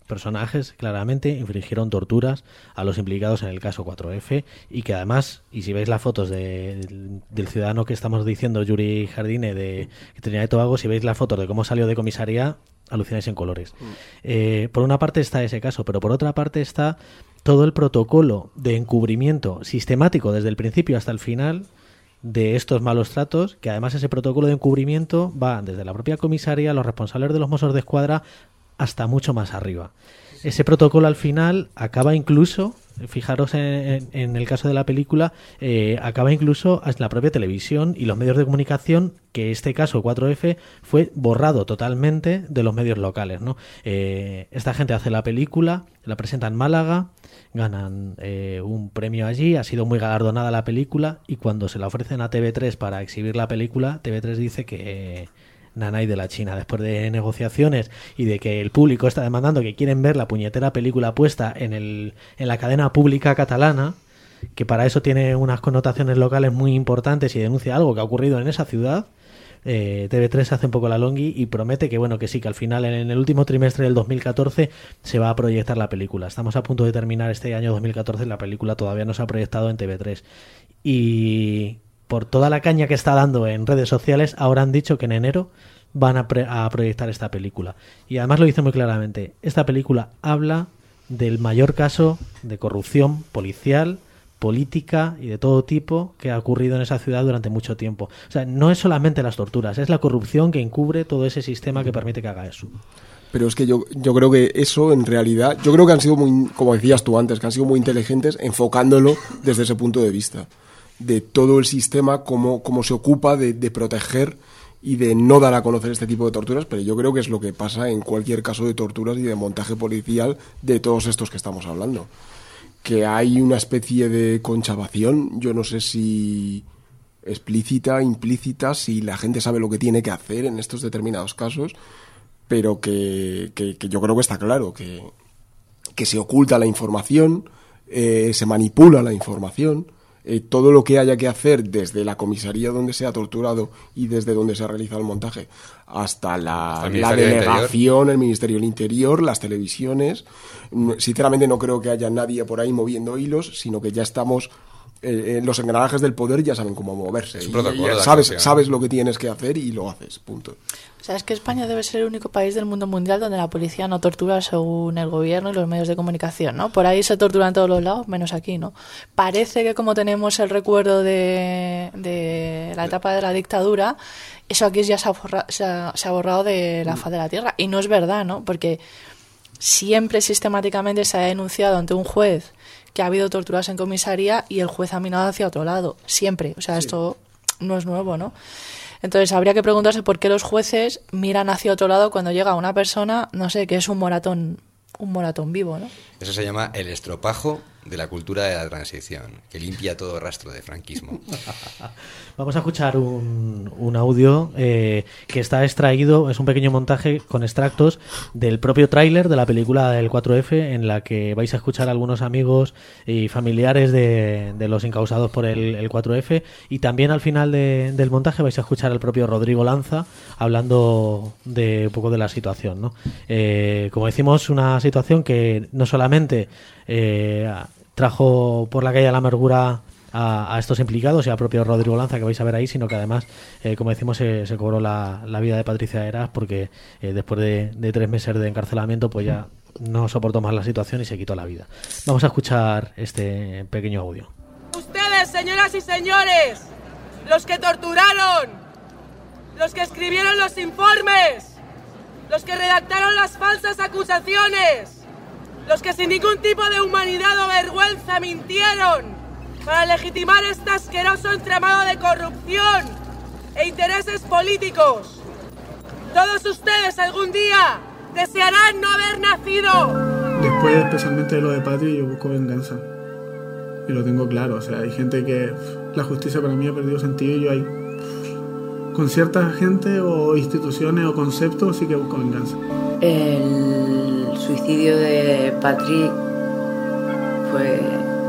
personajes claramente infligieron torturas a los implicados en el caso 4F y que además, y si veis las fotos del ciudadano que estamos diciendo, Yuri Jardine de Trinidad y Tobago, si veis las fotos de cómo salió de comisaría, alucináis en colores. Por una parte está ese caso, pero por otra parte está todo el protocolo de encubrimiento sistemático desde el principio hasta el final de estos malos tratos, que además ese protocolo de encubrimiento va desde la propia comisaría, los responsables de los Mossos de Escuadra, hasta mucho más arriba. Ese protocolo al final acaba incluso, fijaros en el caso de la película, acaba incluso en la propia televisión y los medios de comunicación, que este caso 4F fue borrado totalmente de los medios locales, ¿no? Esta gente hace la película, la presenta en Málaga, ganan un premio allí, ha sido muy galardonada la película y cuando se la ofrecen a TV3 para exhibir la película, TV3 dice que nanay de la China, después de negociaciones y de que el público está demandando que quieren ver la puñetera película puesta en la cadena pública catalana, que para eso tiene unas connotaciones locales muy importantes y denuncia algo que ha ocurrido en esa ciudad. TV3 hace un poco la longi y promete que bueno, que sí, que al final en el último trimestre del 2014 se va a proyectar la película. Estamos a punto de terminar este año 2014 y la película todavía no se ha proyectado en TV3 y por toda la caña que está dando en redes sociales, ahora han dicho que en enero van a proyectar esta película. Y además lo dice muy claramente. Esta película habla del mayor caso de corrupción policial, política y de todo tipo que ha ocurrido en esa ciudad durante mucho tiempo. O sea, no es solamente las torturas, es la corrupción que encubre todo ese sistema que permite que haga eso. Pero es que yo creo que eso, en realidad, yo creo que han sido muy, como decías tú antes, que han sido muy inteligentes enfocándolo desde ese punto de vista. De todo el sistema, cómo se ocupa de proteger y de no dar a conocer este tipo de torturas, pero yo creo que es lo que pasa en cualquier caso de torturas y de montaje policial de todos estos que estamos hablando. Que hay una especie de conchavación, yo no sé si explícita, implícita, si la gente sabe lo que tiene que hacer en estos determinados casos, pero que yo creo que está claro, que se oculta la información, se manipula la información. Todo lo que haya que hacer desde la comisaría donde se ha torturado y desde donde se ha realizado el montaje hasta la delegación, el Ministerio del Interior, las televisiones. Sinceramente no creo que haya nadie por ahí moviendo hilos, sino que ya estamos... los engranajes del poder ya saben cómo moverse. Es un protocolo y sabes lo que tienes que hacer y lo haces, punto. O sea, es que España debe ser el único país del mundo mundial donde la policía no tortura según el gobierno y los medios de comunicación, ¿no? Por ahí se tortura en todos los lados, menos aquí, ¿no? Parece que como tenemos el recuerdo de la etapa de la dictadura, eso aquí ya se ha borrado de la faz de la tierra. Y no es verdad, ¿no? Porque siempre sistemáticamente se ha denunciado ante un juez que ha habido torturas en comisaría y el juez ha mirado hacia otro lado, siempre. O sea, sí. Esto no es nuevo, ¿no? Entonces habría que preguntarse por qué los jueces miran hacia otro lado cuando llega una persona, no sé, que es un moratón vivo, ¿no? Eso se llama el estropajo de la cultura de la transición, que limpia todo rastro de franquismo. Vamos a escuchar un audio que está extraído, es un pequeño montaje con extractos del propio tráiler de la película del 4F, en la que vais a escuchar a algunos amigos y familiares de los encausados por el 4F, y también al final del montaje vais a escuchar al propio Rodrigo Lanza hablando de un poco de la situación, ¿no? Como decimos, una situación que no solamente trajo por la calle de la amargura a estos implicados y al propio Rodrigo Lanza, que vais a ver ahí, sino que además, como decimos, se cobró la vida de Patricia Heras porque después de 3 meses de encarcelamiento pues ya no soportó más la situación y se quitó la vida. Vamos a escuchar este pequeño audio. Ustedes, señoras y señores, los que torturaron, los que escribieron los informes, los que redactaron las falsas acusaciones, los que sin ningún tipo de humanidad o vergüenza mintieron para legitimar este asqueroso entramado de corrupción e intereses políticos. Todos ustedes algún día desearán no haber nacido. Después, especialmente de lo de Patri, yo busco venganza. Y lo tengo claro. O sea, hay gente que la justicia para mí ha perdido sentido y yo hay con cierta gente o instituciones o conceptos sí que busco venganza. El suicidio de Patri fue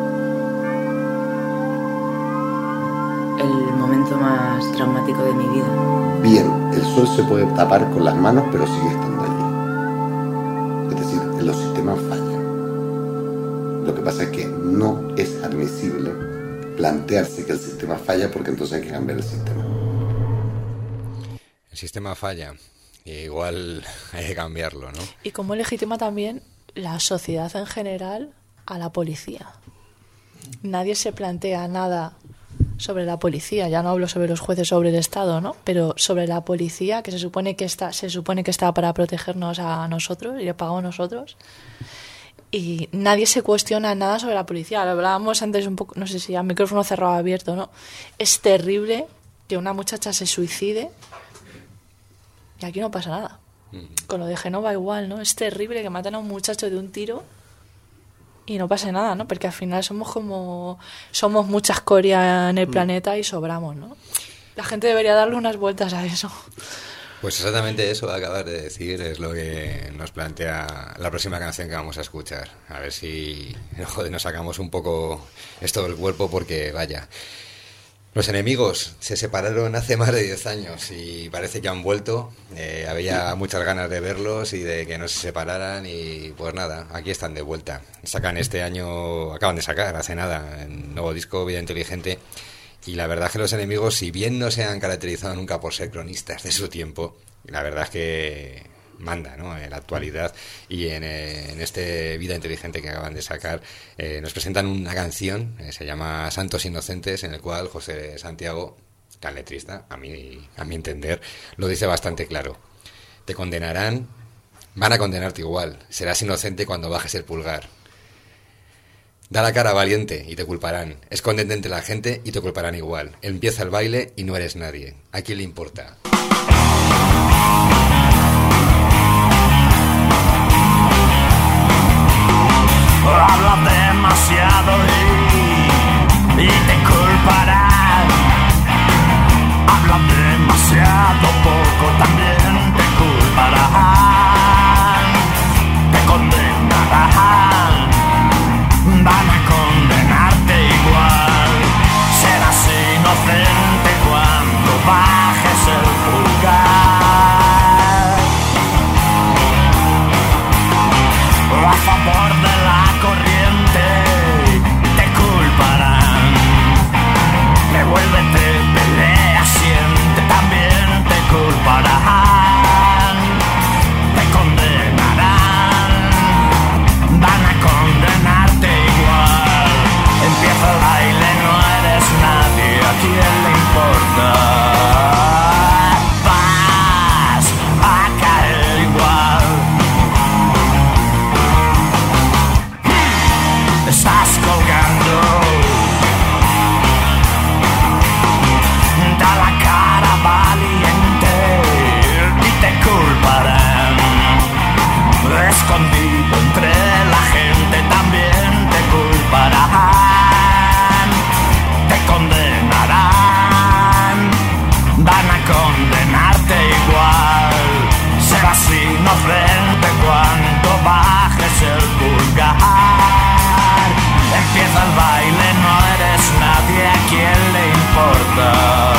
el momento más traumático de mi vida. Bien, el sol se puede tapar con las manos, pero sigue estando allí. Es decir, el los sistemas fallan. Lo que pasa es que no es admisible plantearse que el sistema falla, porque entonces hay que cambiar el sistema. El sistema falla, y igual hay que cambiarlo, ¿no? Y cómo legitima también la sociedad en general a la policía. Nadie se plantea nada sobre la policía, ya no hablo sobre los jueces, sobre el Estado, ¿no? Pero sobre la policía, que se supone que está para protegernos a nosotros y le pagamos nosotros. Y nadie se cuestiona nada sobre la policía. Lo hablábamos antes un poco, no sé si a micrófono cerrado o abierto, ¿no? Es terrible que una muchacha se suicide y aquí no pasa nada. Con lo de Génova igual, ¿no? Es terrible que maten a un muchacho de un tiro y no pase nada, ¿no? Porque al final somos mucha escoria en el planeta y sobramos, ¿no? La gente debería darle unas vueltas a eso. Pues exactamente eso acabas de decir es lo que nos plantea la próxima canción que vamos a escuchar. A ver si nos sacamos un poco esto del cuerpo, porque vaya. Los enemigos se separaron hace más de 10 años y parece que han vuelto. Había muchas ganas de verlos y de que no se separaran, y pues nada, aquí están de vuelta. Acaban de sacar hace nada un nuevo disco, Vida Inteligente. Y la verdad es que los enemigos, si bien no se han caracterizado nunca por ser cronistas de su tiempo, la verdad es que manda, ¿no? En la actualidad y en este Vida Inteligente que acaban de sacar, nos presentan una canción, se llama Santos Inocentes, en el cual José Santiago, tan letrista, a mi entender, lo dice bastante claro. Te condenarán, van a condenarte igual, serás inocente cuando bajes el pulgar. Da la cara valiente y te culparán. Escóndete entre la gente y te culparán igual. Empieza el baile y no eres nadie. ¿A quién le importa? Hablas demasiado y te culparán. Hablas demasiado poco, también te culparán. Te condenarán, van a condenarte igual. Serás inocente cuando bajes el pulgar. A favor de la corriente te culparán. Revuélvete, pelea, siente, también te culparán. Te condenarán, van a condenarte igual. Empieza el baile, no eres nadie, ¿a quién le importa? Vas a caer igual. Estás colgando, da la cara valiente y te culparán. Escondido entre la gente también te culparán. Te condenarán, van a condenarte igual. Serás inocente cuando bajes el pulgar. Empieza el baile, no eres nadie, ¿a quién le importa?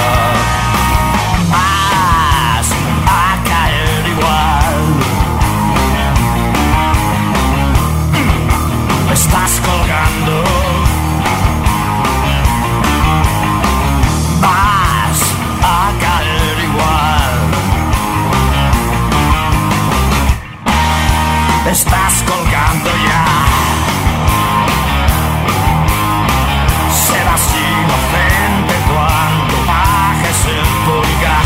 Vas a caer igual. Estás colgando, vas a caer igual. Estás colgando ya. Serás inocente cuando bajes el pulgar.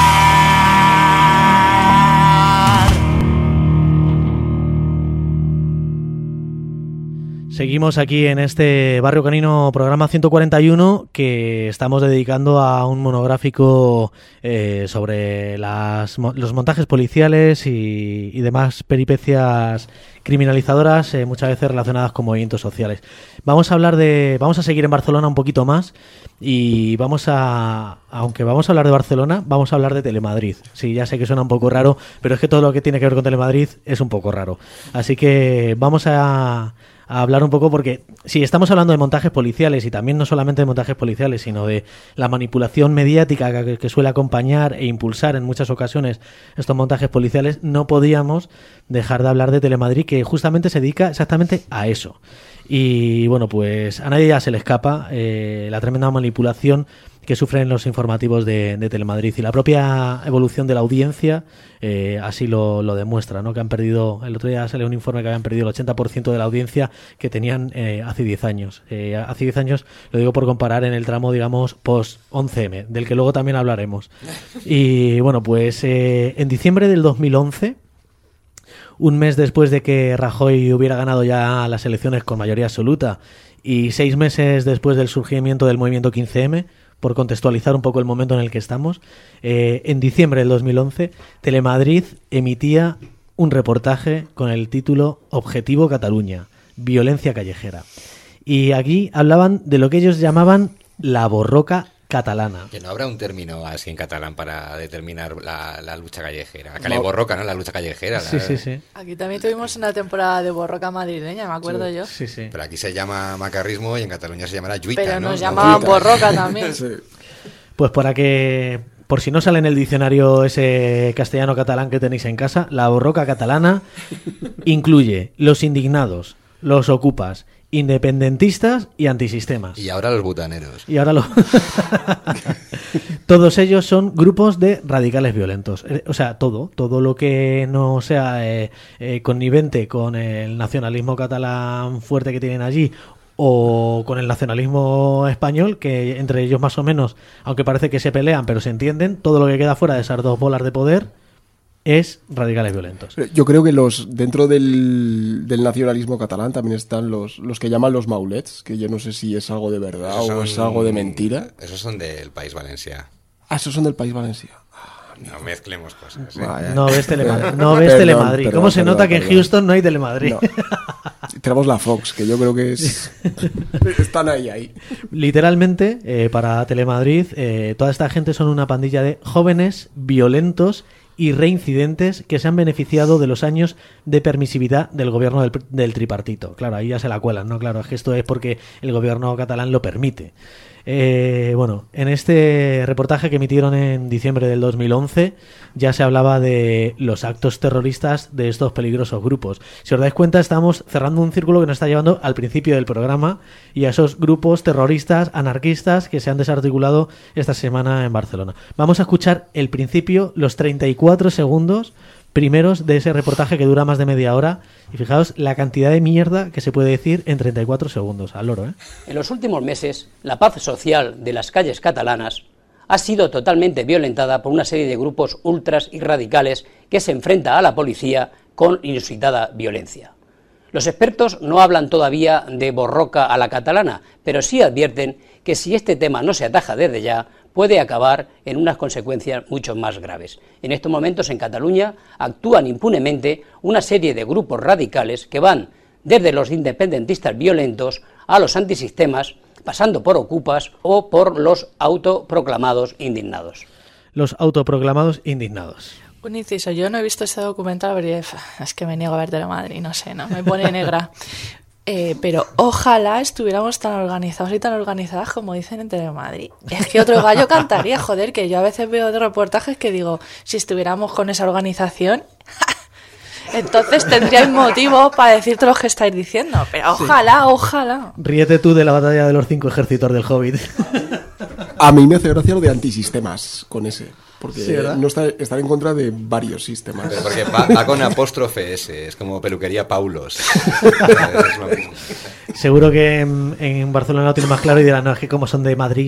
Seguimos aquí en este Barrio Canino, programa 141, que estamos dedicando a un monográfico sobre los montajes policiales y demás peripecias criminalizadoras, muchas veces relacionadas con movimientos sociales. Vamos a seguir en Barcelona un poquito más y aunque vamos a hablar de Barcelona, vamos a hablar de Telemadrid. Sí, ya sé que suena un poco raro, pero es que todo lo que tiene que ver con Telemadrid es un poco raro. Así que vamos a a hablar un poco, porque si estamos hablando de montajes policiales, y también no solamente de montajes policiales, sino de la manipulación mediática que suele acompañar e impulsar en muchas ocasiones estos montajes policiales, no podíamos dejar de hablar de Telemadrid, que justamente se dedica exactamente a eso. Y bueno, pues a nadie ya se le escapa la tremenda manipulación que sufren los informativos de Telemadrid, y la propia evolución de la audiencia así lo demuestra, ¿no? Que han perdido, el otro día salió un informe que habían perdido el 80% de la audiencia que tenían hace 10 años. Hace 10 años, lo digo por comparar, en el tramo, digamos, post-11M, del que luego también hablaremos. Y bueno, pues en diciembre del 2011, un mes después de que Rajoy hubiera ganado ya las elecciones con mayoría absoluta, y 6 meses después del surgimiento del movimiento 15M, por contextualizar un poco el momento en el que estamos, en diciembre del 2011, Telemadrid emitía un reportaje con el título Objetivo Cataluña, violencia callejera. Y aquí hablaban de lo que ellos llamaban la borroca catalana. Que no habrá un término así en catalán para determinar la lucha callejera. Cale borroca, ¿no? La lucha callejera. Sí, sí, sí. Aquí también tuvimos una temporada de borroca madrileña, me acuerdo yo. Sí, sí. Pero aquí se llama macarrismo y en Cataluña se llamará lluita, pero ¿no? nos llamaban borroca también. Sí. Pues por si no sale en el diccionario ese castellano-catalán que tenéis en casa, la borroca catalana incluye los indignados, los ocupas, independentistas y antisistemas. Y ahora los butaneros. Y ahora todos ellos son grupos de radicales violentos. O sea, todo lo que no sea connivente con el nacionalismo catalán fuerte que tienen allí, o con el nacionalismo español, que entre ellos más o menos, aunque parece que se pelean, pero se entienden, todo lo que queda fuera de esas dos bolas de poder es radicales violentos. Yo creo que dentro del nacionalismo catalán también están los que llaman los maulets, que yo no sé si es algo de verdad o es algo de mentira. Esos son del País Valencià. Ah, esos son del País Valencià. No mezclemos cosas. No ves Telemadrid. ¿Cómo se nota que en Houston no hay Telemadrid? No. Tenemos la Fox, que yo creo que están ahí. Literalmente, para Telemadrid, toda esta gente son una pandilla de jóvenes violentos y reincidentes que se han beneficiado de los años de permisividad del gobierno del tripartito. Claro, ahí ya se la cuelan, ¿no? Claro, es que esto es porque el gobierno catalán lo permite. Bueno, en este reportaje que emitieron en diciembre del 2011 ya se hablaba de los actos terroristas de estos peligrosos grupos. Si os dais cuenta, estamos cerrando un círculo que nos está llevando al principio del programa y a esos grupos terroristas, anarquistas que se han desarticulado esta semana en Barcelona. Vamos a escuchar el principio, los 34 segundos primeros de ese reportaje que dura más de media hora, y fijaos la cantidad de mierda que se puede decir en 34 segundos, al loro, ¿eh? En los últimos meses, la paz social de las calles catalanas ha sido totalmente violentada por una serie de grupos ultras y radicales que se enfrentan a la policía con inusitada violencia. Los expertos no hablan todavía de borroca a la catalana, pero sí advierten que si este tema no se ataja desde ya, puede acabar en unas consecuencias mucho más graves. En estos momentos en Cataluña actúan impunemente una serie de grupos radicales que van desde los independentistas violentos a los antisistemas, pasando por ocupas o por los autoproclamados indignados. Los autoproclamados indignados. Un inciso, yo no he visto este documental, pero es que me niego a ver Telemadrid, no sé, ¿no? Me pone negra. Pero ojalá estuviéramos tan organizados y tan organizadas como dicen en Telemadrid. Es que otro gallo cantaría, joder, que yo a veces veo de reportajes que digo, si estuviéramos con esa organización, entonces tendríais motivo para decir todo lo que estáis diciendo. Pero ojalá. Ríete tú de la batalla de los 5 ejércitos del Hobbit. A mí me hace gracia lo de antisistemas con ese. Porque sí, no estar en contra de varios sistemas. Pero porque va con apóstrofe S, es como peluquería Paulos. Seguro que en Barcelona lo tiene más claro y dirán, no, es que como son de Madrid.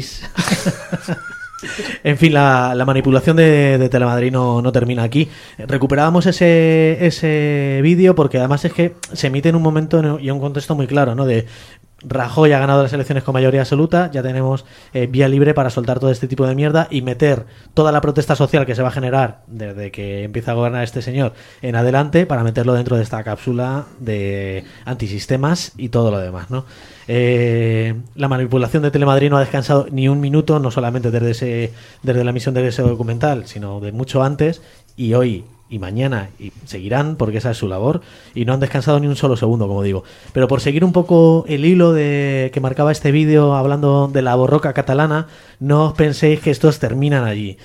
En fin, la manipulación de Telemadrid no termina aquí. Recuperábamos ese vídeo porque además es que se emite en un momento y en un contexto muy claro, ¿no? De Rajoy ha ganado las elecciones con mayoría absoluta, ya tenemos vía libre para soltar todo este tipo de mierda y meter toda la protesta social que se va a generar desde que empieza a gobernar este señor en adelante para meterlo dentro de esta cápsula de antisistemas y todo lo demás, ¿no? La manipulación de Telemadrid no ha descansado ni un minuto, no solamente desde la emisión de ese documental, sino de mucho antes, y hoy y mañana y seguirán, porque esa es su labor, y no han descansado ni un solo segundo, como digo. Pero por seguir un poco el hilo de que marcaba este vídeo hablando de la borroca catalana, no os penséis que estos terminan allí.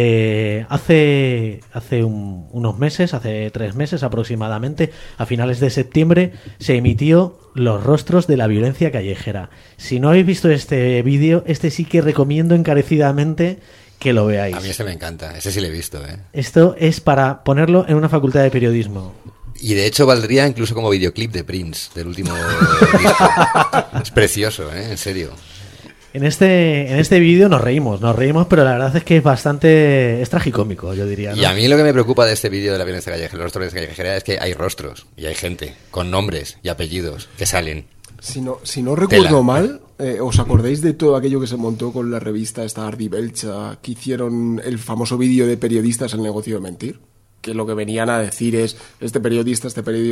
Hace unos meses, hace 3 meses aproximadamente, a finales de septiembre, se emitió Los rostros de la violencia callejera. Si no habéis visto este vídeo, este sí que recomiendo encarecidamente que lo veáis. A mí este me encanta, ese sí lo he visto, ¿eh? Esto es para ponerlo en una facultad de periodismo. Y de hecho valdría incluso como videoclip de Prince, del último disco. Es precioso, ¿eh? En serio. En este vídeo nos reímos, pero la verdad es que es tragicómico, yo diría, ¿no? Y a mí lo que me preocupa de este vídeo de la violencia callejera, los rostros de la callejera, es que hay rostros y hay gente con nombres y apellidos que salen. Si no recuerdo mal, ¿os acordáis de todo aquello que se montó con la revista esta Ardi Belcha, que hicieron el famoso vídeo de periodistas El negocio de mentir? Que lo que venían a decir es, este periodista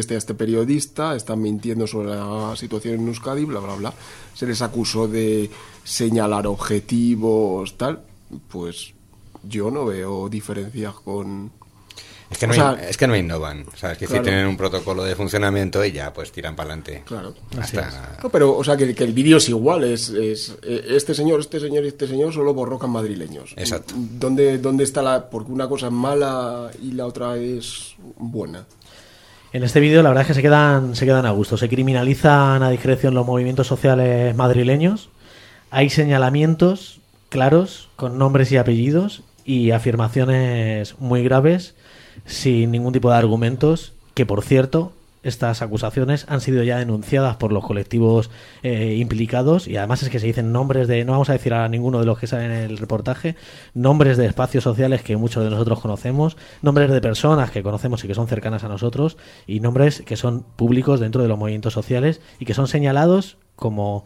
están mintiendo sobre la situación en Euskadi, bla, bla, bla. Se les acusó de señalar objetivos, tal. Pues yo no veo diferencias con... Es que no innovan, ¿sabes? Que claro, tienen un protocolo de funcionamiento y ya pues tiran para adelante. Claro. No, pero, o sea, que el vídeo es igual, es este señor solo borrocan madrileños. Exacto. ¿Dónde está porque una cosa es mala y la otra es buena? En este vídeo la verdad es que se quedan a gusto. Se criminalizan a discreción los movimientos sociales madrileños. Hay señalamientos claros con nombres y apellidos y afirmaciones muy graves sin ningún tipo de argumentos, que por cierto estas acusaciones han sido ya denunciadas por los colectivos implicados, y además es que se dicen nombres de, no vamos a decir a ninguno de los que salen en el reportaje, nombres de espacios sociales que muchos de nosotros conocemos, nombres de personas que conocemos y que son cercanas a nosotros, y nombres que son públicos dentro de los movimientos sociales y que son señalados como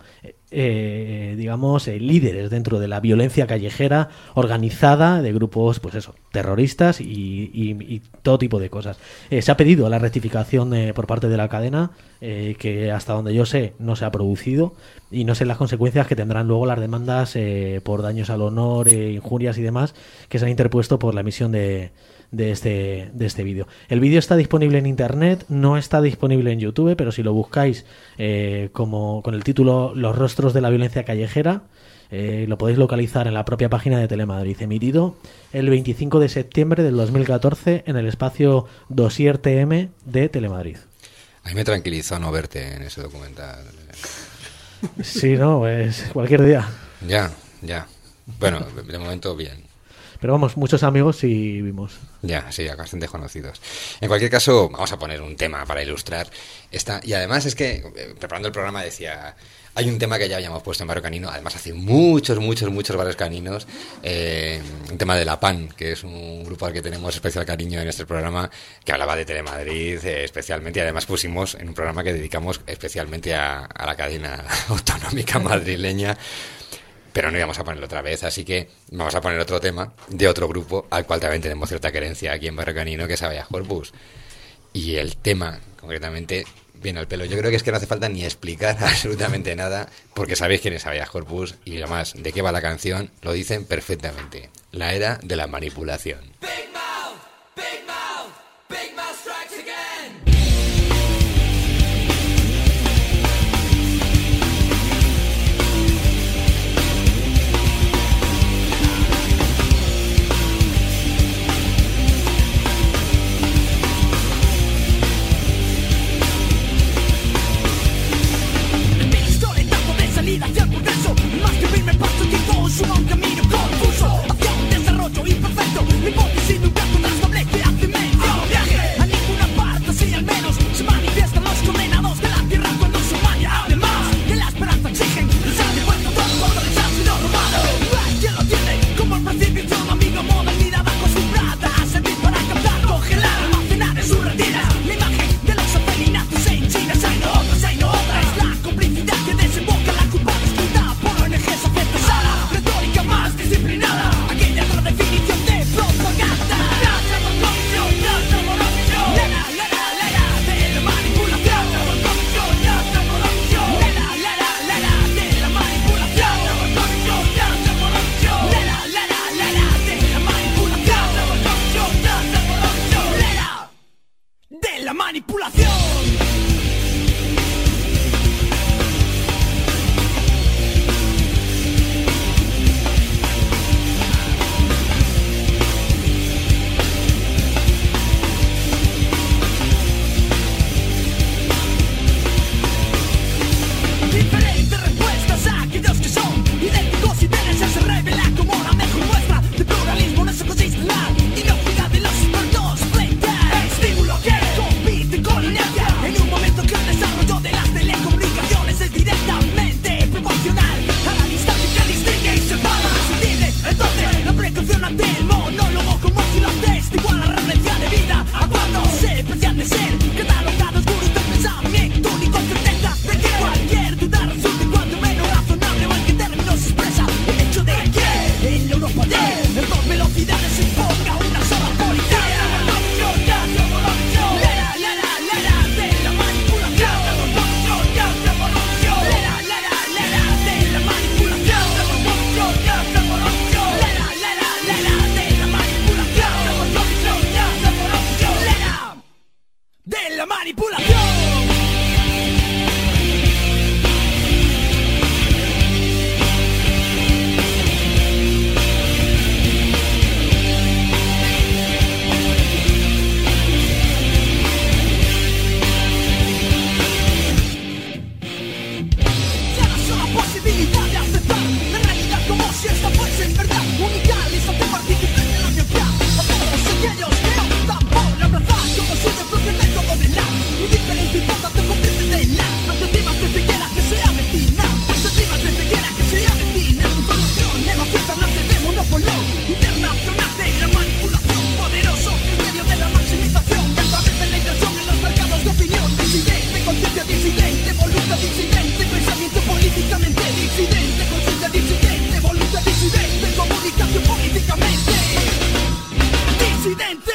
líderes dentro de la violencia callejera organizada de grupos, pues eso, terroristas y todo tipo de cosas. Se ha pedido la rectificación por parte de la cadena, que hasta donde yo sé no se ha producido, y no sé las consecuencias que tendrán luego las demandas por daños al honor, injurias y demás que se han interpuesto por la emisión de este vídeo. El vídeo está disponible en internet, no está disponible en YouTube, pero si lo buscáis como con el título Los rostros de la violencia callejera, lo podéis localizar en la propia página de Telemadrid, emitido el 25 de septiembre del 2014 en el espacio Dossier TM de Telemadrid. A mí me tranquilizó no verte en ese documental. Sí, no, pues cualquier día. Ya. Bueno, de momento bien. Pero vamos, muchos amigos sí vimos. Ya, sí, bastante conocidos. En cualquier caso, vamos a poner un tema para ilustrar esta. Y además es que, preparando el programa, decía, hay un tema que ya habíamos puesto en Barrio Canino, además hace muchos barrios caninos, un tema de La PAN, que es un grupo al que tenemos especial cariño en este programa, que hablaba de Telemadrid especialmente, y además pusimos en un programa que dedicamos especialmente a la cadena autonómica madrileña. Pero no íbamos a ponerlo otra vez, así que vamos a poner otro tema de otro grupo al cual también tenemos cierta querencia aquí en Barrio Canino, que es Habeas Corpus. Y el tema, concretamente, viene al pelo. Yo creo que es que no hace falta ni explicar absolutamente nada, porque sabéis quién es Habeas Corpus y además de qué va la canción, lo dicen perfectamente. La era de la manipulación. Hacia el progreso, más que firme paso, tiempo suma un camino confuso hacia un desarrollo imperfecto. Mi hipótesis evidente.